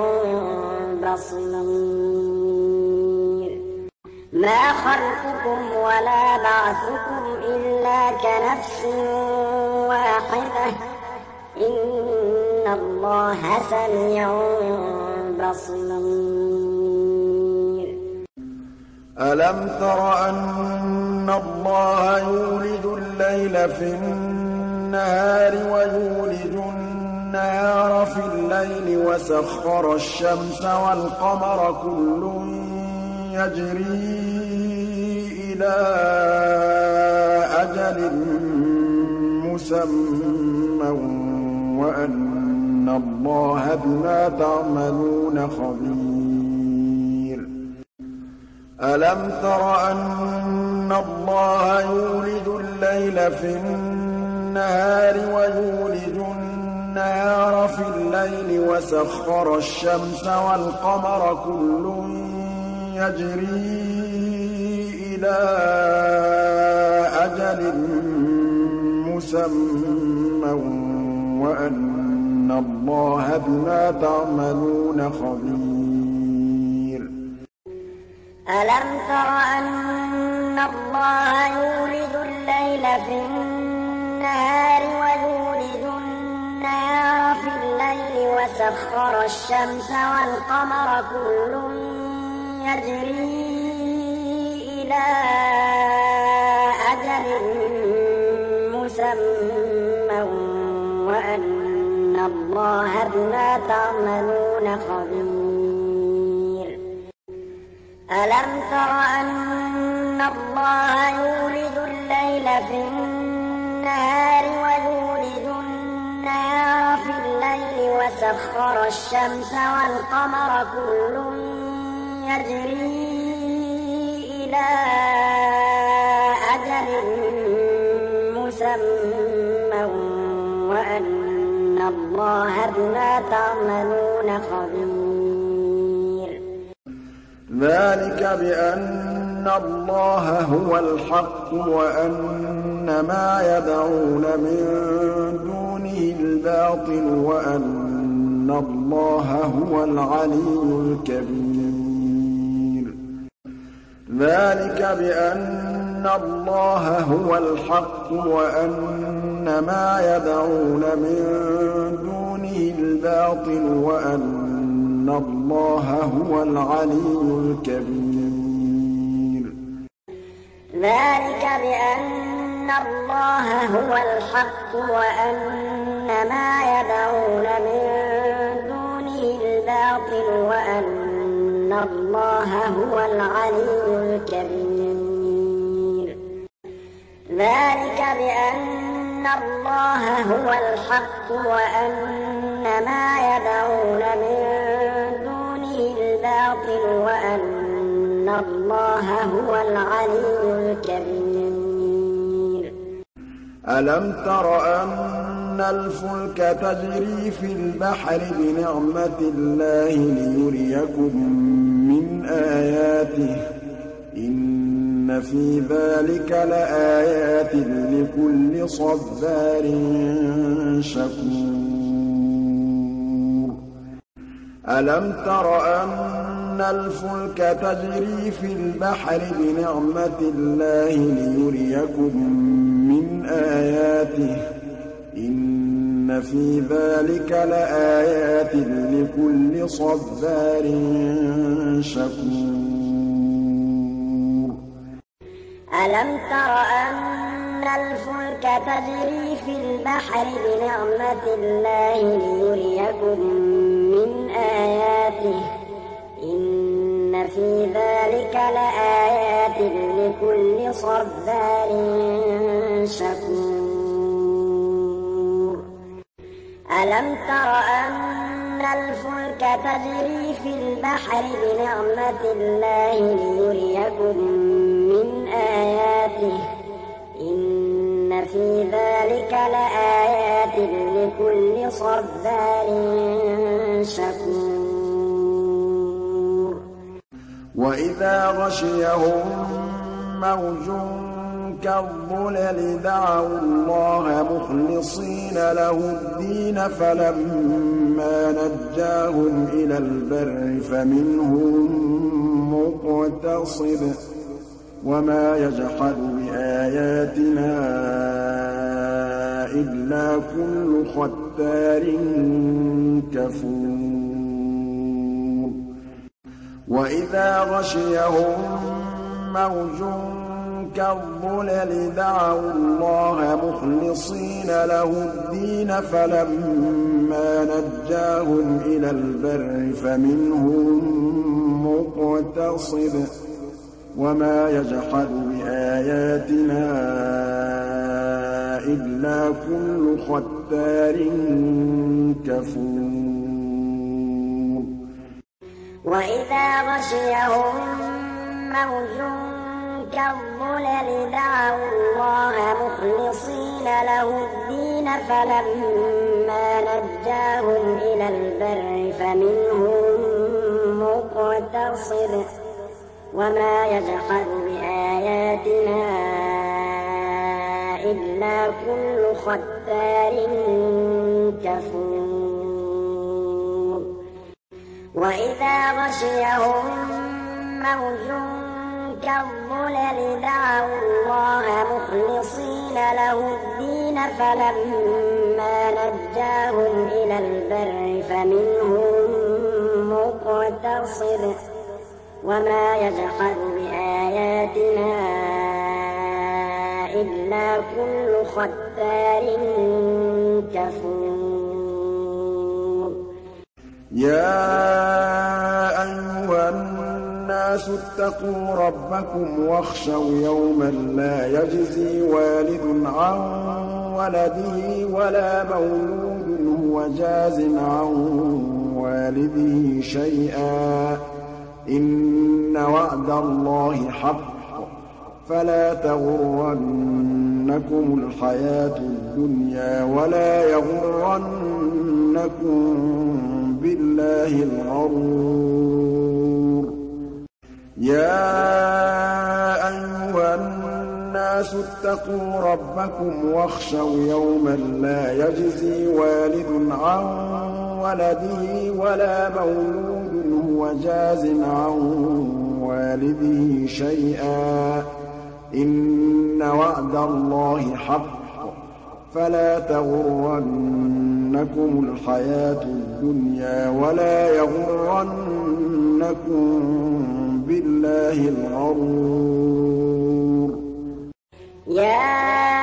بصير. ما خلقكم ولا بعثكم إلا كنفس واحدة إن الله سميع بصير. ألم تر أن الله يولج الليل في النهار ويولج النهار في الليل وسخر الشمس والقمر كل يجري إلى أجل مسمى وأن الله بما تعملون خبير. ألم تر أن الله يولج الليل في النهار ويولج النهار في الليل وسخر الشمس والقمر كل يجري إلى أجل مسمى وأن الله بما تعملون خبير. ألم تر أن الله يولج الليل في النهار ويولج النهار في الليل وسخر الشمس والقمر كل يجري إلى أجل مسمى وأن الله بما تعملون خبير. ألم تر أن الله يولج الليل في النهار ويولج النهار في الليل وسخر الشمس والقمر كل يجري إلى أجل مسمى وأن الله بما تعملون خبير. ذلك بأن الله هو الحق وأن ما يدعون من دونه الباطل وأن الله هو العلي الكبير. ذلك بأن الله هو الحق وأن ما يدعون من دونه الباطل وأن الله هو العلي الكبير. ذلك بأن الله هو الحق وأن ما يدعون من دونه الباطل وأن الله هو العلي الكبير. ذلك بأن الله هو الحق وأن ما يدعون من دونه الباطل وأن الله هو العلي الكبير. ألم تر أن الفلك تجري في البحر بنعمة الله ليريكم من آياته إن في ذلك لآيات لكل صبار شكور. ألم تر أن الفلك تجري في البحر بنعمة الله ليريكم من آياته إن إِنَّ فِي ذَلِكَ لَآيَاتٍ لِكُلِّ صَبَّارٍ شَكُورٍ أَلَمْ تَرَ أَنَّ الْفُلْكَ تَجْرِي فِي الْبَحْرِ بِنِعْمَتِ اللَّهِ لِيُرِيَكُم مِّنْ آيَاتِهِ إِنَّ فِي ذَلِكَ لَآيَاتٍ لِكُلِّ صَبَّارٍ شَكُورٍ أَلَمْ تَرَ أَنَّ الْفُلْكَ تَجْرِي فِي الْبَحْرِ بِنِعْمَتِ اللَّهِ لِيُرِيَكُم مِّنْ آيَاتِهِ إِنَّ فِي ذَلِكَ لَآيَاتٍ لِكُلِّ صَبَّارٍ شَكُورٍ وَإِذَا غَشِيَهُم مَّوْجٌ كَالظُّلَلِ دَعَوُا اللَّهَ مُخْلِصِينَ لَهُ الدِّينَ فَلَمَّا نَجَّاهُمْ إِلَى الْبَرِّ فَمِنْهُم مُّقْتَصِدٌ ۚ وَمَا يَجْحَدُ بِآيَاتِنَا إِلَّا كُلُّ خَتَّارٍ كَفُورٍ وَإِذَا غَشِيَهُم مَّوْجٌ كَالظُّلَلِ دَعَوُا اللَّهَ مُخْلِصِينَ لَهُ الدِّينَ فَلَمَّا نَجَّاهُمْ إِلَى الْبَرِّ فَمِنْهُم مُّقْتَصِدٌ ۚ وَمَا يَجْحَدُ بِآيَاتِنَا إِلَّا كُلُّ خَتَّارٍ كَفُورٍ وَإِذَا غَشِيَهُم مَّوْجٌ كَالظُّلَلِ دَعَوُا اللَّهَ مُخْلِصِينَ لَهُ الدِّينَ فَلَمَّا نَجَّاهُمْ إِلَى الْبَرِّ فَمِنْهُم مُّقْتَصِدٌ ۚ وَمَا يَجْحَدُ بِآيَاتِنَا إِلَّا كُلُّ خَتَّارٍ كَفُورٍ وَإِذَا غَشِيَهُم مَّوْجٌ كَالظُّلَلِ دَعَوُا اللَّهَ مُخْلِصِينَ لَهُ الدِّينَ فَلَمَّا نَجَّاهُمْ إِلَى الْبَرِّ فَمِنْهُم مُّقْتَصِدٌ ۚ وَمَا يَجْحَدُ بِآيَاتِنَا إِلَّا كُلُّ خَتَّارٍ كَفُورٍ يَا أَيُّهَا النَّاسُ اتَّقُوا رَبَّكُمْ وَاخْشَوْا يَوْمًا لَّا يَجْزِي وَالِدٌ عَن وَلَدِهِ وَلَا مَوْلُودٌ هُوَ جَازٍ عَن وَالِدِهِ شَيْئًا ۚ إِنَّ وَعْدَ اللَّهِ حَقٌّ ۖ فَلَا تَغُرَّنَّكُمُ الْحَيَاةُ الدُّنْيَا وَلَا يَغُرَّنَّكُم بِاللَّهِ الْغَرُورُ يَا أَيُّهَا النَّاسُ اتَّقُوا رَبَّكُمْ وَاخْشَوْا يَوْمًا لَّا يَجْزِي وَالِدٌ عَن وَلَدِهِ وَلَا مَوْلُودٌ هُوَ جَازٍ عَن وَالِدِهِ شَيْئًا ۚ إِنَّ وَعْدَ اللَّهِ حَقٌّ ۖ فَلَا تَغُرَّنَّكُمُ الْحَيَاةُ الدُّنْيَا وَلَا يَغُرَّنَّكُم بِاللَّهِ الْغَرُورُ يَا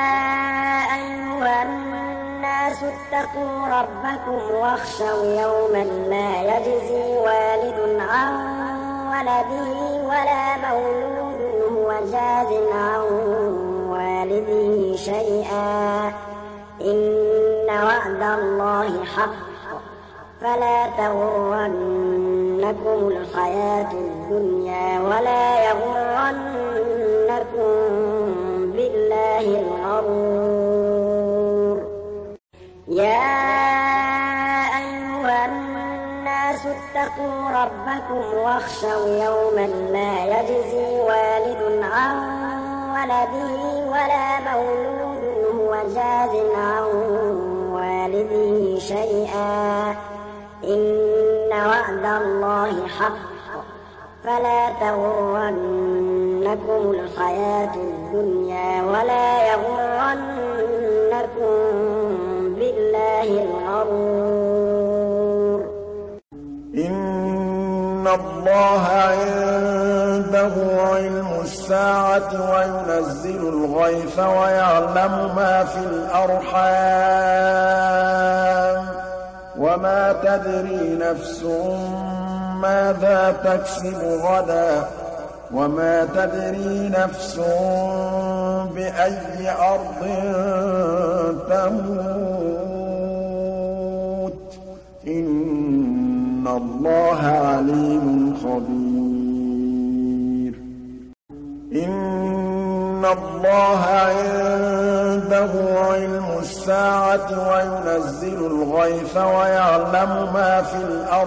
أَيُّهَا النَّاسُ اتَّقُوا رَبَّكُمْ وَاخْشَوْا يَوْمًا لَّا يَجْزِي وَالِدٌ عَن وَلَدِهِ وَلَا مَوْلُودٌ هُوَ جَازٍ عَن وَالِدِهِ شَيْئًا ۚ إِنَّ وَعْدَ اللَّهِ حَقٌّ ۖ فَلَا تَغُرَّنَّكُمُ الْحَيَاةُ الدُّنْيَا وَلَا يَغُرَّنَّكُم بِاللَّهِ الْغَرُورُ يَا أَيُّهَا النَّاسُ اتَّقُوا رَبَّكُمْ وَاخْشَوْا يَوْمًا لَّا يَجْزِي وَالِدٌ عَن وَلَدِهِ وَلَا مَوْلُودٌ هُوَ جَازٍ عَن وَالِدِهِ شَيْئًا ۚ إِنَّ وَعْدَ اللَّهِ حَقٌّ ۖ فَلَا تَغُرَّنَّكُمُ الْحَيَاةُ الدُّنْيَا وَلَا يَغُرَّنَّكُم بِاللَّهِ اللَّهَ عِندَهُ عِلْمُ السَّاعَةِ وَيُنَزِّلُ الْغَيْثَ وَيَعْلَمُ مَا فِي الْأَرْحَامِ ۖ وَمَا تَدْرِي نَفْسٌ مَّاذَا تَكْسِبُ غَدًا ۖ وَمَا تَدْرِي نَفْسٌ بِأَيِّ أَرْضٍ تَمُوتُ ۚ إِنَّ اللَّهَ عَلِيمٌ خَبِيرٌ إِنَّ اللَّهَ عِندَهُ عِلْمُ السَّاعَةِ وَيُنَزِّلُ الْغَيْثَ وَيَعْلَمُ مَا فِي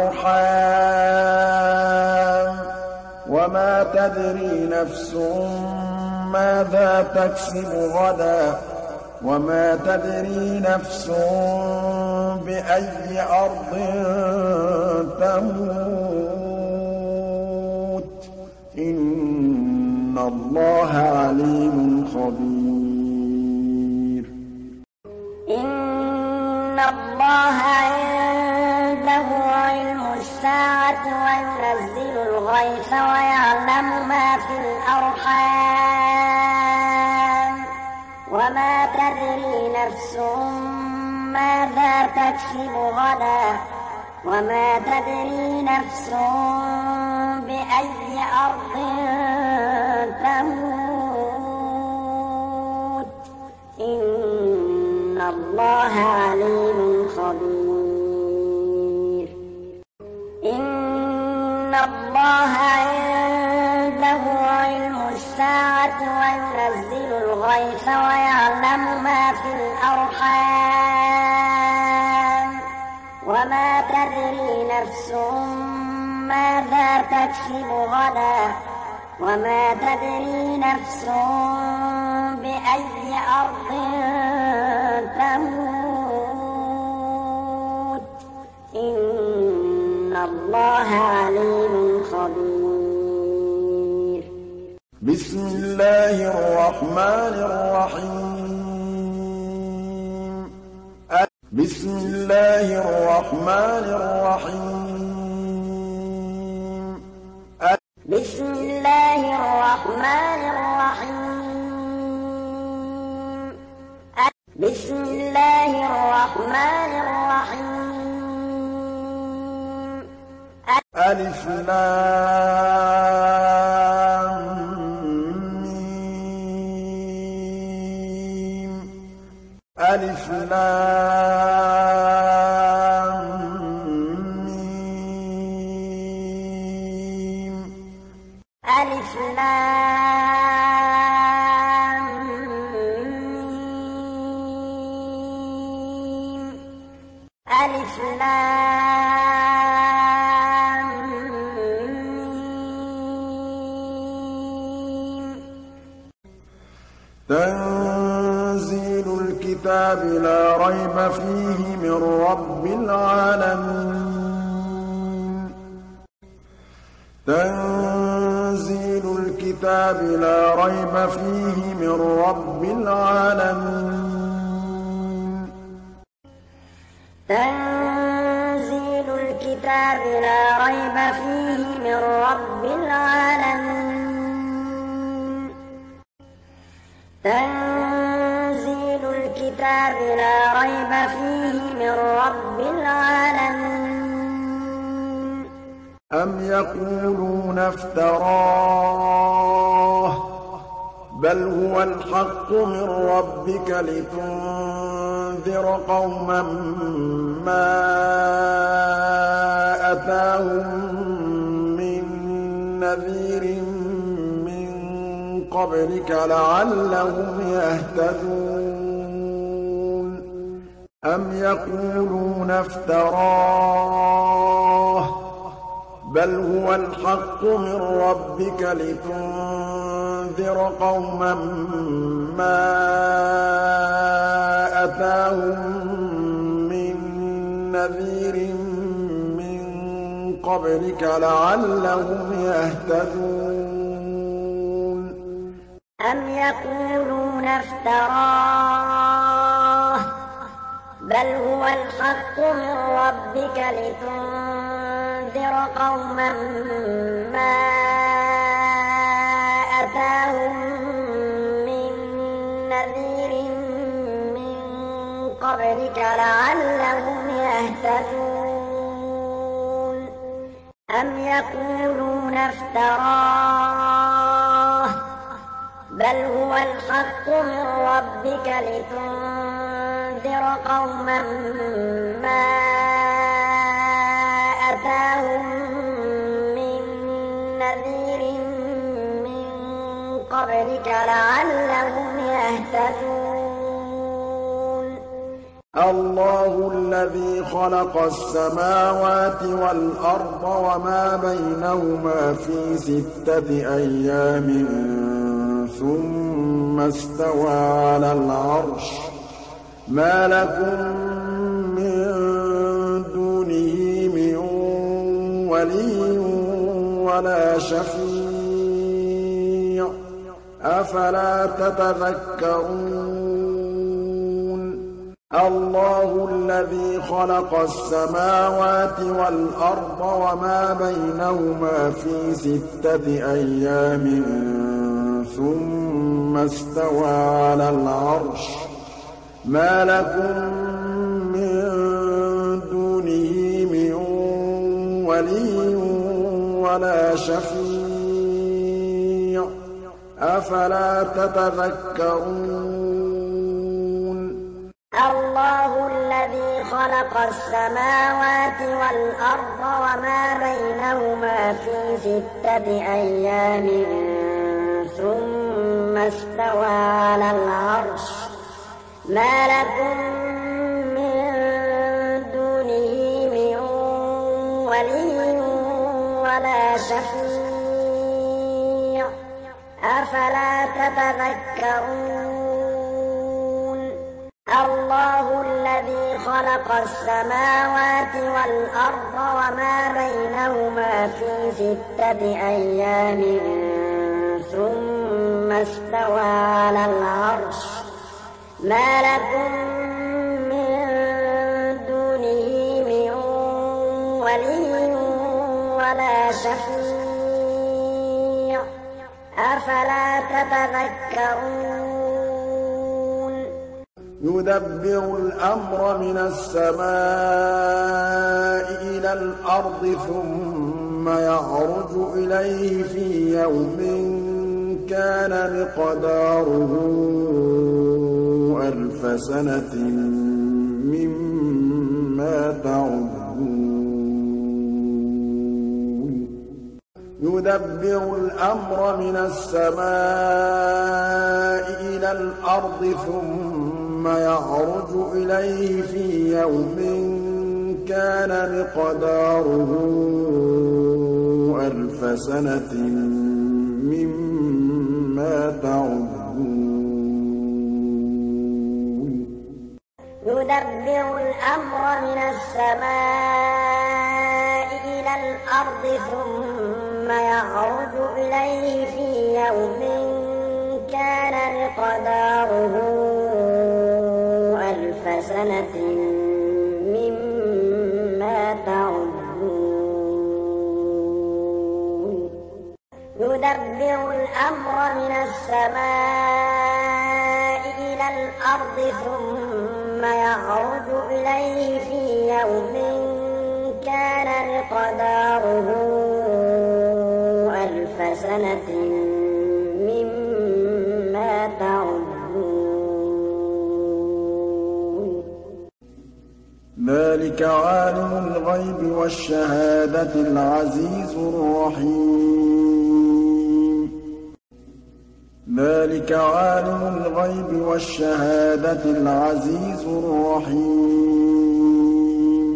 الْأَرْحَامِ ۖ وَمَا تَدْرِي نَفْسٌ مَّاذَا تَكْسِبُ غَدًا ۖ وَمَا تَدْرِي نَفْسٌ بِأَيِّ أَرْضٍ تَمُوتُ ۚ إِنَّ اللَّهَ عَلِيمٌ خَبِيرٌ إِنَّ اللَّهَ عِندَهُ عِلْمُ السَّاعَةِ وَيُنَزِّلُ الْغَيْثَ وَيَعْلَمُ مَا فِي الْأَرْحَامِ ۖ وَمَا تَدْرِي نَفْسٌ مَّاذَا تَكْسِبُ غَدًا ۖ وَمَا تَدْرِي نَفْسٌ بِأَيِّ أَرْضٍ تَمُوتُ ۚ إِنَّ اللَّهَ عَلِيمٌ خَبِيرٌ إِنَّ اللَّهَ عِندَهُ عِلْمُ السَّاعَةِ وَيُنَزِّلُ الْغَيْثَ وَيَعْلَمُ مَا فِي الْأَرْحَامِ ۖ وَمَا تَدْرِي نَفْسٌ مَّاذَا تَكْسِبُ غَدًا ۖ وَمَا تَدْرِي نَفْسٌ بِأَيِّ أَرْضٍ تَمُوتُ ۚ إِنَّ اللَّهَ عَلِيمٌ خَبِيرٌ بِسْمِ اللَّهِ الرَّحْمَٰنِ الرَّحِيمِ بِسْمِ اللَّهِ الرَّحْمَٰنِ الرَّحِيمِ بِسْمِ اللَّهِ الرَّحْمَٰنِ الرَّحِيمِ بِسْمِ اللَّهِ الرَّحْمَٰنِ الرَّحِيمِ أَلِفْ لَامْ مِيم أَلِفْ لَامْ مِيم أَلِفْ لَامْ مِيم أَلِفْ لَامْ مِيم تَنزِيلُ الْكِتَابِ لَا رَيْبَ فِيهِ مِن رَّبِّ الْعَالَمِينَ تَنزِيلُ الْكِتَابِ لَا رَيْبَ فِيهِ مِن رَّبِّ الْعَالَمِينَ تَنزِيلُ الْكِتَابِ لَا رَيْبَ فِيهِ مِن رَّبِّ الْعَالَمِينَ تَنزِيلُ الْكِتَابِ لَا رَيْبَ فِيهِ مِن رَّبِّ الْعَالَمِينَ أَمْ يَقُولُونَ افْتَرَاهُ ۖ بَلْ هُوَ الْحَقُّ مِن رَّبِّكَ لِتُنذِرَ قَوْمًا مَّا أَتَاهُم مِّن نَّذِيرٍ مِّن قَبْلِكَ لَعَلَّهُمْ يَهْتَدُونَ أَمْ يَقُولُونَ افْتَرَاهُ ۖ بَلْ هُوَ الْحَقُّ مِن رَّبِّكَ لِتُنذِرَ قَوْمًا مَّا أَتَاهُم مِّن نَّذِيرٍ مِّن قَبْلِكَ لَعَلَّهُمْ يَهْتَدُونَ أَمْ يَقُولُونَ افْتَرَاهُ ۖ بَلْ هُوَ الْحَقُّ مِن رَّبِّكَ لِتُنذِرَ لتنذر قوما ما أتاهم من نذير من قبلك لعلهم يهتدون أم يقولون افتراه بل هو الحق من ربك لتنذر قوما ما أتاهم من نذير من قبلك لعلهم يهتدون الله الذي خلق السماوات والأرض وما بينهما في ستة أيام ثم استوى على العرش ما لكم من دونه من ولي ولا شفيع أفلا تتذكرون الله الذي خلق السماوات والأرض وما بينهما في ستة أيام ثم استوى على العرش ما لكم من دونه من ولي ولا شفيع أفلا تتذكرون الله الذي خلق السماوات والأرض وما بينهما في ستة أيام ثم استوى على العرش ما لكم من دونه من ولي ولا شفيع أفلا تتذكرون الله الذي خلق السماوات والأرض وما بينهما في ستة أيام ثم استوى على العرش ما لكم من دونه من ولي ولا شفيع أفلا تتذكرون يدبر الأمر من السماء إلى الأرض ثم يعرج إليه في يوم كان مقداره ألف سنة مما تعدون يدبر الأمر من السماء إلى الأرض ثم يعرج إليه في يوم كان مقداره ألف سنة مما تعدون يدبر الأمر من السماء إلى الأرض ثم يعرج إليه في يوم كان مقداره ألف سنة مما تعدون يدبر الأمر من السماء إلى الأرض ثم يعرج إليه في يوم كان مقداره ألف سنة مما تعدون ذلك عالم الغيب والشهادة العزيز الرحيم ذلك عالم الغيب والشهادة العزيز الرحيم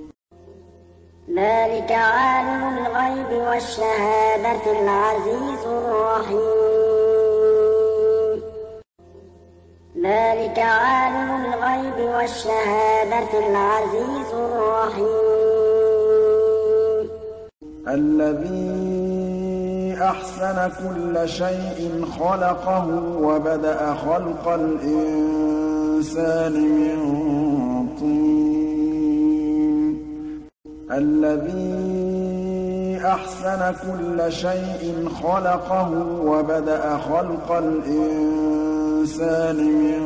ذلك عالم الغيب والشهادة العزيز الرحيم ذلك عالم الغيب والشهادة العزيز الرحيم الذي أحسن كل شيء خلقه وبدأ خلق الإنسان من طين الذي أحسن كل شيء خلقه وبدأ خلق الإنسان من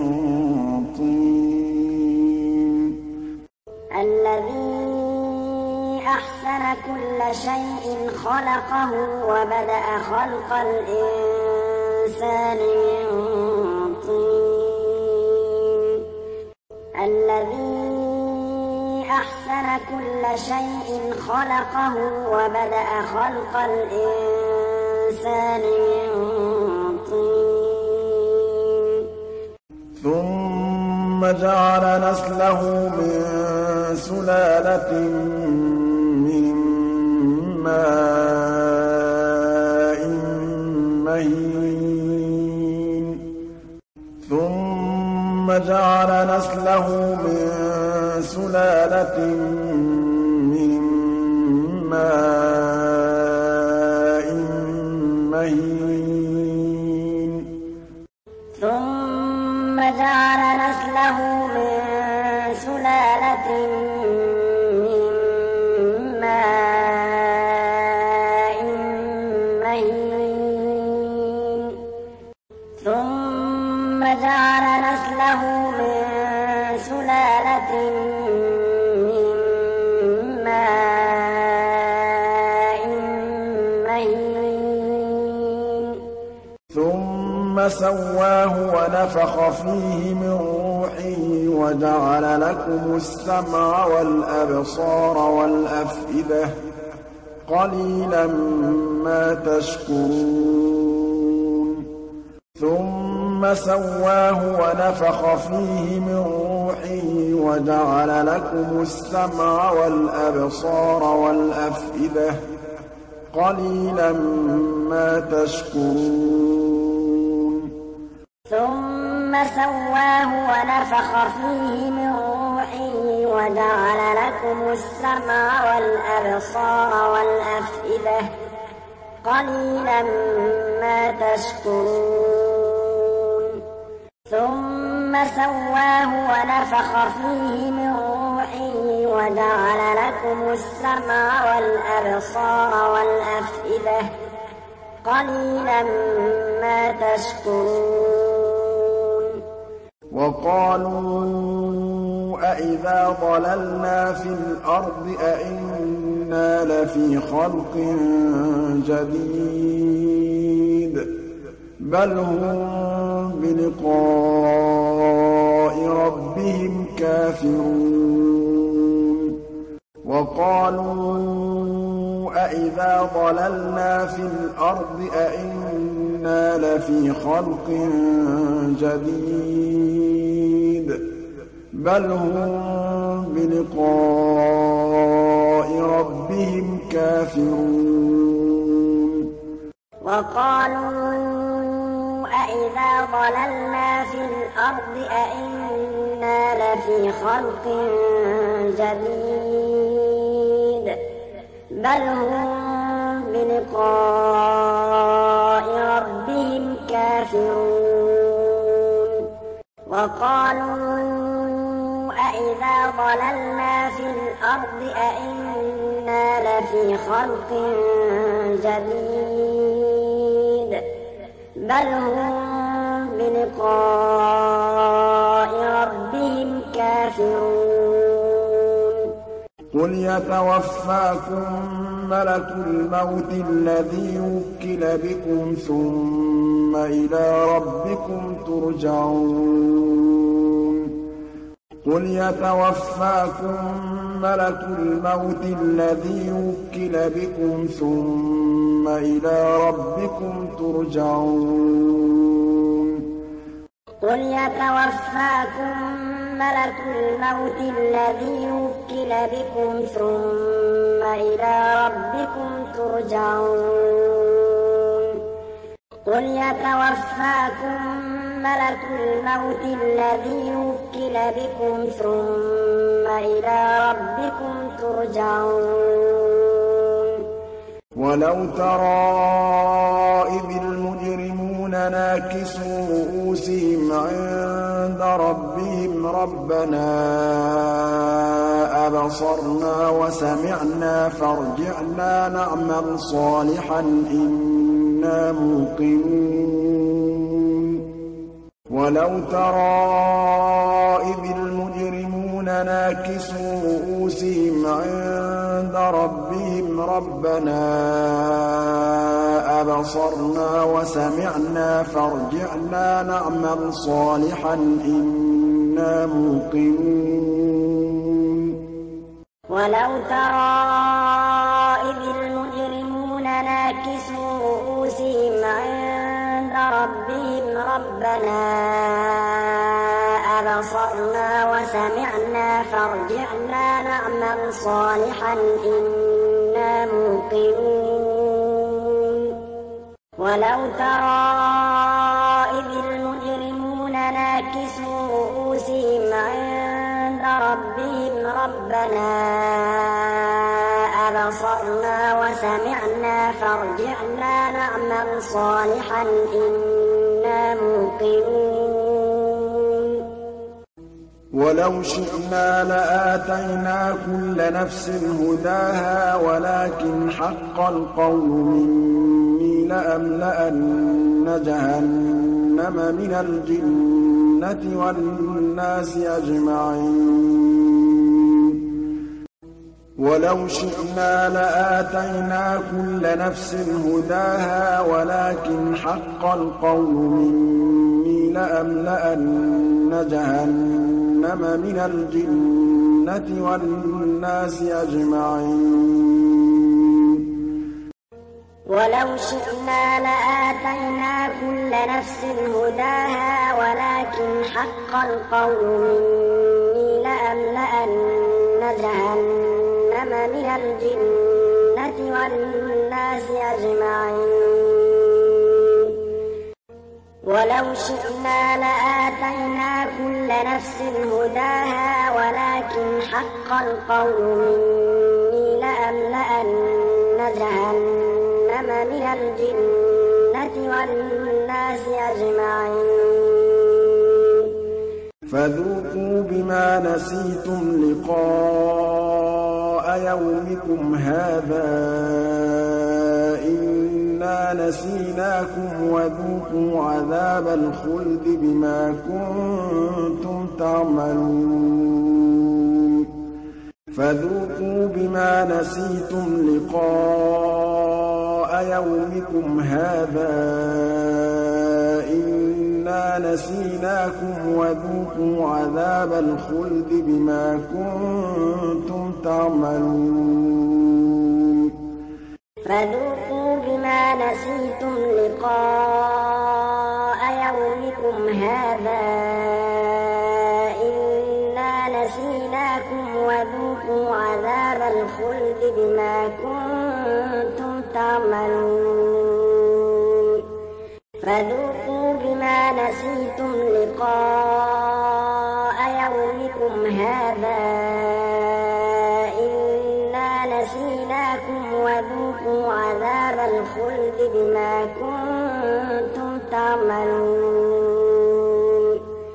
طين الذي أحسن كل شيء خلقه وبدأ خلق الإنسان من طين الذي أحسن كل شيء خلقه وبدأ خلق الإنسان من طين ثم جعل نسله من سلالة من ماء مهين ثم جعل نسله من سلالة من ماء مهين ثم جعل نسله من سلالة من ماء مهين ثم جعل نسله من سلالة من ماء مهين ثم سواه ونفخ فيه من روحه وجعل لكم السمع والأبصار والأفئدة قليلا ما تشكرون ثم سواه ونفخ فيه من روحه وجعل لكم السمع والأبصار والأفئدة قليلا ما تشكرون ثم سواه ونفخ فيه من روحه وجعل لكم السمع والأبصار والأفئدة قليلا ما تشكرون ثم سواه ونفخ فيه من روحه وجعل لكم السمع والأبصار والأفئدة قليلا ما تشكرون وقالوا أإذا ضللنا في الأرض أإنا لفي خلق جديد بل هم بلقاء ربهم كافرون وقالوا أإذا ضللنا في الأرض أإنا لفي خلق جديد بل هم بلقاء ربهم كافرون وقالوا أإذا ضللنا في الأرض أإنا لفي خلق جديد بل هم بلقاء ربهم كافرون وقالوا أإذا ضللنا في الأرض أإنا لفي خلق جديد بل هم بلقاء ربهم كافرون قل يتوفاكم ملك الموت الذي وكل بكم ثم إلى ربكم ترجعون قل يتوفاكم ملك الموت الذي وكل بكم ثم إلى ربكم ترجعون قل يتوفاكم ملك الموت الذي وكل بكم ثم إلى ربكم ترجعون قل يتوفاكم ملك الموت الذي وكل بكم ثم إلى ربكم ترجعون ولو ترى إذ المجرمون ناكسوا رؤوسهم عند ربهم ربنا أبصرنا وسمعنا فارجعنا نعمل صالحا إنا موقنون ولو ترى إذ المجرمون ناكسوا رؤوسهم عند ربهم ربنا أبصرنا وسمعنا فارجعنا نعمل صالحا إنا موقنون ولو ترى إذ المجرمون ناكسوا رؤوسهم عند ربهم ربنا أبصرنا وسمعنا فارجعنا نعمل صالحا إنا موقنون ولو ترى إذ المجرمون ناكسوا رؤوسهم عند ربهم ربنا أبصرنا وسمعنا فارجعنا نعمل صالحا إنا موقنون ولو شئنا لآتينا كل نفس هداها ولكن حق القول مني لأملأن جهنم من الجنة والناس أجمعين ولو شئنا لآتينا كل نفس هداها ولكن حق القول مني لأملأن جهنم من الجنة والناس أجمعين ولو شئنا لآتينا كل نفس هداها ولكن حق القول مني لأملأن جهنم من الجنة والناس أجمعين ولو شئنا لآتينا كل نفس هداها ولكن حق القول مني لأملأن جهنم من الجنة والناس أجمعين فذوقوا بما نسيتم لقاء يومكم هذا إنا نسيناكم وذوقوا عذاب الخلد بما كنتم تعملون فذوقوا بما نسيتم لقاء يومكم هذا إنا نسيناكم وذوقوا عذاب الخلد بما كنتم تعملون فذوقوا بما نسيتم لقاء يومكم هذا إنا نسيناكم وذوقوا عذاب الخلد بما كنتم تعملون فذوقوا بما نسيتم لقاء يومكم هذا إنا نسيناكم وذوقوا عذاب الخلد بما كنتم تعملون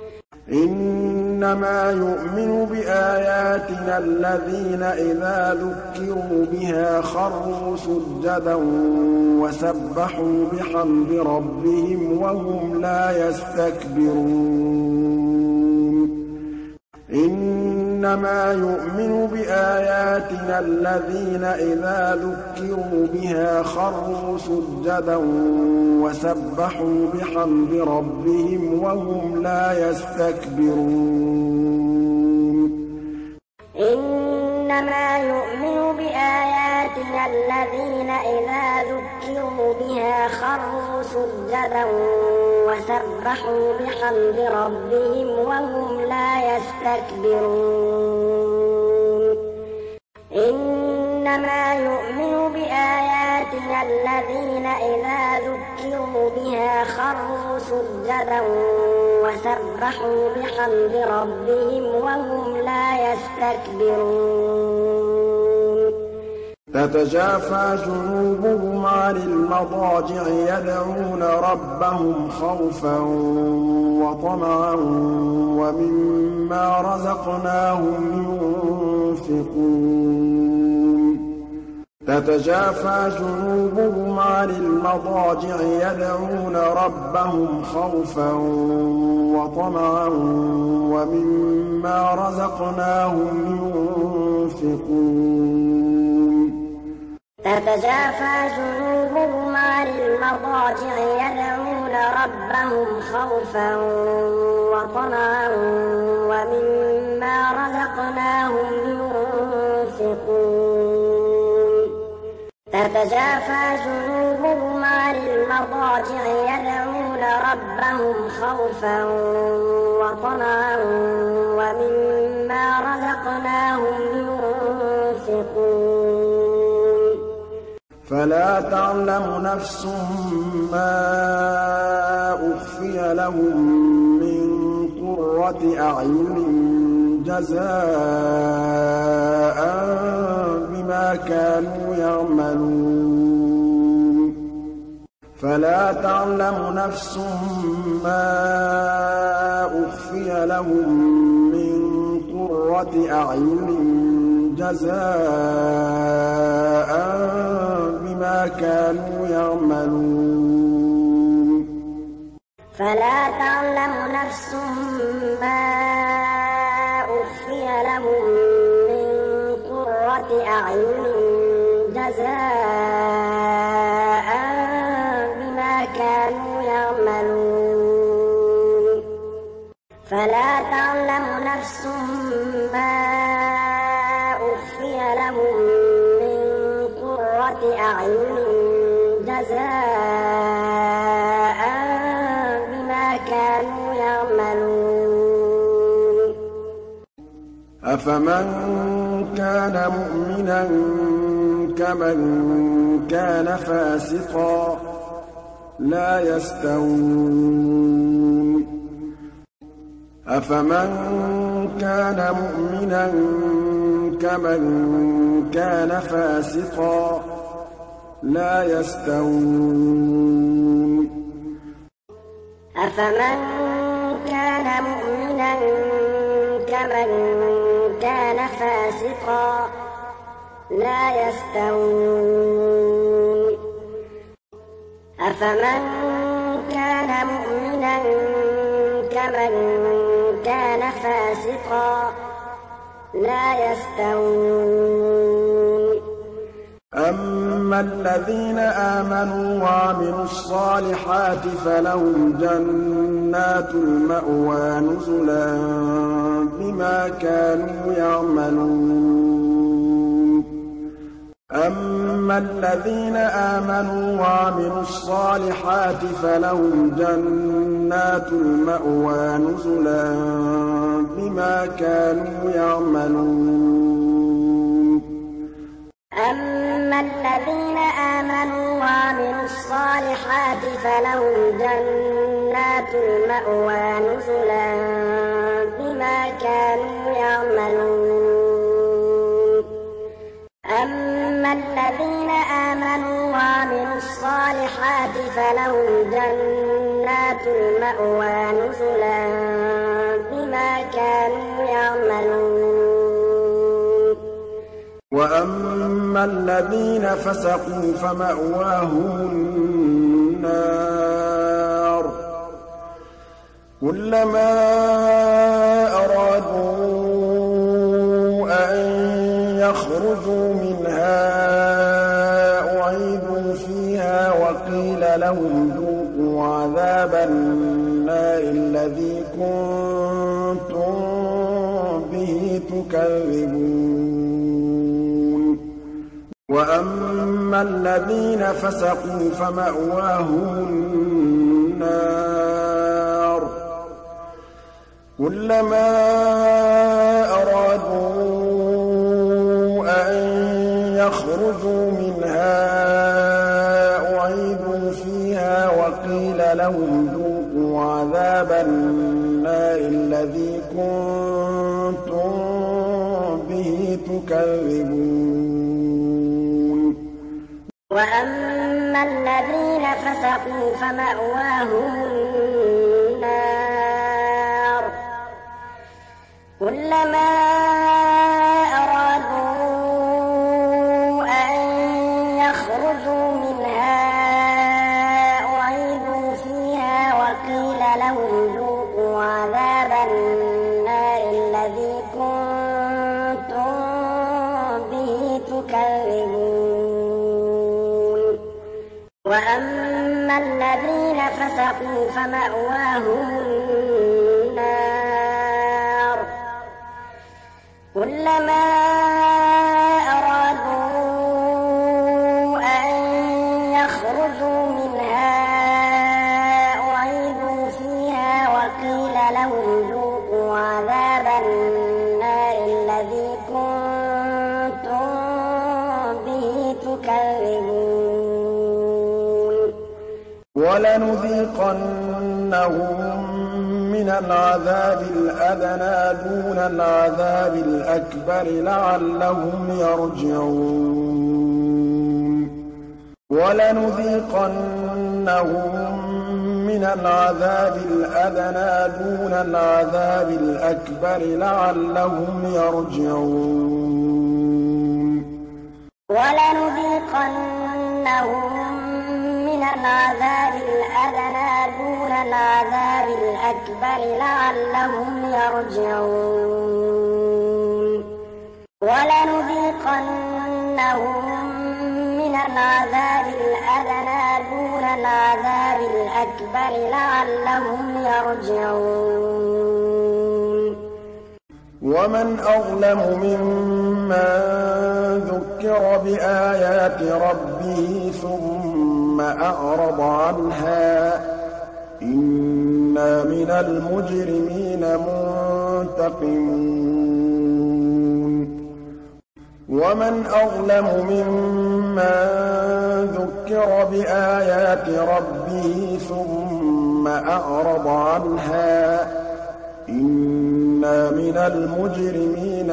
إنما يؤمن بآياتنا الذين إذا ذكروا بها خروا سجدا وسبحوا بحمد ربهم وهم لا يستكبرون إنما يؤمن بآياتنا الذين إذا ذكروا بها خروا سجدا وسبحوا بحمد ربهم وهم لا يستكبرون إنما يؤمن بآياتنا الذين إذا ذكروا بها خروا سجدا وسبحوا بحمد ربهم وهم لا يستكبرون إنما يؤمن بآياتنا الذين إذا ذكروا بها خروا سجدا وسبحوا بحمد ربهم وهم لا يستكبرون تتجافى جنوبهم عن المضاجع يدعون ربهم خوفا وطمعا ومما رزقناهم ينفقون تتجافى جنوبهم عن المضاجع يدعون ربهم خوفا وطمعا ومما رزقناهم ينفقون تتجافى جنوبهم عن المضاجع يدعون ربهم خوفا وطمعا ومما رزقناهم ينفقون تتجافى جنوبهم عن المضاجع يدعون ربهم خوفا وطمعا ومما رزقناهم ينفقون فلا تعلم نفس ما أخفي لهم من قرة أعين جزاء بما كانوا يعملون فلا تعلم نفس ما أخفي لهم من قرة أعين جزاء بما كانوا يعملون فلا تعلم نفس ما أخفي لهم من قرة أعين جزاء بما كانوا يعملون فلا تعلم نفس ما أخفي لهم من قرة أعين جزاء بما كانوا يعملون أفمن كان مؤمنا كمن كان فاسقا لا يستوون أفمن كان مؤمنا كمن كان فاسقا لا يستوون أفمن كان مؤمنا كمن كان فاسقا لا يستوون أفمن كان مؤمنا كمن كان فاسقا لا يستوون أما الذين آمنوا وعملوا الصالحات فلهم جنات المأوى نزلا بما كانوا يعملون أما الذين آمنوا وعملوا الصالحات فلهم جنات المأوى نزلا بما كانوا يعملون أما الذين آمنوا وعملوا الصالحات فلهم جنات المأوى نزلا بما كانوا يعملون أما الذين آمنوا وعملوا الصالحات فلهم جنات المأوى نزلا بما كانوا يعملون وأما الذين فسقوا فمأواهم النار كلما أرادوا أن يخرجوا منها أعيدوا فيها وقيل لهم ذوقوا عذاب النار الذي كنتم به تكذبون وأما الذين فسقوا فمأواهم النار كلما أرادوا أن يخرجوا منها أعيدوا فيها وقيل لهم ذوقوا عذاب النار الذي كنتم به تكذبون وأما الذين فسقوا فمأواهم النار كلما أرادوا أن يخرجوا منها أعيدوا فيها وقيل لهم ذوقوا عذاب النار الذي كنتم به تكذبون وأما الذين فسقوا فمأواهم النار كلما أرادوا أن يخرجوا منها أعيدوا فيها وقيل لهم ذوقوا عذاب النار الذي كنتم به تكذبون ولنذيقنهم من العذاب الأدنى دون العذاب الأكبر لعلهم يرجعون ولنذيقنهم من العذاب الأدنى دون العذاب الأكبر لعلهم يرجعون ولنذيقنهم من العذاب الأدنى دون العذاب الأكبر لعلهم يرجعون ولنذيقنهم من العذاب الأدنى دون العذاب الأكبر لعلهم يرجعون ومن أظلم ممن ذكر بآيات ربه ثم أعرض عنها إنا من المجرمين منتقمون ومن أظلم ممن ذكر بآيات ربه ثم أعرض عنها إنا من المجرمين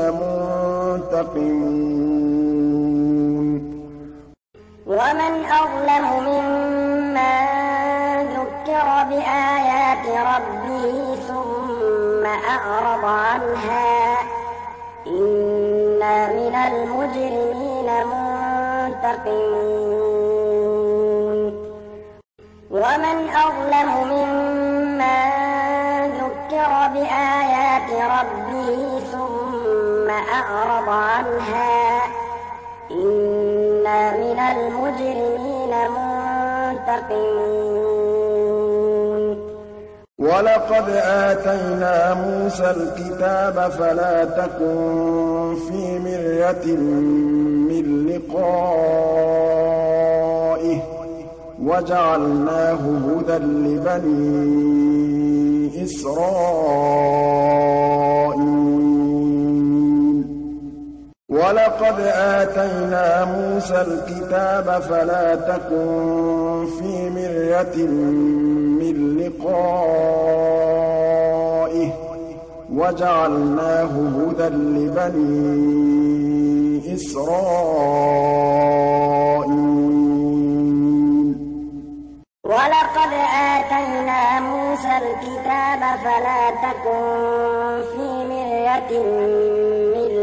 منتقمون ومن أظلم ممن ذكر بآيات ربه ثم أعرض عنها إنا من المجرمين منتقمون ومن أظلم ممن ذكر بآيات ربه ثم أعرض عنها إنا من المجرمين منتقمون ولقد آتينا موسى الكتاب فلا تكن في مرية من لقائه وجعلناه هدى لبني إسرائيل ولقد آتينا موسى الكتاب فلا تكن في مرية من لقائه وجعلناه هدى لبني إسرائيل ولقد آتينا موسى الكتاب فلا تكن في مرية من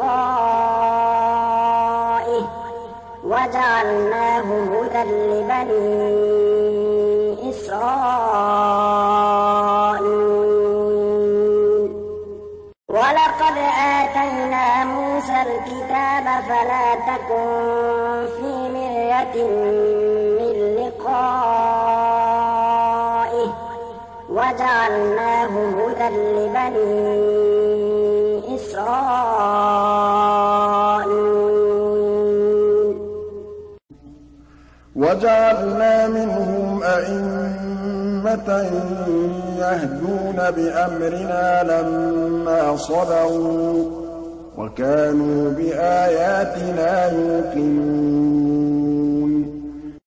لقائه وجعلناه هدى لبني إسرائيل ولقد آتينا موسى الكتاب فلا تكن في مرية من لقائه وجعلناه هدى لبني إسرائيل وجعلنا منهم أئمة يهدون بأمرنا لما صبروا وكانوا بآياتنا يوقنون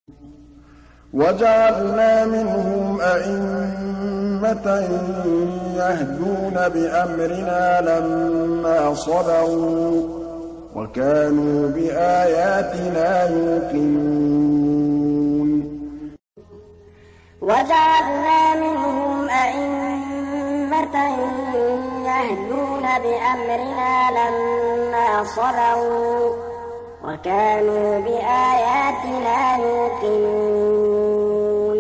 وجعلنا منهم أئمة يهدون بأمرنا لما صبروا وَكَانُوا بِآيَاتِنَا يُوقِنُونَ وَجَعَلْنَا مِنْهُمْ أَئِمَّةً يَهْدُونَ بِأَمْرِنَا لَمَّا صَبَرُوا وَكَانُوا بِآيَاتِنَا يُوقِنُونَ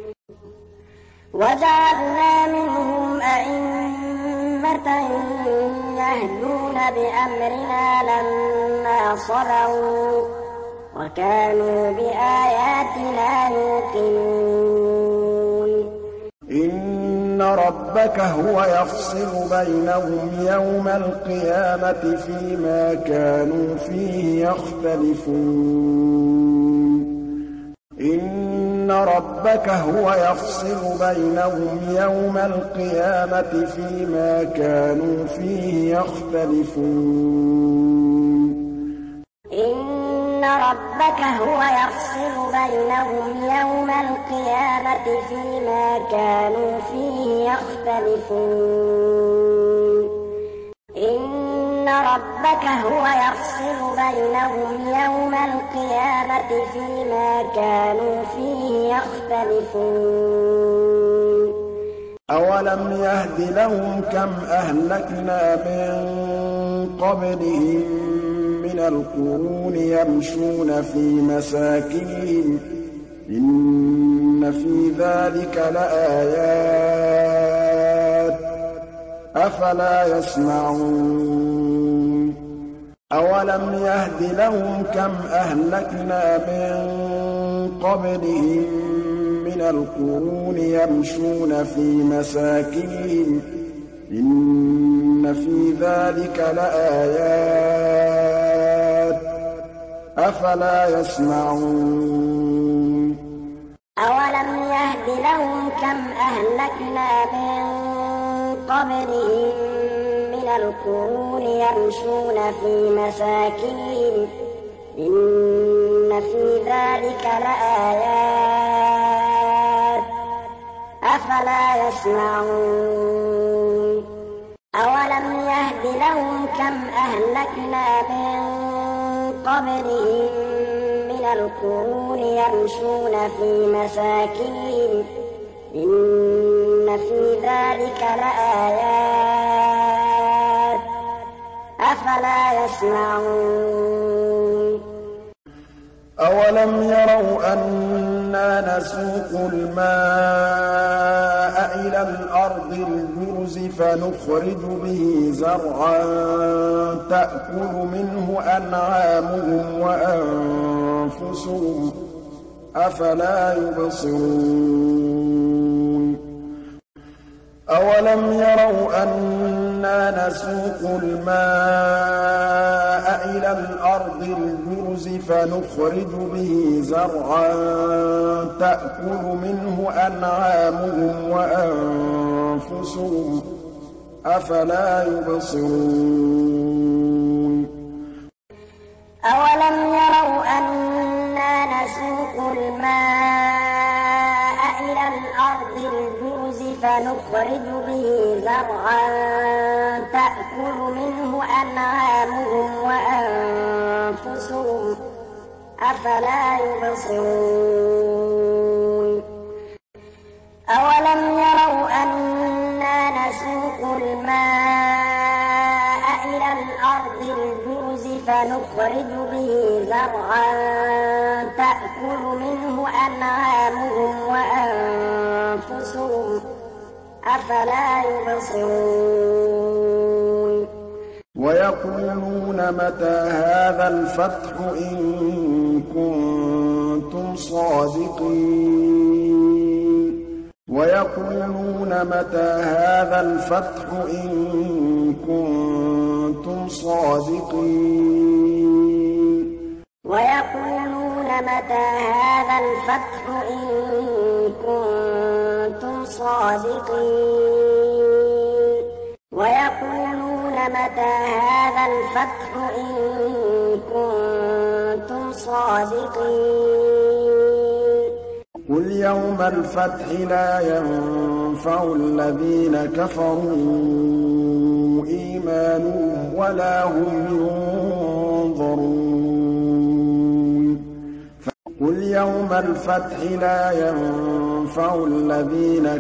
وَجَعَلْنَا مِنْهُمْ أَئِمَّةً يَهْدُونَ بِأَمْرِنَا لَمَّا صَبَرُوا وَكَانُوا بِآيَاتِنَا يُوقِنُونَ إِنَّ رَبَّكَ هُوَ يَفْصِلُ بَيْنَهُمْ يَوْمَ الْقِيَامَةِ فِيمَا كَانُوا فِيهِ يَخْتَلِفُونَ إِنَّ رَبَّكَ هُوَ يَفْصِلُ بَيْنَهُمْ يَوْمَ الْقِيَامَةِ فِيمَا كَانُوا فِيهِ يَخْتَلِفُونَ إِنَّ رَبَّكَ هُوَ يَفْصِلُ بَيْنَهُمْ يَوْمَ الْقِيَامَةِ فِيمَا كَانُوا فِيهِ يَخْتَلِفُونَ إِنَّ رَبَّكَ هُوَ يَفْصِلُ بَيْنَهُمْ يَوْمَ الْقِيَامَةِ فِيمَا كَانُوا فِيهِ يَخْتَلِفُونَ أَوَلَمْ يَهْدِ لَهُمْ كَمْ أَهْلَكْنَا مِن قَبْلِهِم مِّنَ الْقُرُونِ يَمْشُونَ فِي مَسَاكِنِهِمْ ۗ إِنَّ فِي ذَٰلِكَ لَآيَاتٍ ۖ أَفَلَا يَسْمَعُونَ أَوَلَمْ يَهْدِ لَهُمْ كَمْ أَهْلَكْنَا مِن قَبْلِهِم مِّنَ الْقُرُونِ يَمْشُونَ فِي مَسَاكِنِهِمْ ۗ إِنَّ فِي ذَٰلِكَ لَآيَاتٍ ۖ أَفَلَا يَسْمَعُونَ أَوَلَمْ يَهْدِ لَهُمْ كَمْ أَهْلَكْنَا مِن قَبْلِهِم مِّنَ الْقُرُونِ يَمْشُونَ فِي مَسَاكِنِهِمْ ۗ إِنَّ فِي ذَٰلِكَ لَآيَاتٍ ۖ أَفَلَا يَسْمَعُونَ أَوَلَمْ يَهْدِ لَهُمْ كَمْ أَهْلَكْنَا مِن قَبْلِهِم مِّنَ الْقُرُونِ يَمْشُونَ فِي مَسَاكِنِهِمْ ۗ إِنَّ فِي ذَٰلِكَ لَآيَاتٍ ۖ أَفَلَا يَسْمَعُونَ أَوَلَمْ يَرَوْا أَنَّا نَسُوقُ الْمَاءَ إِلَى الْأَرْضِ الْجُرُزِ فَنُخْرِجُ بِهِ زَرْعًا تَأْكُلُ مِنْهُ أَنْعَامُهُمْ وَأَنفُسُهُمْ ۖ أَفَلَا يُبْصِرُونَ أَوَلَمْ يَرَوْا أَنَّا نَسُوقُ الْمَاءَ إِلَى الْأَرْضِ الْجُرُزِ فَنُخْرِجُ بِهِ زَرْعًا تَأْكُلُ مِنْهُ أَنْعَامُهُمْ وَأَنفُسُهُمْ ۖ أَفَلَا يُبْصِرُونَ أَوَلَمْ يَرَوْا أَنَّا نَسُوقُ الْمَاءَ إِلَى الْأَرْضِ الْجُرُزِ فَنُخْرِجُ بِهِ زَرْعًا تَأْكُلُ مِنْهُ أَنْعَامُهُمْ وَأَنفُسُهُمْ ۖ أَفَلَا يُبْصِرُونَ أَوَلَمْ يَرَوْا أَنَّا نَسُوقُ الْمَاءَ إِلَى الْأَرْضِ الْجُرُزِ فَنُخْرِجُ بِهِ زَرْعًا تَأْكُلُ مِنْهُ أَنْعَامُهُمْ وَأَنفُسُهُمْ ۖ أَفَلَا يُبْصِرُونَ وَيَقُولُونَ مَتَىٰ هَٰذَا الْفَتْحُ إِن كُنتُمْ صَادِقِينَ وَيَقُولُونَ مَتَىٰ هَٰذَا الْفَتْحُ إِن كُنتُمْ صَادِقِينَ وَيَقُولُونَ مَتَىٰ هَٰذَا الْفَتْحُ إِن كُنتُمْ صَادِقِينَ وَيَقُولُونَ مَتَىٰ هَٰذَا الْفَتْحُ إِن كُنتُمْ صَادِقِينَ قُلْ يَوْمَ الْفَتْحِ لَا يَنفَعُ الَّذِينَ كَفَرُوا إِيمَانُهُمْ وَلَا هُمْ يُنظَرُونَ يوم الفتح لا ينفع الذين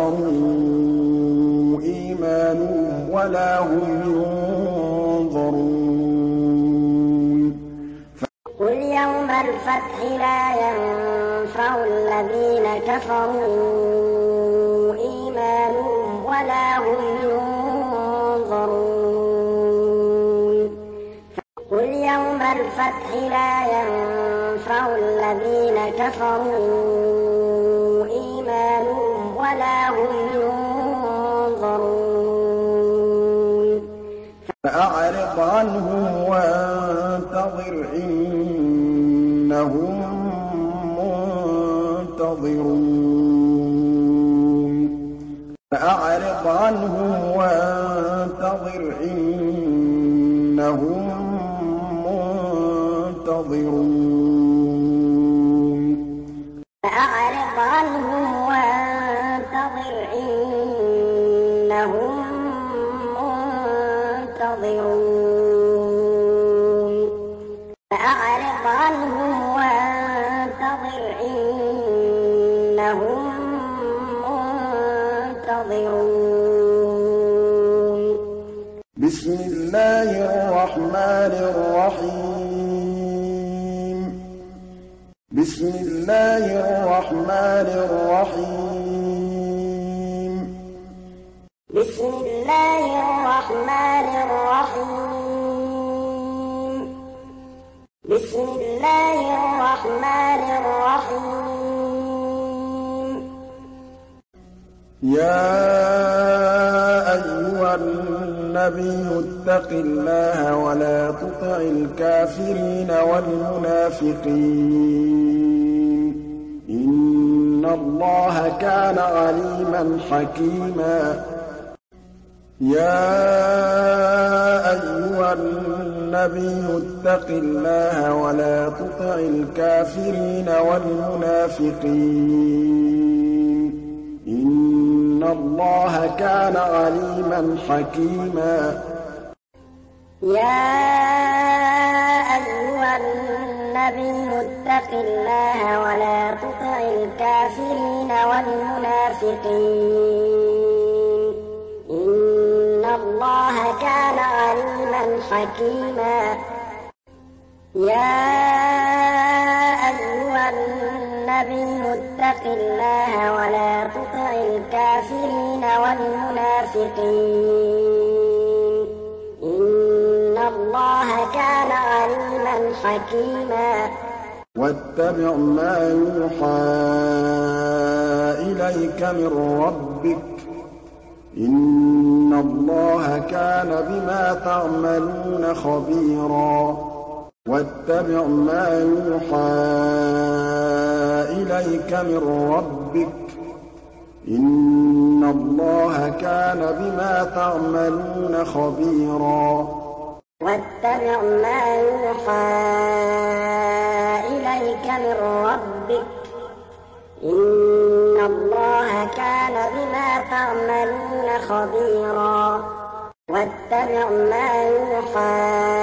كفروا إيمانهم ولا هم ينظرون قل يوم الفتح لا ينفع الذين كفروا إيمانهم ولا هم ينظرون قل يوم الفتح لا ينفع الذين كفروا إيمانهم ولا هم ينظرون فأعرض عنهم وانتظر إنهم منتظرون فأعرض عنهم وانتظر إنهم منتظرون فأعرض عنهم وانتظر إنهم منتظرون فأعرض عنهم وانتظر إنهم منتظرون بسم الله الرحمن الرحيم بسم الله الرحمن الرحيم بسم الله الرحمن الرحيم بسم الله الرحمن الرحيم يا أيها النبي اتق الله ولا تطع الكافرين والمنافقين إن الله كان عليما حكيما يا أيها النبي اتق الله ولا تطع الكافرين والمنافقين إن الله كان عليما حكيما يا أيها النبي اتق الله ولا تطع الكافرين والمنافقين إن الله كان عليما حكيما يا أيها النبي اتق الله ولا تطع الكافرين والمنافقين إن الله كان عليما حكيما واتبع ما يوحى إليك من ربك إن الله كان بما تعملون خبيرا واتبع ما يوحى إليك من ربك إن الله كان بما تعملون خبيرا واتبع ما يوحى إليك من ربك إن الله كان بما تعملون خبيرا واتبع ما يوحى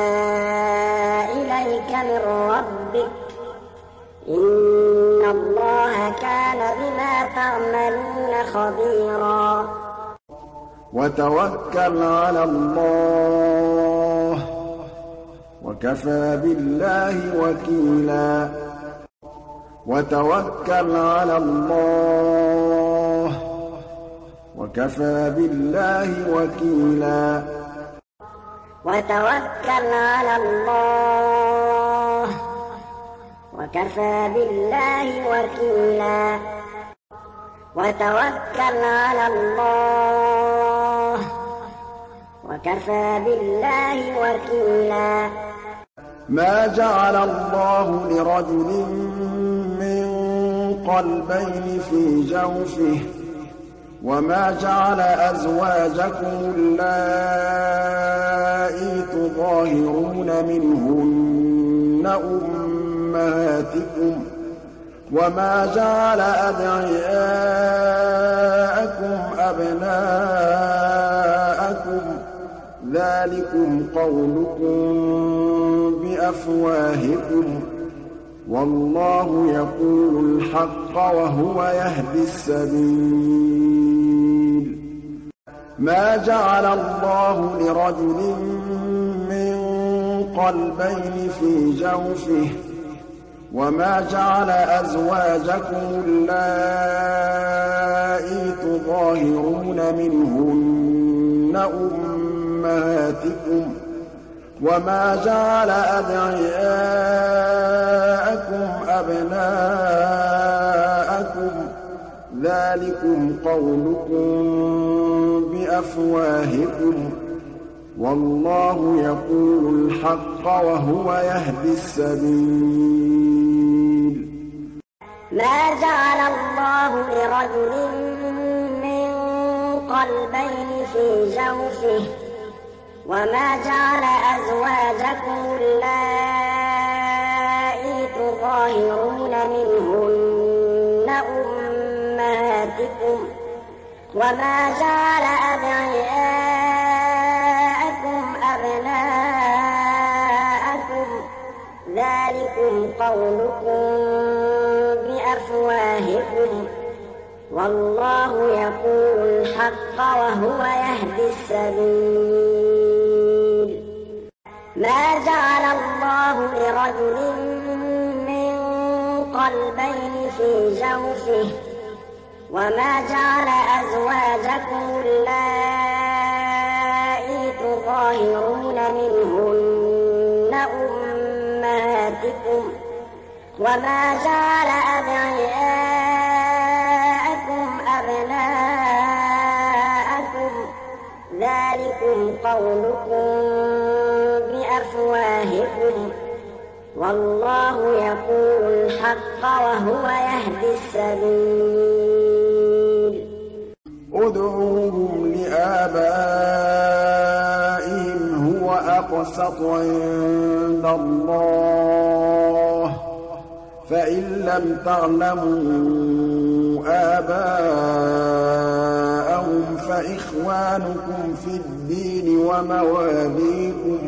إليك من ربك إن الله كان بما تعملون خبيرا وتوكل على الله وكفى بالله وكيلا وتوكل على الله وكفى بالله وكيلا وتوكل على الله وكفى بالله وكيلا وتوكل على الله وكفى بالله وكيلا ما جعل الله لرجل من قلبين في جوفه وما جعل أزواجكم اللائي تظاهرون منهن أمهاتكم وما جعل أدعياءكم أبناءكم ذلكم قولكم بأفواهكم والله يقول الحق وهو يهدي السبيل ما جعل الله لرجل من قلبين في جوفه وما جعل أزواجكم اللائي تظاهرون منهن أمهاتكم وما جعل أدعياءكم أبناءكم ذلكم قولكم بأفواهكم والله يقول الحق وهو يهدي السبيل ما جعل الله لرجل من قلبين في جوفه وما جعل أزواجكم اللائي تظاهرون منهن أمهاتكم وما جعل أدعياءكم أبناءكم ذلكم قولكم بأفواهكم والله يقول الحق وهو يهدي السبيل ما جعل الله لرجل من قلبين في جوفه وما جعل أزواجكم اللائي تظاهرون منهن أمهاتكم وما جعل أدعياءكم أبناءكم ذلكم قولكم بأفواهكم والله يقول الحق وهو يهدي السبيل ادعوهم لآبائهم هو أقسط عند الله فإن لم تعلموا آباءهم فإخوانكم في الدين ومواليكم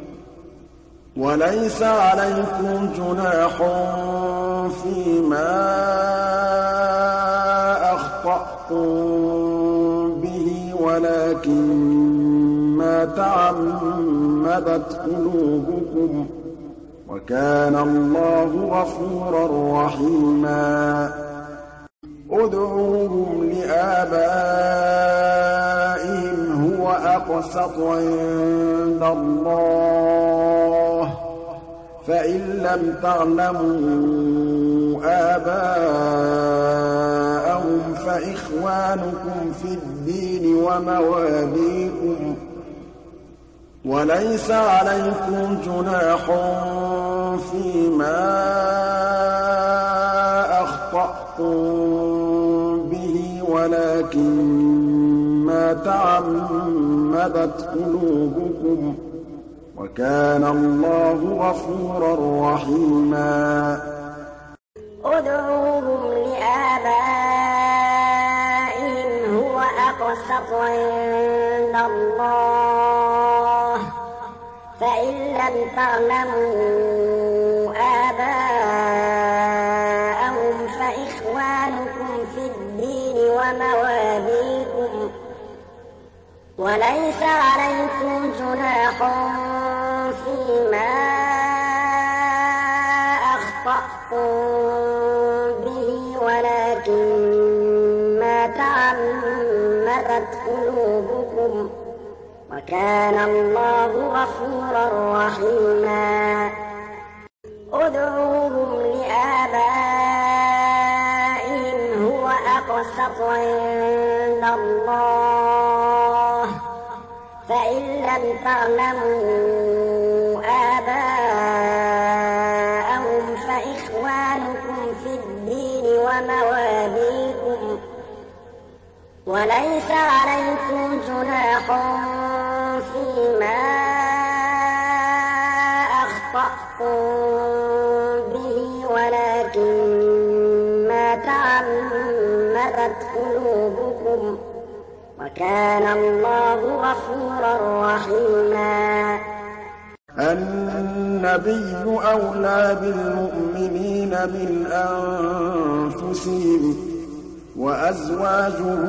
وليس عليكم جناح فيما أخطأتم به ولكن ما تعمدت قلوبكم وكان الله غفورا رحيما ادعوهم لآبائهم هو أقسط عند الله فإن لم تعلموا آباءهم فإخوانكم في الدين ومواليكم وليس عليكم جناح فيما أخطأتم به ولكن ما تعمدت قلوبكم وكان الله غفورا رحيما ادعوهم لآبائهم هو أقسط عند الله فإن لم تعلموا آباءهم فإخوانكم في الدين ومواليكم وليس عليكم جناح فيما أخطأتم به ولكن ما تعمدت قلوبكم وكان الله غفورا رحيما ادعوهم لآبائهم هو أقسط عند الله فإن لم تعلموا آباءهم فإخوانكم في الدين ومواليكم وليس عليكم جناح فيما أخطأتم به ولكن ما تعمدت قلوبكم وكان الله غفورا رحيما النار النبي أولى بالمؤمنين من أنفسهم وأزواجه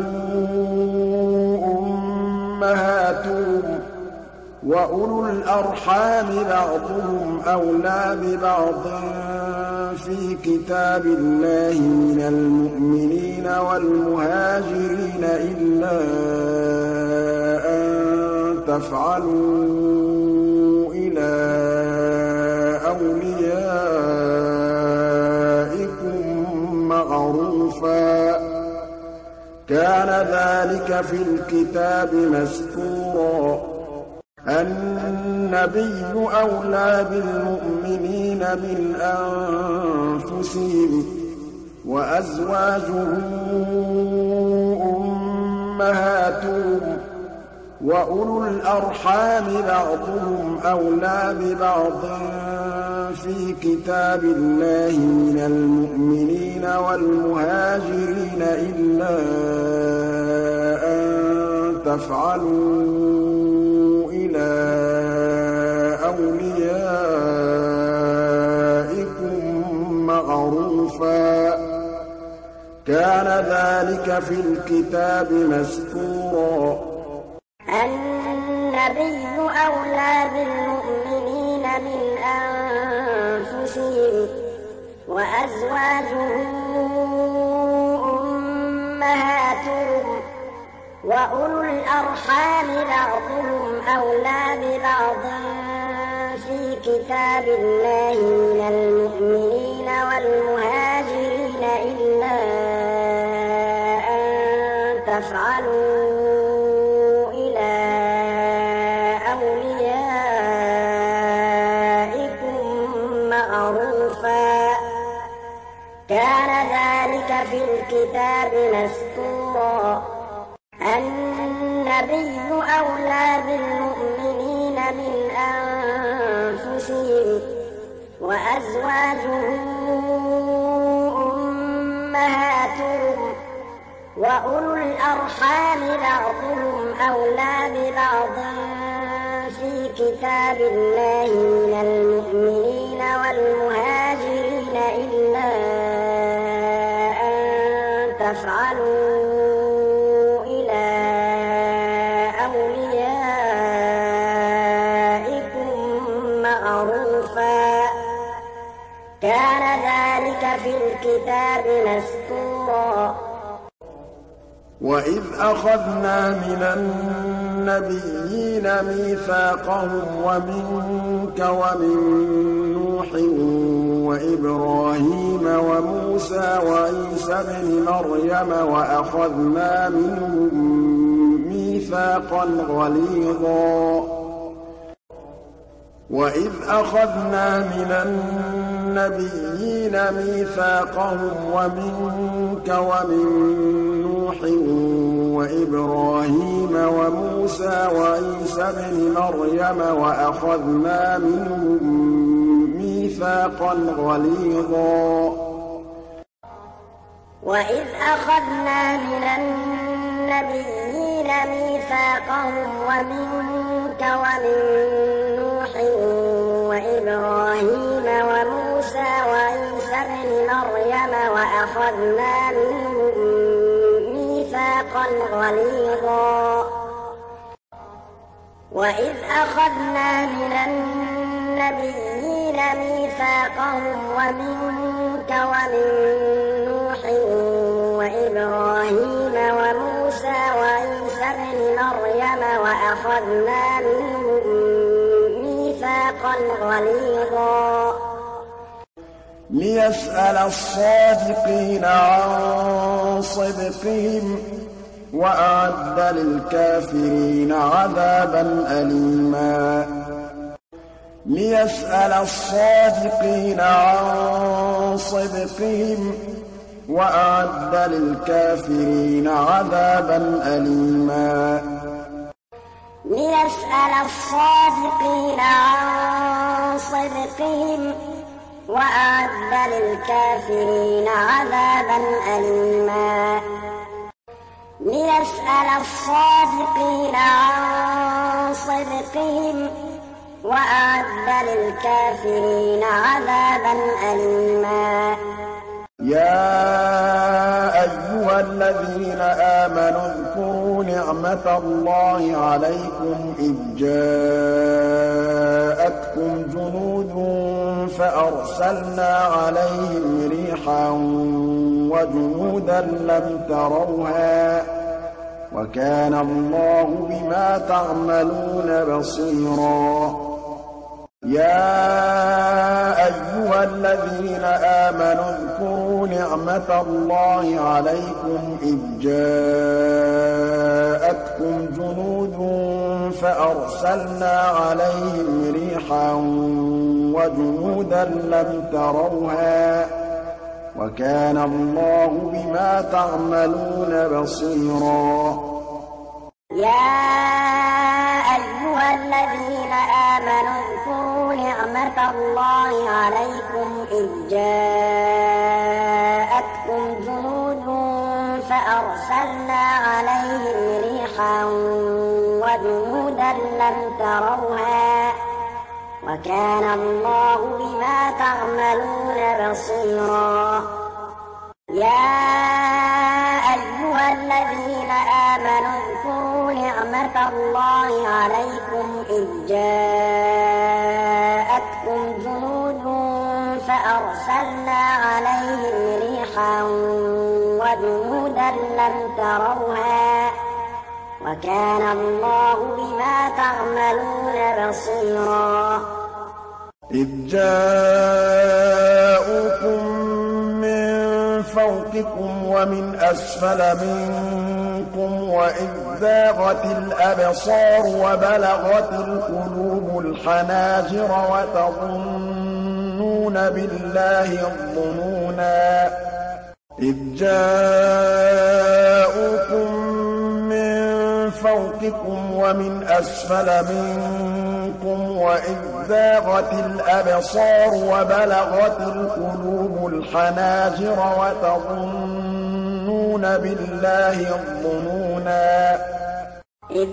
أمهاتهم وأولو الأرحام بعضهم أولى ببعض في كتاب الله من المؤمنين والمهاجرين إلا أن تفعلوا إلى أوليائكم معروفا كان ذلك في الكتاب مسطورا النبي أولى بالمؤمنين من أنفسهم وأزواجه أمهاتهم وأولو الأرحام بعضهم أولى ببعض في كتاب الله من المؤمنين والمهاجرين إلا أن تفعلوا إلى أوليائكم معروفا كان ذلك في الكتاب مسطورا النبي أولى بالمؤمنين من أنفسهم وأزواجه أمهاتهم وأولو الأرحام بعضهم أولى ببعض في كتاب الله من المؤمنين والمهاجرين إلا أن تفعلوا إلى أوليائكم معروفا كان ذلك في الكتاب مسطورا النبي أولى بالمؤمنين من أنفسهم وأزواجه أمهاتهم وأولو الأرحام بعضهم أولى ببعض في كتاب الله من المؤمنين والمهاجرين إلا أن تفعلوا كان ذلك في الكتاب مسطورا وإذ أخذنا من النبيين ميثاقهم ومنك ومن نوح وإبراهيم وموسى وعيسى ابن مريم وأخذنا منهم ميثاقا غليظا وإذ أخذنا من النبيين ميثاقهم ومنك ومن نوح وإبراهيم وموسى وعيسى ابن مريم وأخذنا منهم ميثاقا غليظا وإذ أخذنا من النبيين ميثاقهم ومنك ومن نوح وإبراهيم وموسى وعيسى ابن مريم وأخذنا منهم ميثاقا غليظا وإذ أخذنا من النبيين ميثاقهم ومنك ومن نوح وإبراهيم وموسى وعيسى ابن مريم وأخذنا منهم ميثاقا غليظا ليسأل الصادقين عن صدقهم وأعد للكافرين عذابا أليما ليسأل الصادقين عن صدقهم وأعد للكافرين عذابا أليما ليسأل الصادقين عن صدقهم وأعد للكافرين عذابا أليما ليسأل الصادقين عن صدقهم وأعد للكافرين عذابا أليما يا أيها الذين آمنوا اذكروا نعمة الله عليكم إذ جاءتكم جنود فأرسلنا عليهم ريحا وجنودا لم تروها وكان الله بما تعملون بصيرا يا أيها الذين آمنوا اذكروا نعمة الله عليكم إذ جاءتكم جنود فأرسلنا عليهم ريحا وجنودا لم تروها وكان الله بما تعملون بصيرا يا أيها الذين آمنوا اذكروا نعمة الله عليكم إذ جاءتكم جنود فأرسلنا عليهم ريحا وجنودا لم تروها وكان الله بما تعملون بصيرا يا أيها الذين آمنوا اذكروا نعمة الله عليكم إذ جاءتكم جنود فأرسلنا عليهم ريحا وجنودا لم تروها وكان الله بما تعملون بصيرا إذ جاءوكم من فوقكم ومن أسفل منكم وإذ زاغت الأبصار وبلغت القلوب الحناجر وتظنون بالله الظنونا إذ جاءوكم من فوقكم ومن أسفل منكم وإذ زاغت الأبصار وبلغت القلوب الحناجر وتظنون بالله الظنونا إذ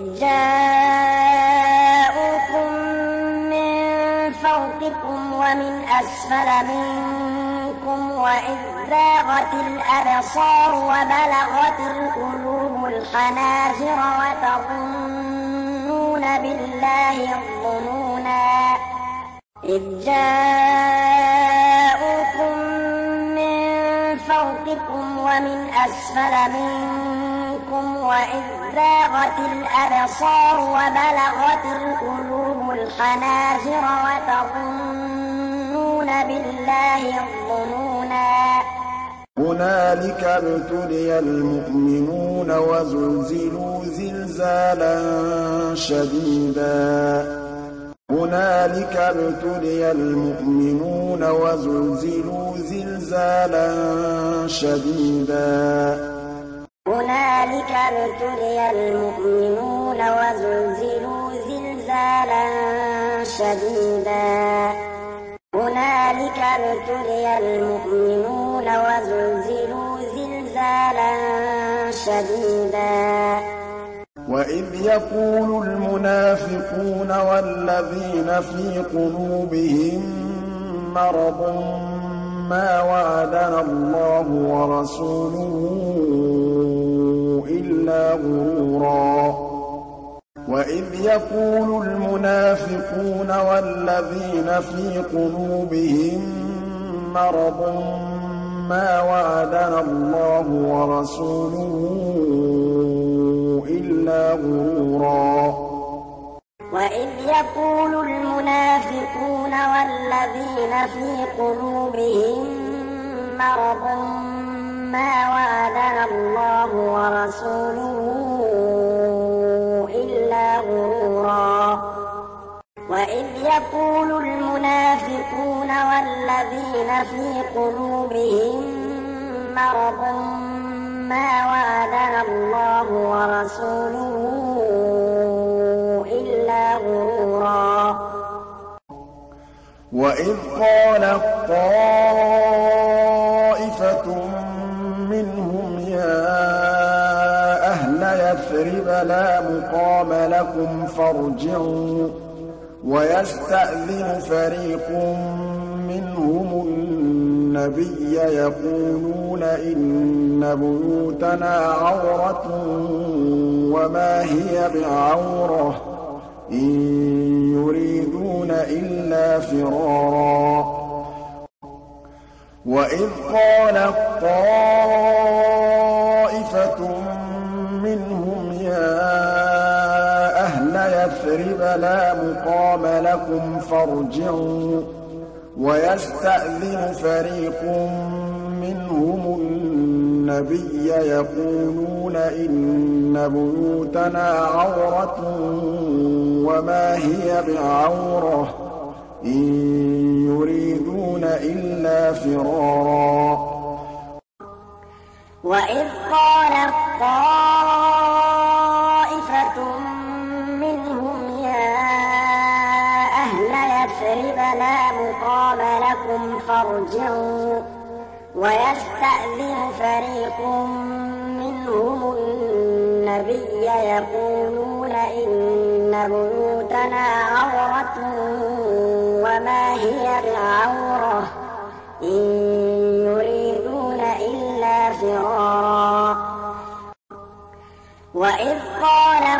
جاءوكم من فوقكم ومن أسفل منكم وإذ زاغت الأبصار وبلغت القلوب الحناجر وتظنون بالله الظنونا إذ جاءوكم من فوقكم ومن أسفل منكم وإذ زاغت الأبصار وبلغت القلوب الحناجر وتظنون بالله الظنونا هنالك ابتلي المؤمنون وزلزلوا زلزالا شديدا هنالك ابتلي المؤمنون وزلزلوا زلزالا شديدا هنالك ابتلي المؤمنون وزلزلوا زلزالا شديدا هنالك ابتلي المؤمنون وزلزلوا زلزالا شديدا وإذ يقول المنافقون والذين في قلوبهم مرض ما وعدنا الله ورسوله إلا غرورا وإذ يقول المنافقون والذين في قلوبهم مرض ما وعدنا الله ورسوله إلا غرورا وإذ يقول المنافقون والذين في قلوبهم مرض ما وعدنا الله ورسوله إلا غرورا وإذ يقول المنافقون والذين في قلوبهم مرض ما وعدنا الله ورسوله إلا غرورا وإذ قالت طائفة منهم يا أهل يثرب لا مقام لكم فارجعوا ويستأذن فريق منهم النبي يقولون إن بيوتنا عورة وما هي بعورة إن يريدون إلا فرارا وإذ قالت طائفة منهم يا أهل يثرب لا مقام لكم فارجعوا ويستأذن فريق منهم النبي يقولون إن بيوتنا عورة وما هي بعورة إن يريدون إلا فرارا وإذ قالت طائفة منهم يا أهل يثرب لا مقام لكم فارجعوا ويستأذن فريق منهم النبي يقولون إن بيوتنا عورة وما هي بعورة إن يريدون إلا فرارا وإذ قالت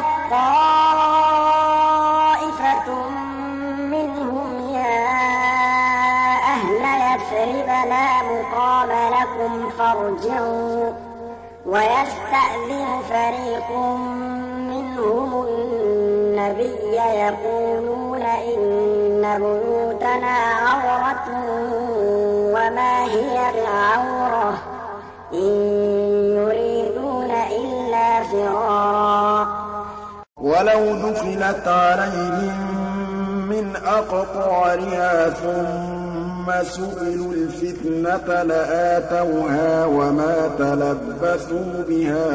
طائفة منهم يا أهل يثرب لا مقام لكم فارجعوا ويستأذن فريق منهم النبي يقولون إن بيوتنا عورة وما هي بعورة إن يريدون إلا فرارا ولو دخلت عليهم من أقطارها ثم سئلوا الفتنة لآتوها وما تلبثوا بها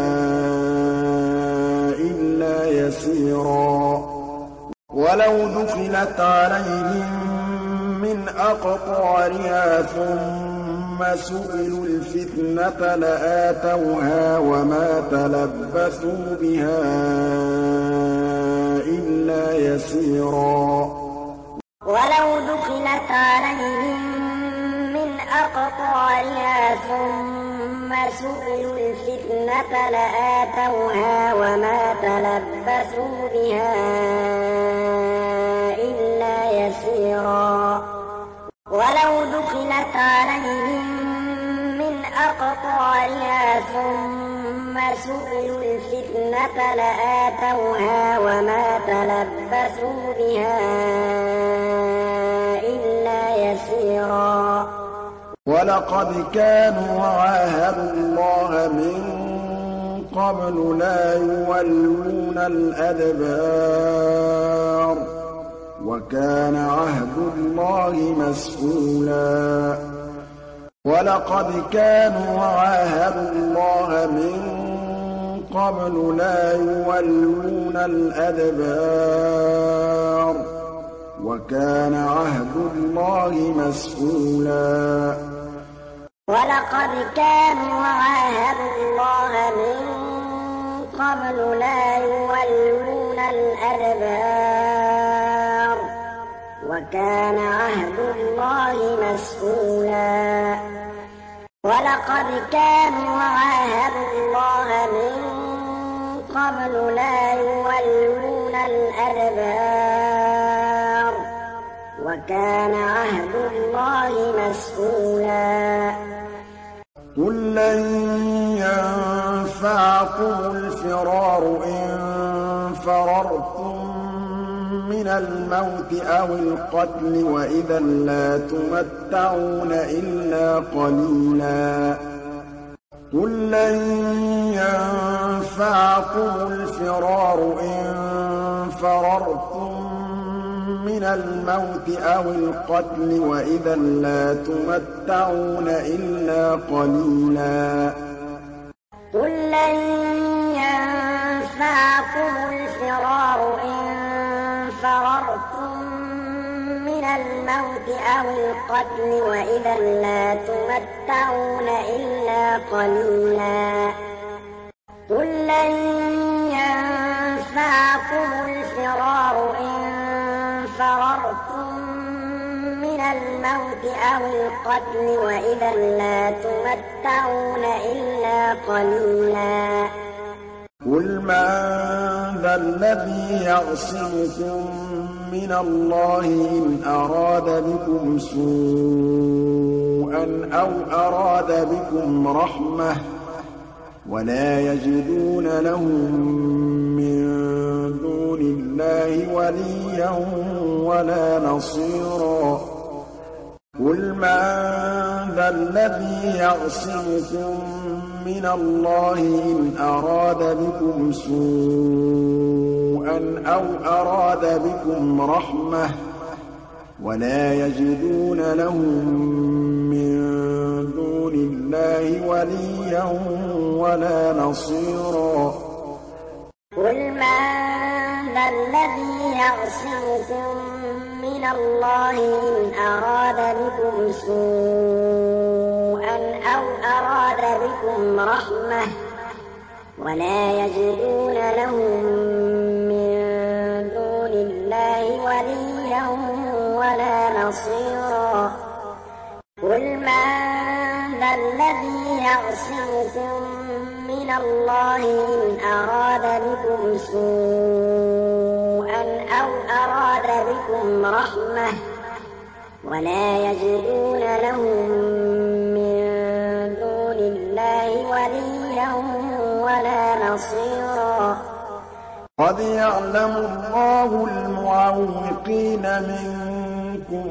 إلا يسيرا ولو دخلت عليهم من أقطارها ثم سئلوا الفتنة لآتوها وما تلبثوا بها إلا يسيرا ولو دخلت عليهم من أقطارها ثم سئلوا الفتنة لآتوها وما تلبثوا بها إلا يسيرا ولو دخلت عليهم من أقطارها ثم سئلوا الفتنة لآتوها وما تلبثوا بها إلا يسيرا ولقد كانوا عاهدوا الله من قبل لا يولون الأدبار وكان عهد الله مسئولا ولقد كانوا عاهدوا الله من قبل لا يولون الأدبار وكان عهد الله مسئولا ولقد كانوا عاهدوا الله من قبل لا يولون الأدبار وكان عهد الله مسئولا ولقد كانوا عاهدوا الله من قبل لا يولون الأدبار وكان عهد الله مسئولا قل لن ينفعكم الفرار إن فررتم من الموت أو القتل وإذا لا تمتعون إلا قليلا قل لن ينفعكم الفرار إن فررتم من الموت أو القتل وإذا لا تمتعون إلا قليلا قل لن ينفعكم الفرار إن فررتم من الموت أو القتل وإذا لا تمتعون إلا قليلا قل لن ينفعكم الفرار إن فررتم من الموت أو القتل وإذا لا تمتعون إلا قليلا قل من ذا الذي يعصمكم من الله إن أراد بكم سوءا أو أراد بكم رحمة ولا يجدون لهم من دون الله وليا ولا نصيرا قل من ذا الذي يعصمكم من الله إن أراد بكم سوءا أو أراد بكم رحمة ولا يجدون لهم من دون الله وليا ولا نصيرا قل من ذا الذي يعصمكم من الله إن أراد بكم سوءا أو أراد بكم رحمة ولا يجدون لهم من دون الله وليا ولا نصيرا قل من ذا الذي يعصمكم من الله إن أراد بكم سوءا أو أراد بكم رحمة ولا يجدون لهم من دون الله وليا ولا نصيرا قد يعلم الله المعوقين منكم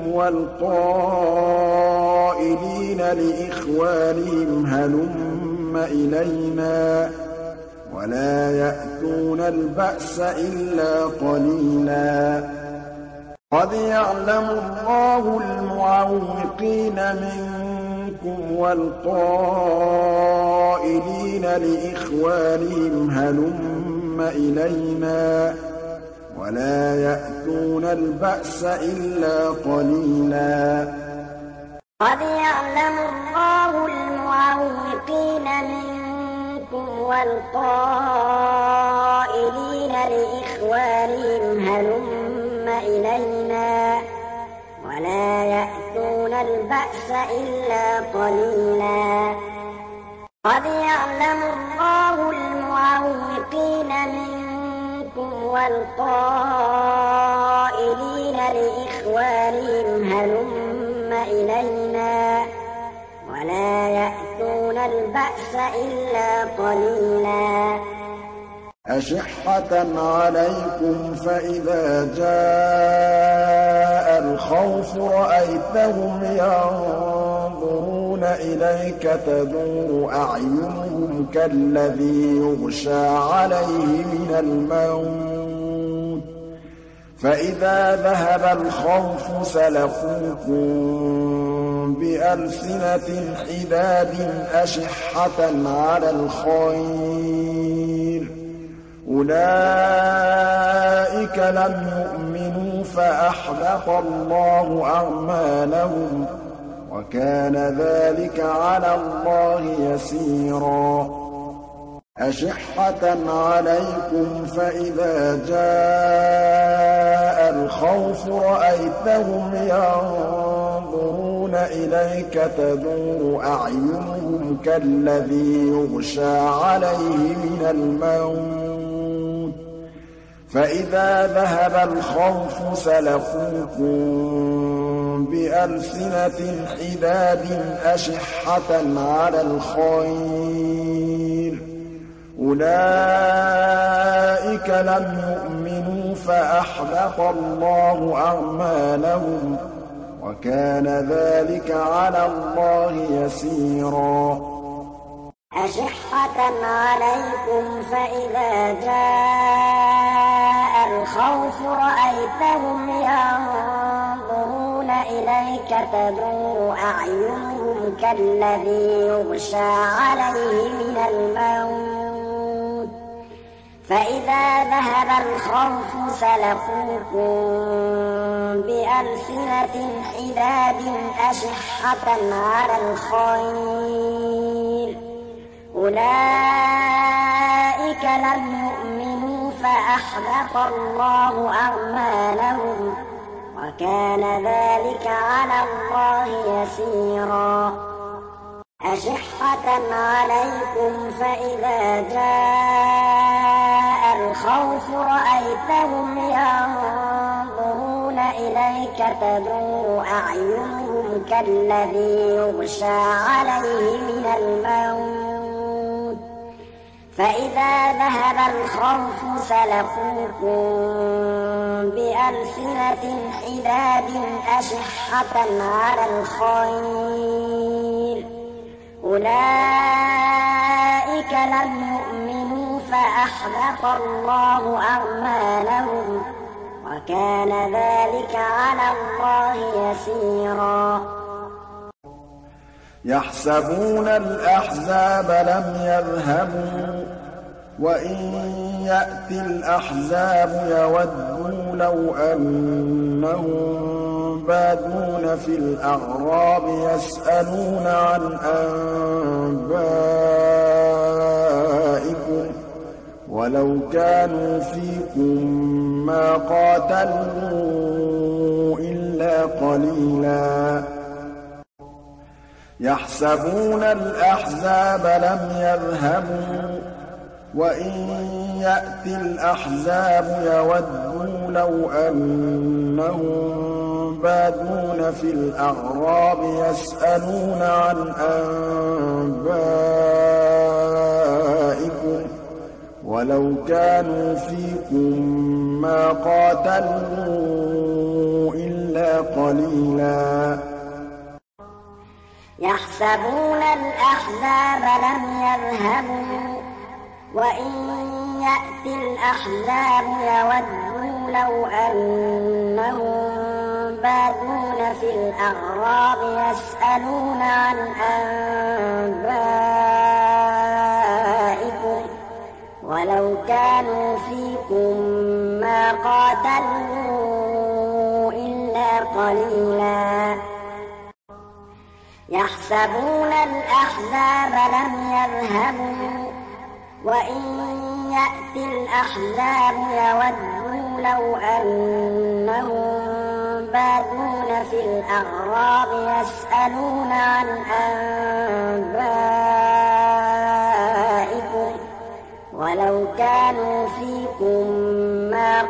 والقائلين لإخوانهم هلم إلينا ولا يأتون البأس إلا قليلا قد يعلم الله المعوقين منكم والقائلين لإخوانهم هلم إلينا ولا يأتون البأس إلا قليلا قد يعلم الله المعوقين منكم والقائلين لإخوانهم هلم إلينا ولا يأتون البأس إلا قليلا قد يعلم الله المعوقين منكم والقائلين لإخوانهم هلم إلينا ولا يأتون البأس إلا قليلا أشحة عليكم فإذا جاء الخوف رأيتهم ينظرون إليك تدور أعينهم كالذي يغشى عليه من الموت فإذا ذهب الخوف سلقوكم بألسنة حداد أشحة على الخير أولئك لم يؤمنوا فأحبط الله أعمالهم وكان ذلك على الله يسيرا أشحة عليكم فإذا جاء الخوف رأيتهم ينظرون إليك تدور أعينهم كالذي يغشى عليه من الموت فإذا ذهب الخوف سلقوكم بألسنة حداد أشحة على الخير أولئك لم يؤمنوا فأحبط الله أعمالهم وكان ذلك على الله يسيرا أشحة عليكم فإذا جاء الخوف رأيتهم ينظرون إليك تدور أعينهم كالذي يغشى عليه من الموت فإذا ذهب الخوف سلقوكم بألسنة حداد أشحة على الخير أولئك لم يؤمنوا فأحبط الله أعمالهم وكان ذلك على الله يسيرا. أشحة عليكم فإذا جاء الخوف رأيتهم ينظرون إليك تدور أعينهم كالذي يغشى عليه من الموت فإذا ذهب الخوف سلقوكم بألسنة حداد أشحة على الخير أولئك لم يؤمنوا فأحبط الله أعمالهم وكان ذلك على الله يسيرا. يحسبون الأحزاب لم يذهبوا وإن يأتي الأحزاب يودوا لو أنهم بادون في الأعراب يسألون عن أنبائكم ولو كانوا فيكم ما قاتلوا إلا قليلا. يحسبون الأحزاب لم يذهبوا وإن يأتي الأحزاب يودوا لو أنهم بادون في الأعراب يسألون عن أنبائكم ولو كانوا فيكم ما قاتلوا إلا قليلا. يحسبون الأحزاب لم يذهبوا وإن يأتي الأحزاب يودوا لو أنهم بادون في الأعراب يسألون عن أنبائكم ولو كانوا فيكم ما قاتلوا إلا قليلا. يحسبون الأحزاب لم يذهبوا وإن يأتي الأحزاب يودوا لو أنهم بادون في الأعراب يسألون عن أنبائكم ولو كانوا فيكم ما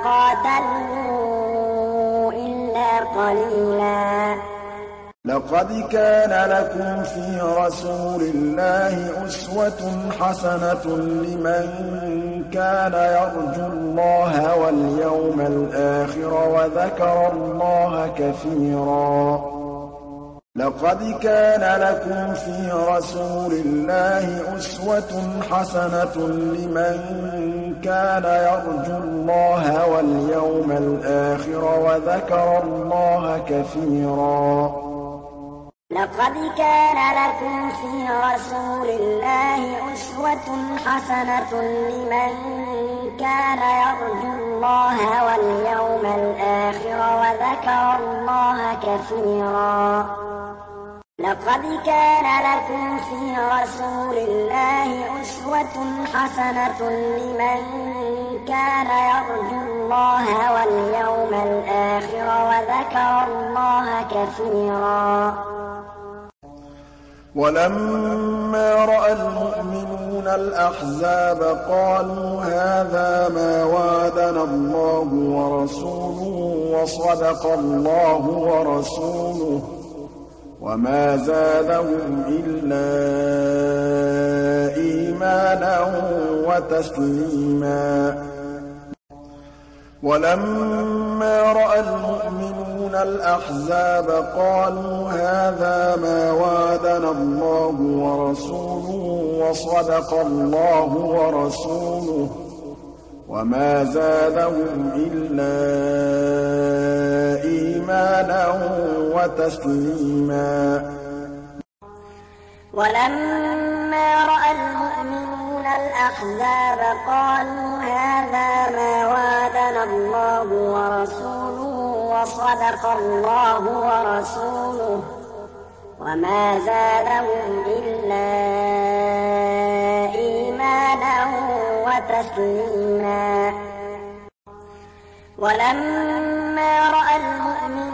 قاتلوا إلا قليلا. لقد كان لكم في رسول الله أسوة حسنة لمن كان يرجو الله واليوم الآخر وذكر الله كثيرا. لقد كان لكم في رسول الله أسوة حسنة لمن كان يرجو الله واليوم الآخر وذكر الله كثيرا. لقد كان لكم في رسول الله أسوة حسنة لمن كان يرجو الله واليوم الآخر وذكر الله كثيرا. لقد كان لكم في رسول الله أسوة حسنة لمن كان يرجو الله واليوم الآخر وذكر الله كثيرا. ولما رأى المؤمنون الأحزاب قالوا هذا ما وعدنا الله ورسوله وصدق الله ورسوله وما زادهم إلا إيمانا وتسليما. ولما رأى المؤمنون الأحزاب قالوا هذا ما وعدنا الله ورسوله وصدق الله ورسوله وما زادهم إلا إيمانا وتسليما. ولما رأى المؤمنون الأحزاب قالوا هذا ما وعدنا الله ورسوله وصدق الله ورسوله وما زادهم إلا إيمانا وتسليما. ولما رأى المؤمنون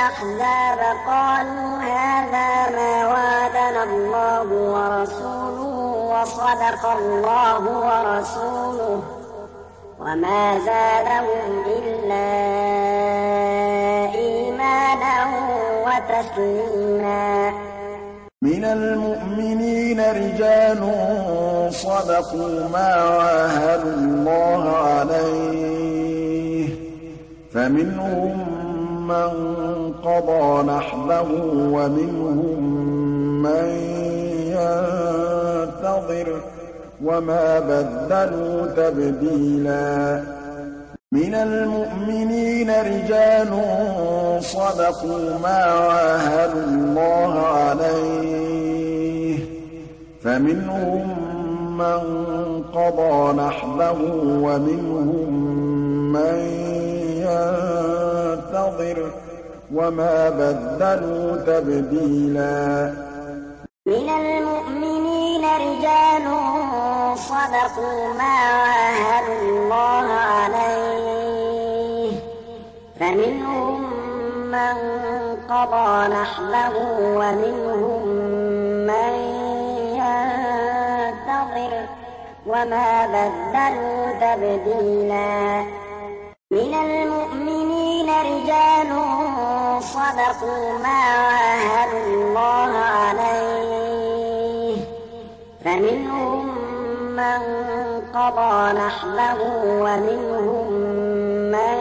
الأحزاب قالوا هذا ما وعدنا الله ورسوله وصدق الله ورسوله وما زادهم إلا إيمانا وتسليما. من المؤمنين رجال صدقوا ما عاهدوا الله عليه فمنهم من قضى نحبه ومنهم من ينتظر وما بدلوا تبديلا. من المؤمنين رجال صدقوا ما عاهدوا الله عليه فمنهم من قضى نحبه ومنهم من ينتظر وما بدلوا تبديلا. من المؤمنين رجال صدقوا ما عاهدوا الله عليه فمنهم من قضى نحبه ومنهم من ينتظر وما بدلوا تبديلا. من المؤمنين رجال صدقوا ما عاهدوا الله عليه فمنهم من قضى نحبه ومنهم من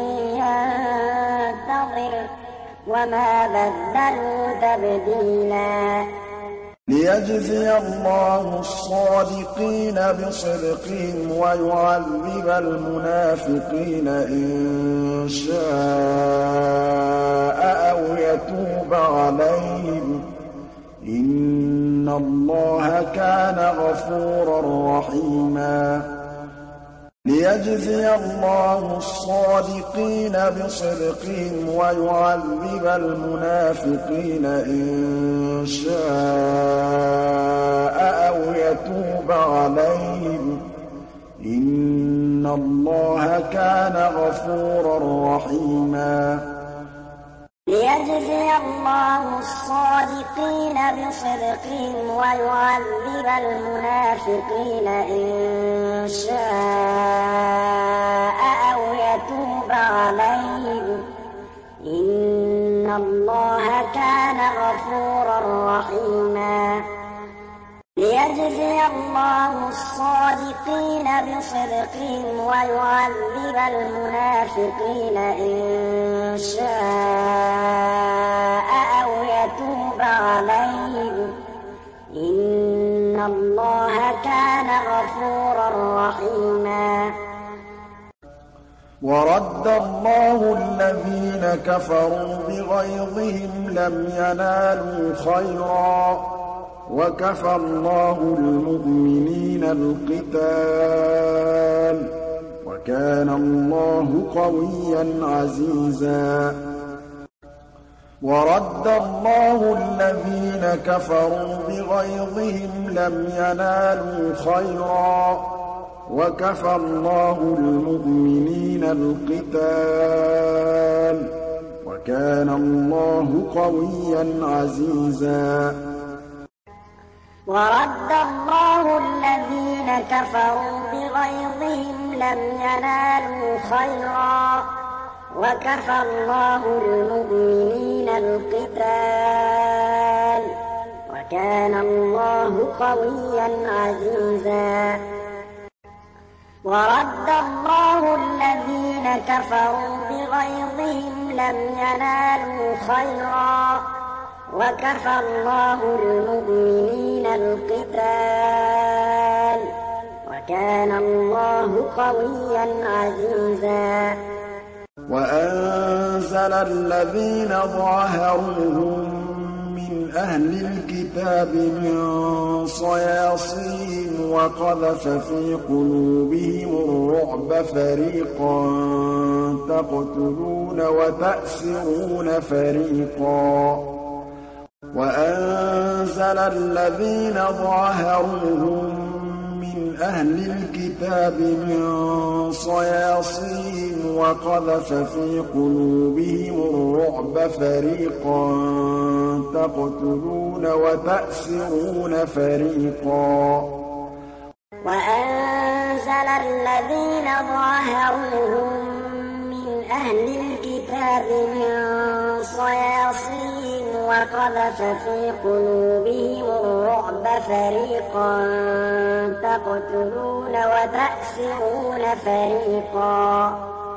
ينتظر وما بدلوا تبديلا. ليجزي الله الصادقين بصدقهم ويعذب المنافقين إن شاء أو يتوب عليهم إن الله كان غفورا رحيما. ليجزي الله الصادقين بصدقهم ويعذب المنافقين إن شاء أو يتوب عليهم إن الله كان غفورا رحيما. ليجزي الله الصادقين بصدقهم ويعذب المنافقين إن شاء أو يتوب عليهم إن الله كان غفورا رحيما. ليجزي الله الصادقين بصدقهم ويعذب المنافقين إن شاء أو يتوب عليهم إن الله كان غفورا رحيما. ورد الله الذين كفروا بغيظهم لم ينالوا خيرا وكفى الله المؤمنين القتال وكان الله قويا عزيزا. ورد الله الذين كفروا بغيظهم لم ينالوا خيرا وكفى الله المؤمنين القتال وكان الله قويا عزيزا. ورد الله الذين كفروا بغيظهم لم ينالوا خيرا وكفى الله المؤمنين القتال وكان الله قويا عزيزا. ورد الله الذين كفروا بغيظهم لم ينالوا خيرا وكفى الله المؤمنين القتال وكان الله قويا عزيزا. وأنزل الذين ظاهروهم من أهل الكتاب من صياصيهم وقذف في قلوبهم الرعب فريقا تقتلون وتأسرون فريقا. وأنزل الذين ظاهروهم من أهل الكتاب من صياصيهم وقذف في قلوبهم الرعب الرعب فريقا تقتلون وتأسرون فريقا وأنزل الذين ظاهروهم من أهل الكتاب من صياصيهم وقذف في قلوبهم الرعب فريقا تقتلون وتأسرون فريقا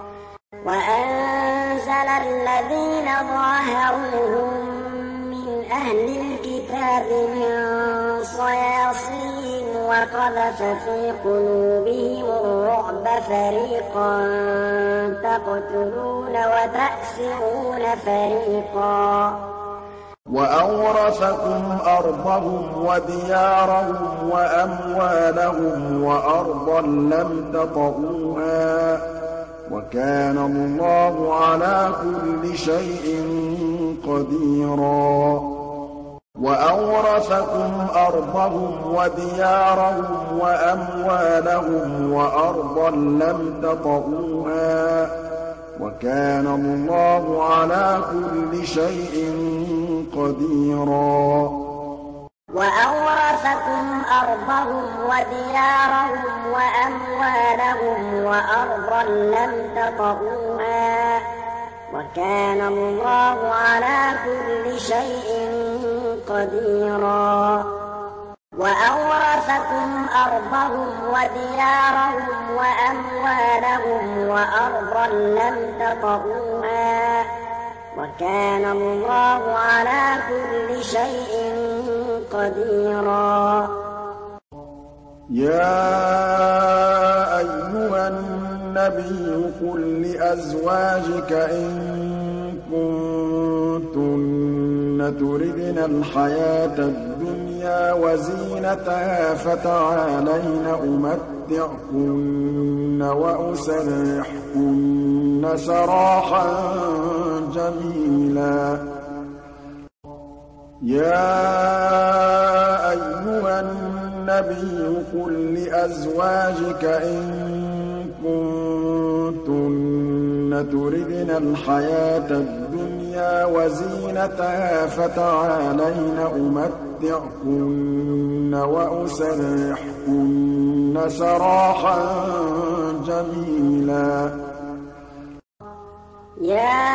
وأنزل الذين ظاهروهم من أهل الكتاب من صياصيهم وقذف في قلوبهم الرعب فريقا تقتلون وتأسرون فريقا وأورثكم أرضهم وديارهم وأموالهم وأرضا لم تطئوها وكان الله على كل شيء قديرا وأورثكم أرضهم وديارهم وأموالهم وأرضا لم تطئوها وكان الله على كل شيء قديرا وأورثكم أرضهم وديارهم وأموالهم وأرضا لم تطئوها وكان الله على كل شيء قديرا وأورثكم أرضهم وديارهم وأموالهم وأرضا لم تطئوها وكان الله على كل شيء قديرا يا أيها النبي قل لأزواجك إن كنتن تردن الحياة الدنيا وزينتها فتعالين أمتعكن وأسرحكن سراحا جميلا يا أيها النبي قل لأزواجك إن كنتن تردن الحياة الدنيا وزينتها فتعالين أمتعكن وأسرحكن سراحا جميلا يا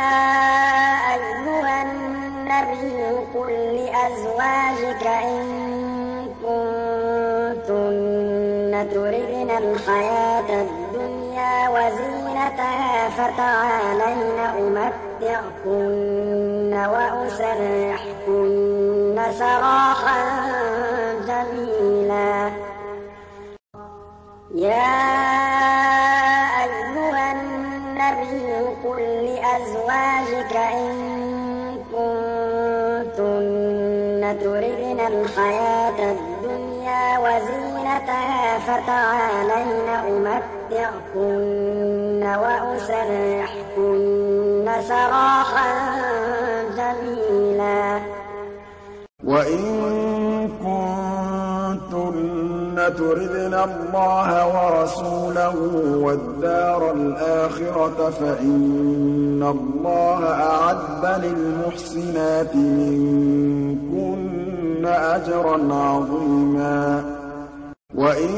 أيها النبي قل لأزواجك إن كنتن تردن الحياة الدنيا وزينتها فتعالين أمتعكن وأسرحكن سراحا جميلا يا أيها النبي قل لأزواجك إن كنتن تردن الحياة الدنيا وزينتها فتعالين أمتعكن وأسرحكن سراحا جميلا وإن كنتن تردن الله ورسوله والدار الآخرة فإن الله أعد للمحسنات منكن أجرا عظيما وإن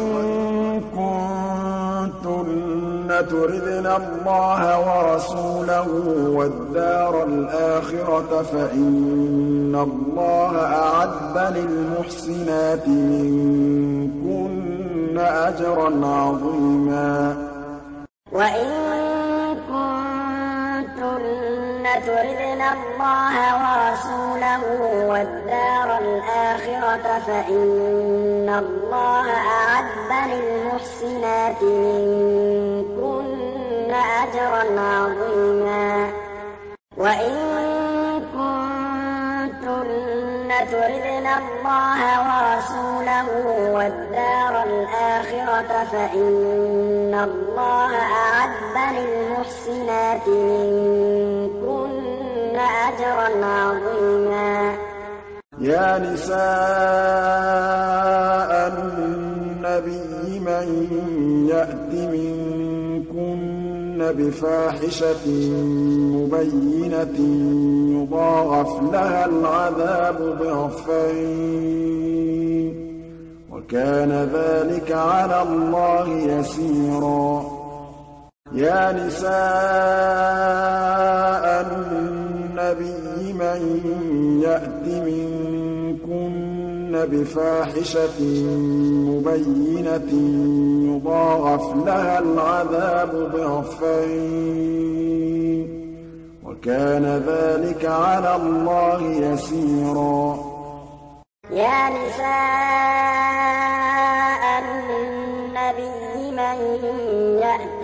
كنتن تردن الله ورسوله والدار الآخرة فإن الله أعد للمحسنات منكن أجرا عظيما وإن كنتن تردن الله ورسوله والدار الآخرة فإن الله أعد للمحسنات منكن أجرا عظيما وإن كنتن تردن الله ورسوله والدار الآخرة فإن الله أعد للمحسنات منكن أجرا عظيما يا نساء النبي من يأت منكن بفاحشة مبينة يضاعف لها العذاب ضعفين وكان ذلك على الله يسيرا يا نساء النبي من يأت منكن بفاحشة مبينة يضاعف لها العذاب ضعفين وكان ذلك على الله يسيرا يا نساء النبي من يأت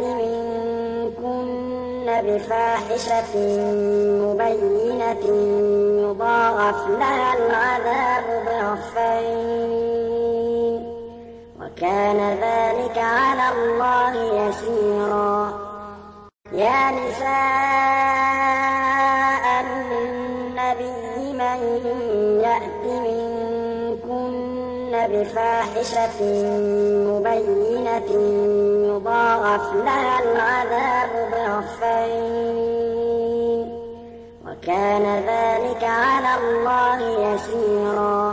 منكن بفاحشة مبينة يضاعف لها العذاب ضعفين وكان ذلك على الله يسيرا يا نساء النبي من يأت منكن بفاحشة مبينة يضاعف لها العذاب ضعفين وكان ذلك على الله يسيرا